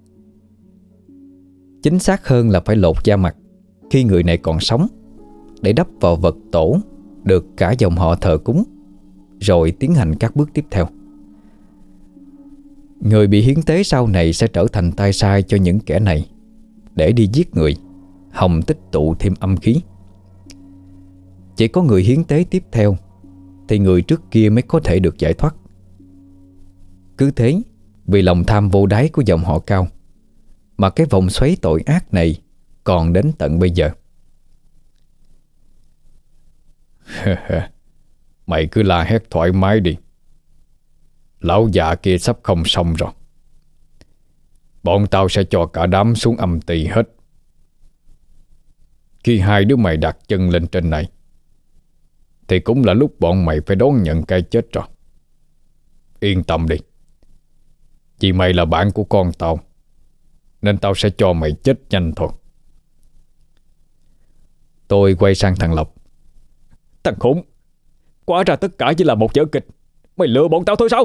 S1: Chính xác hơn là phải lột da mặt khi người này còn sống, để đắp vào vật tổ được cả dòng họ thờ cúng, rồi tiến hành các bước tiếp theo. Người bị hiến tế sau này sẽ trở thành tay sai cho những kẻ này, để đi giết người, hòng tích tụ thêm âm khí. Chỉ có người hiến tế tiếp theo thì người trước kia mới có thể được giải thoát. Cứ thế, vì lòng tham vô đáy của dòng họ Cao, mà cái vòng xoáy tội ác này còn đến tận bây giờ.
S2: Mày cứ la hét thoải mái đi. Lão già kia sắp không xong rồi. Bọn tao sẽ cho cả đám xuống âm tỳ hết. Khi hai đứa mày đặt chân lên trên này thì cũng là lúc bọn mày phải đón nhận cái chết rồi. Yên tâm đi. Vì mày là bạn của con tao, nên tao sẽ cho mày chết nhanh thôi.
S1: Tôi quay sang thằng Lộc.
S3: Thằng khốn, hóa ra tất cả chỉ là một vở kịch. Mày lừa bọn tao thôi sao?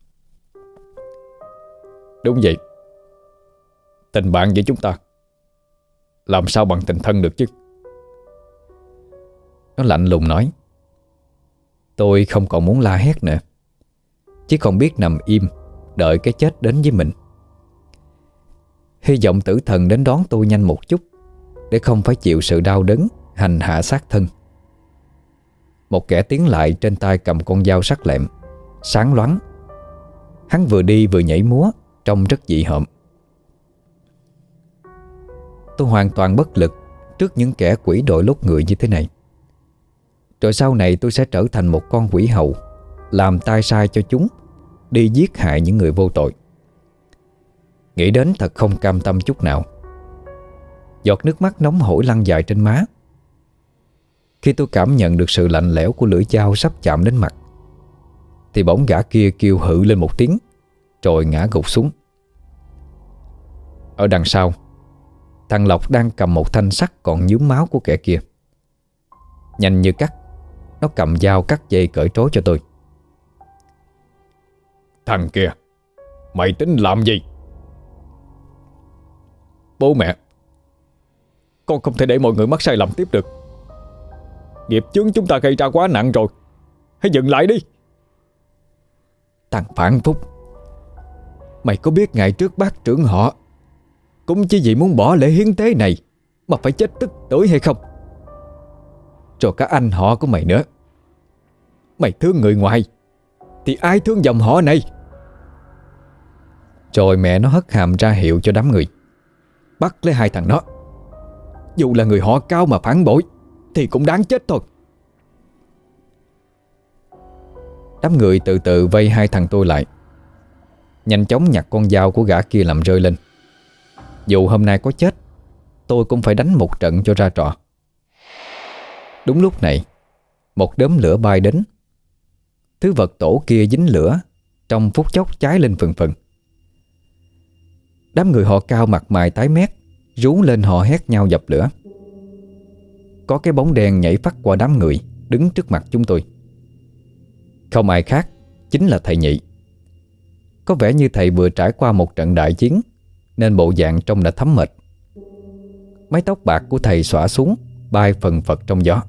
S2: Đúng vậy. Tình bạn với chúng ta làm sao bằng tình thân được chứ?
S1: Nó lạnh lùng nói. Tôi không còn muốn la hét nữa, chỉ còn biết nằm im đợi cái chết đến với mình. Hy vọng tử thần đến đón tôi nhanh một chút, để không phải chịu sự đau đớn hành hạ xác thân. Một kẻ tiến lại trên tay cầm con dao sắc lẹm, sáng loáng. Hắn vừa đi vừa nhảy múa, trông rất dị hợm. Tôi hoàn toàn bất lực trước những kẻ quỷ đội lốt người như thế này. Rồi sau này tôi sẽ trở thành một con quỷ hầu, làm tai sai cho chúng, đi giết hại những người vô tội. Nghĩ đến thật không cam tâm chút nào. Giọt nước mắt nóng hổi lăn dài trên má. Khi tôi cảm nhận được sự lạnh lẽo của lưỡi dao sắp chạm đến mặt, thì bỗng gã kia kêu hự lên một tiếng, rồi ngã gục xuống. Ở đằng sau, thằng Lộc đang cầm một thanh sắt còn nhuốm máu của kẻ kia. Nhanh như cắt, nó cầm dao cắt dây cởi trói cho tôi.
S2: Thằng kia, mày tính làm gì?
S3: Bố mẹ, con không thể để mọi người mắc sai lầm tiếp được. Nghiệp chướng chúng ta gây ra quá nặng rồi, hãy dừng lại đi.
S1: Thằng phản phúc, mày có biết ngày trước bác trưởng họ cũng chỉ vì muốn bỏ lễ hiến tế này mà phải chết tức tưởi hay không? Rồi cả anh họ của mày nữa. Mày thương người ngoài thì ai thương dòng họ này? Rồi mẹ nó hất hàm ra hiệu cho đám người bắt lấy hai thằng nó. Dù là người họ Cao mà phản bội thì cũng đáng chết thôi. Đám người từ từ vây hai thằng tôi lại, nhanh chóng nhặt con dao của gã kia làm rơi lên. Dù hôm nay có chết, tôi cũng phải đánh một trận cho ra trò. Đúng lúc này, một đốm lửa bay đến. Thứ vật tổ kia dính lửa, trong phút chốc cháy lên phừng phừng. Đám người họ Cao mặt mày tái mét, rú lên họ hét nhau dập lửa. Có cái bóng đen nhảy phắt qua đám người, đứng trước mặt chúng tôi. Không ai khác, chính là thầy Nhị. Có vẻ như thầy vừa trải qua một trận đại chiến, nên bộ dạng trông đã thấm mệt. Mái tóc bạc của thầy xõa xuống, bay phần phật trong gió.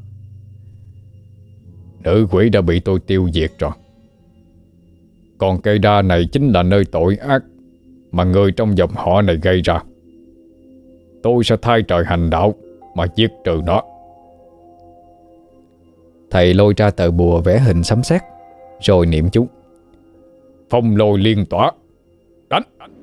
S2: Nữ quỷ đã bị tôi tiêu diệt rồi. Còn cây đa này chính là nơi tội ác mà người trong dòng họ này gây ra. Tôi sẽ thay trời hành đạo mà giết trừ nó.
S1: Thầy lôi ra tờ bùa vẽ hình sấm sét, rồi niệm chú.
S2: Phong lôi liên tỏa, đánh.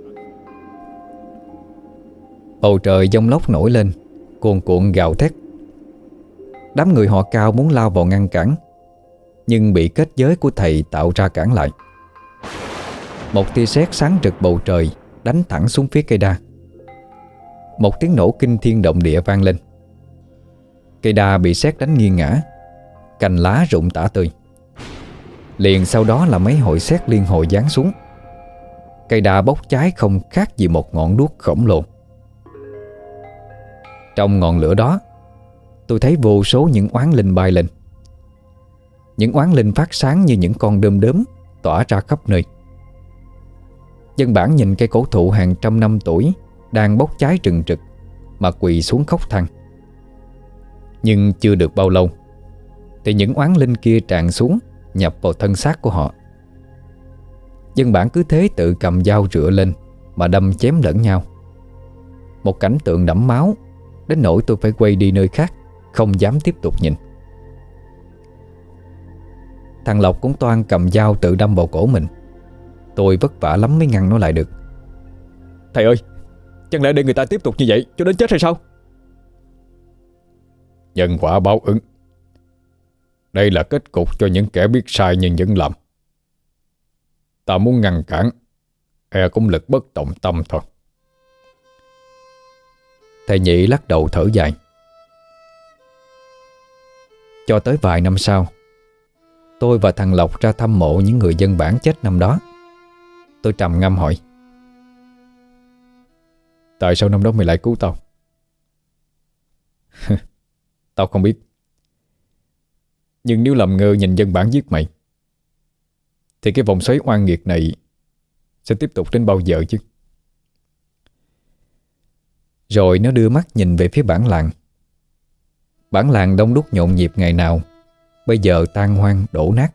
S1: Bầu trời giông lốc nổi lên, cuồn cuộn gào thét. Đám người họ Cao muốn lao vào ngăn cản, nhưng bị kết giới của thầy tạo ra cản lại. Một tia sét sáng rực bầu trời, đánh thẳng xuống phía cây đa. Một tiếng nổ kinh thiên động địa vang lên. Cây đa bị sét đánh nghiêng ngã, cành lá rụng tả tơi. Liền sau đó là mấy hồi sét liên hồi giáng xuống. Cây đa bốc cháy không khác gì một ngọn đuốc khổng lồ. Trong ngọn lửa đó, tôi thấy vô số những oán linh bay lên. Những oán linh phát sáng như những con đom đóm tỏa ra khắp nơi. Dân bản nhìn cây cổ thụ hàng trăm năm tuổi đang bốc cháy trừng trực mà quỳ xuống khóc than. Nhưng chưa được bao lâu thì những oán linh kia tràn xuống, nhập vào thân xác của họ. Dân bản cứ thế tự cầm dao rựa lên mà đâm chém lẫn nhau. Một cảnh tượng đẫm máu đến nỗi tôi phải quay đi nơi khác, không dám tiếp tục nhìn. Thằng Lộc cũng toan cầm dao tự đâm vào cổ mình. Tôi vất vả lắm mới ngăn nó lại được.
S3: Thầy ơi, chẳng lẽ để người ta tiếp tục như vậy cho đến chết hay sao?
S2: Nhân quả báo ứng. Đây là kết cục cho những kẻ biết sai nhưng vẫn làm. Ta muốn ngăn cản, cũng lực bất tòng tâm thôi.
S1: Thầy Nhị lắc đầu thở dài. Cho tới vài năm sau, tôi và thằng Lộc ra thăm mộ những người dân bản chết năm đó. Tôi trầm ngâm hỏi:
S2: Tại sao năm đó mày lại cứu tao?
S3: Tao không biết. Nhưng nếu làm ngơ nhìn dân bản giết mày thì cái vòng xoáy oan nghiệt này sẽ tiếp tục đến bao giờ chứ?
S1: Rồi nó đưa mắt nhìn về phía bản làng. Bản làng đông đúc nhộn nhịp ngày nào bây giờ tan hoang đổ nát.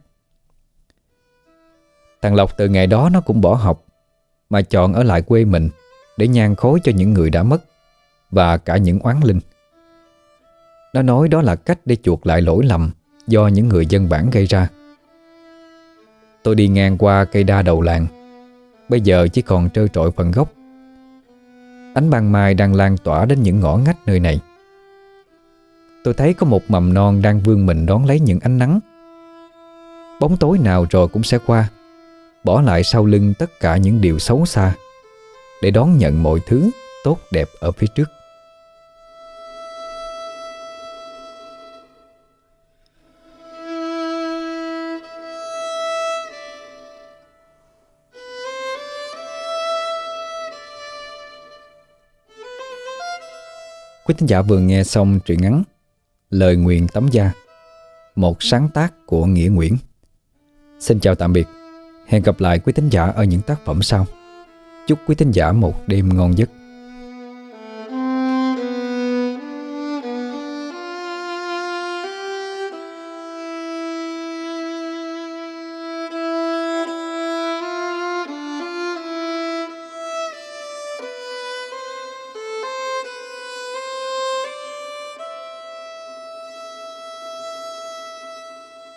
S1: Thằng Lộc từ ngày đó nó cũng bỏ học mà chọn ở lại quê mình để nhang khói cho những người đã mất và cả những oán linh. Nó nói đó là cách để chuộc lại lỗi lầm do những người dân bản gây ra. Tôi đi ngang qua cây đa đầu làng, bây giờ chỉ còn trơ trọi phần gốc. Ánh ban mai đang lan tỏa đến những ngõ ngách nơi này. Tôi thấy có một mầm non đang vươn mình đón lấy những ánh nắng. Bóng tối nào rồi cũng sẽ qua, bỏ lại sau lưng tất cả những điều xấu xa để đón nhận mọi thứ tốt đẹp ở phía trước. Quý thính giả vừa nghe xong truyện ngắn Lời Nguyền Tắm Da, một sáng tác của Nghĩa Nguyễn. Xin chào tạm biệt. Hẹn gặp lại quý thính giả ở những tác phẩm sau. Chúc quý thính giả một đêm ngon giấc.